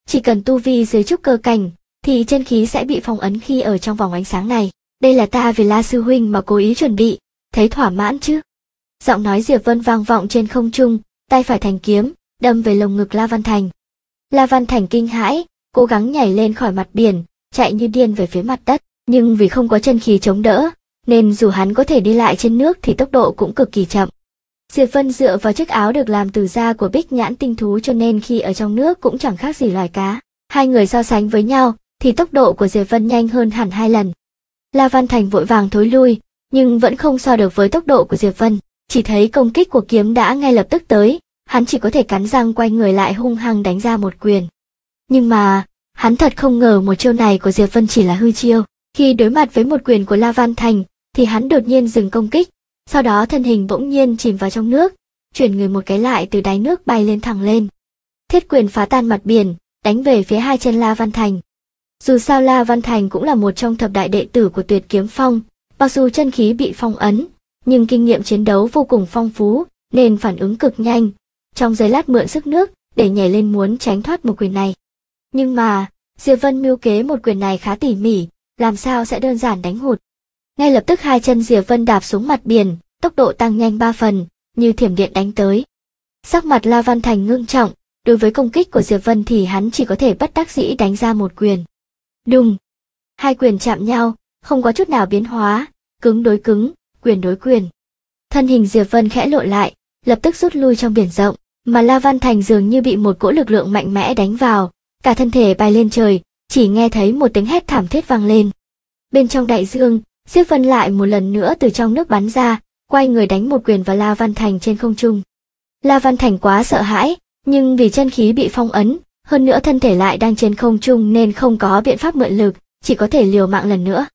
chỉ cần tu vi dưới trúc cơ cảnh, thì chân khí sẽ bị phong ấn khi ở trong vòng ánh sáng này. Đây là ta vì La sư huynh mà cố ý chuẩn bị, thấy thỏa mãn chứ? Giọng nói Diệp Vân vang vọng trên không trung, tay phải thành kiếm, đâm về lồng ngực La Văn Thành. La Văn Thành kinh hãi, cố gắng nhảy lên khỏi mặt biển, chạy như điên về phía mặt đất, nhưng vì không có chân khí chống đỡ, nên dù hắn có thể đi lại trên nước thì tốc độ cũng cực kỳ chậm. Diệp Vân dựa vào chiếc áo được làm từ da của bích nhãn tinh thú cho nên khi ở trong nước cũng chẳng khác gì loài cá. Hai người so sánh với nhau thì tốc độ của Diệp Vân nhanh hơn hẳn 2 lần. La Văn Thành vội vàng thối lui, nhưng vẫn không so được với tốc độ của Diệp Vân. Chỉ thấy công kích của kiếm đã ngay lập tức tới, hắn chỉ có thể cắn răng quay người lại hung hăng đánh ra một quyền. Nhưng mà, hắn thật không ngờ một chiêu này của Diệp Vân chỉ là hư chiêu. Khi đối mặt với một quyền của La Văn Thành, thì hắn đột nhiên dừng công kích, sau đó thân hình bỗng nhiên chìm vào trong nước, chuyển người một cái lại từ đáy nước bay lên thẳng lên. Thiết quyền phá tan mặt biển, đánh về phía hai chân La Văn Thành. Dù sao La Văn Thành cũng là một trong thập đại đệ tử của Tuyệt Kiếm Phong, mặc dù chân khí bị phong ấn, nhưng kinh nghiệm chiến đấu vô cùng phong phú, nên phản ứng cực nhanh, trong giây lát mượn sức nước để nhảy lên muốn tránh thoát một quyền này. Nhưng mà, Diệp Vân mưu kế một quyền này khá tỉ mỉ, làm sao sẽ đơn giản đánh hụt. Ngay lập tức hai chân Diệp Vân đạp xuống mặt biển, tốc độ tăng nhanh 3 phần, như thiểm điện đánh tới. Sắc mặt La Văn Thành ngưng trọng, đối với công kích của Diệp Vân thì hắn chỉ có thể bất đắc dĩ đánh ra một quyền. Đùng! Hai quyền chạm nhau, không có chút nào biến hóa, cứng đối cứng, quyền đối quyền. Thân hình Diệp Vân khẽ lộn lại, lập tức rút lui trong biển rộng, mà La Văn Thành dường như bị một cỗ lực lượng mạnh mẽ đánh vào, cả thân thể bay lên trời, chỉ nghe thấy một tiếng hét thảm thiết vang lên. Bên trong đại dương, Diệp Vân lại một lần nữa từ trong nước bắn ra, quay người đánh một quyền vào La Văn Thành trên không trung. La Văn Thành quá sợ hãi, nhưng vì chân khí bị phong ấn, hơn nữa thân thể lại đang trên không trung nên không có biện pháp mượn lực, chỉ có thể liều mạng lần nữa.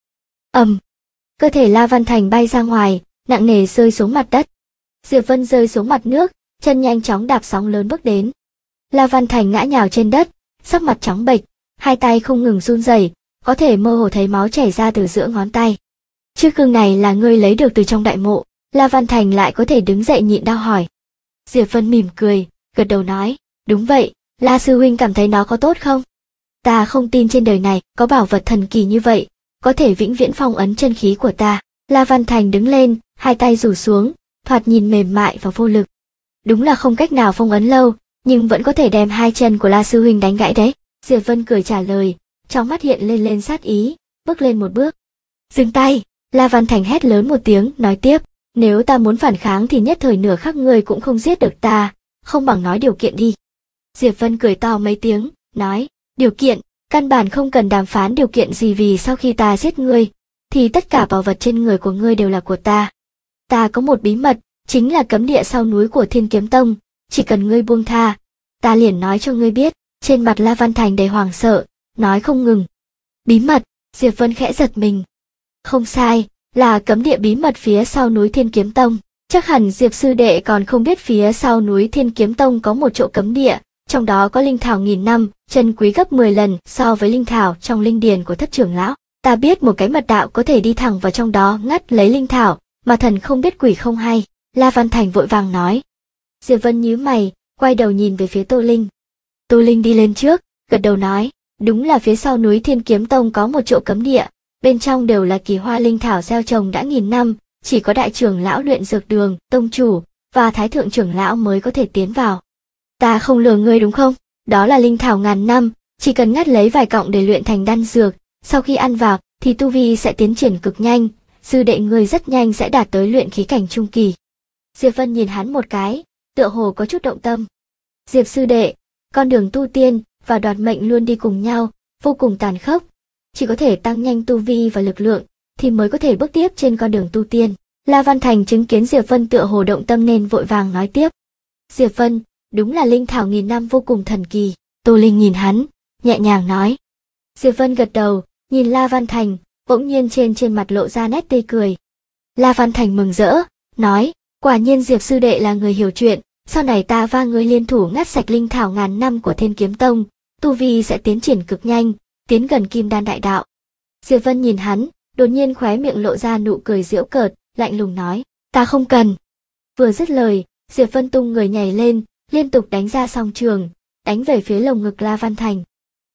Cơ thể La Văn Thành bay ra ngoài, nặng nề rơi xuống mặt đất. Diệp Vân rơi xuống mặt nước, chân nhanh chóng đạp sóng lớn bước đến. La Văn Thành ngã nhào trên đất, sắc mặt trắng bệch, hai tay không ngừng run rẩy, có thể mơ hồ thấy máu chảy ra từ giữa ngón tay. Chiếc gương này là ngươi lấy được từ trong đại mộ? La Văn Thành lại có thể đứng dậy nhịn đau hỏi. Diệp Vân mỉm cười, gật đầu nói, đúng vậy, La sư huynh cảm thấy nó có tốt không? Ta không tin trên đời này có bảo vật thần kỳ như vậy, có thể vĩnh viễn phong ấn chân khí của ta. La Văn Thành đứng lên, hai tay rủ xuống, thoạt nhìn mềm mại và vô lực. Đúng là không cách nào phong ấn lâu, nhưng vẫn có thể đem hai chân của La sư huynh đánh gãy đấy. Diệp Vân cười trả lời, trong mắt hiện lên sát ý, bước lên một bước. Dừng tay! La Văn Thành hét lớn một tiếng, nói tiếp, nếu ta muốn phản kháng thì nhất thời nửa khắc ngươi cũng không giết được ta, không bằng nói điều kiện đi. Diệp Vân cười to mấy tiếng, nói, điều kiện, căn bản không cần đàm phán điều kiện gì vì sau khi ta giết ngươi, thì tất cả bảo vật trên người của ngươi đều là của ta. Ta có một bí mật, chính là cấm địa sau núi của Thiên Kiếm Tông, chỉ cần ngươi buông tha, ta liền nói cho ngươi biết. Trên mặt La Văn Thành đầy hoảng sợ, nói không ngừng. Bí mật, Diệp Vân khẽ giật mình. Không sai, là cấm địa bí mật phía sau núi Thiên Kiếm Tông. Chắc hẳn Diệp sư đệ còn không biết phía sau núi Thiên Kiếm Tông có một chỗ cấm địa, trong đó có linh thảo nghìn năm, chân quý gấp 10 lần so với linh thảo trong linh điền của Thất trưởng lão. Ta biết một cái mật đạo có thể đi thẳng vào trong đó ngắt lấy linh thảo, mà thần không biết quỷ không hay. La Văn Thành vội vàng nói. Diệp Vân nhíu mày, quay đầu nhìn về phía Tô Linh. Tô Linh đi lên trước, gật đầu nói, đúng là phía sau núi Thiên Kiếm Tông có một chỗ cấm địa, bên trong đều là kỳ hoa linh thảo gieo trồng đã nghìn năm, chỉ có đại trưởng lão luyện dược đường, tông chủ, và thái thượng trưởng lão mới có thể tiến vào. Ta không lừa ngươi đúng không? Đó là linh thảo ngàn năm, chỉ cần ngắt lấy vài cọng để luyện thành đan dược, sau khi ăn vào thì tu vi sẽ tiến triển cực nhanh, sư đệ ngươi rất nhanh sẽ đạt tới luyện khí cảnh trung kỳ. Diệp Vân nhìn hắn một cái, tựa hồ có chút động tâm. Diệp sư đệ, con đường tu tiên và đoạt mệnh luôn đi cùng nhau, vô cùng tàn khốc, chỉ có thể tăng nhanh tu vi và lực lượng thì mới có thể bước tiếp trên con đường tu tiên. La Văn Thành chứng kiến Diệp Vân tựa hồ động tâm nên vội vàng nói tiếp. Diệp Vân, đúng là linh thảo nghìn năm vô cùng thần kỳ. Tô Linh nhìn hắn, nhẹ nhàng nói. Diệp Vân gật đầu, nhìn La Văn Thành, bỗng nhiên trên mặt lộ ra nét tươi cười. La Văn Thành mừng rỡ, nói, quả nhiên Diệp sư đệ là người hiểu chuyện, sau này ta và ngươi liên thủ ngắt sạch linh thảo ngàn năm của Thiên Kiếm Tông, tu vi sẽ tiến triển cực nhanh, tiến gần kim đan đại đạo. Diệp Vân nhìn hắn, đột nhiên khóe miệng lộ ra nụ cười giễu cợt, lạnh lùng nói, ta không cần. Vừa dứt lời, Diệp Vân tung người nhảy lên, liên tục đánh ra song trường, đánh về phía lồng ngực La Văn Thành.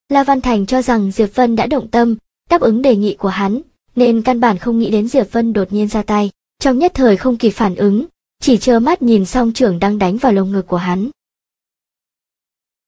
La Văn Thành cho rằng Diệp Vân đã động tâm, đáp ứng đề nghị của hắn, nên căn bản không nghĩ đến Diệp Vân đột nhiên ra tay. Trong nhất thời không kịp phản ứng, chỉ trơ mắt nhìn song trưởng đang đánh vào lồng ngực của hắn.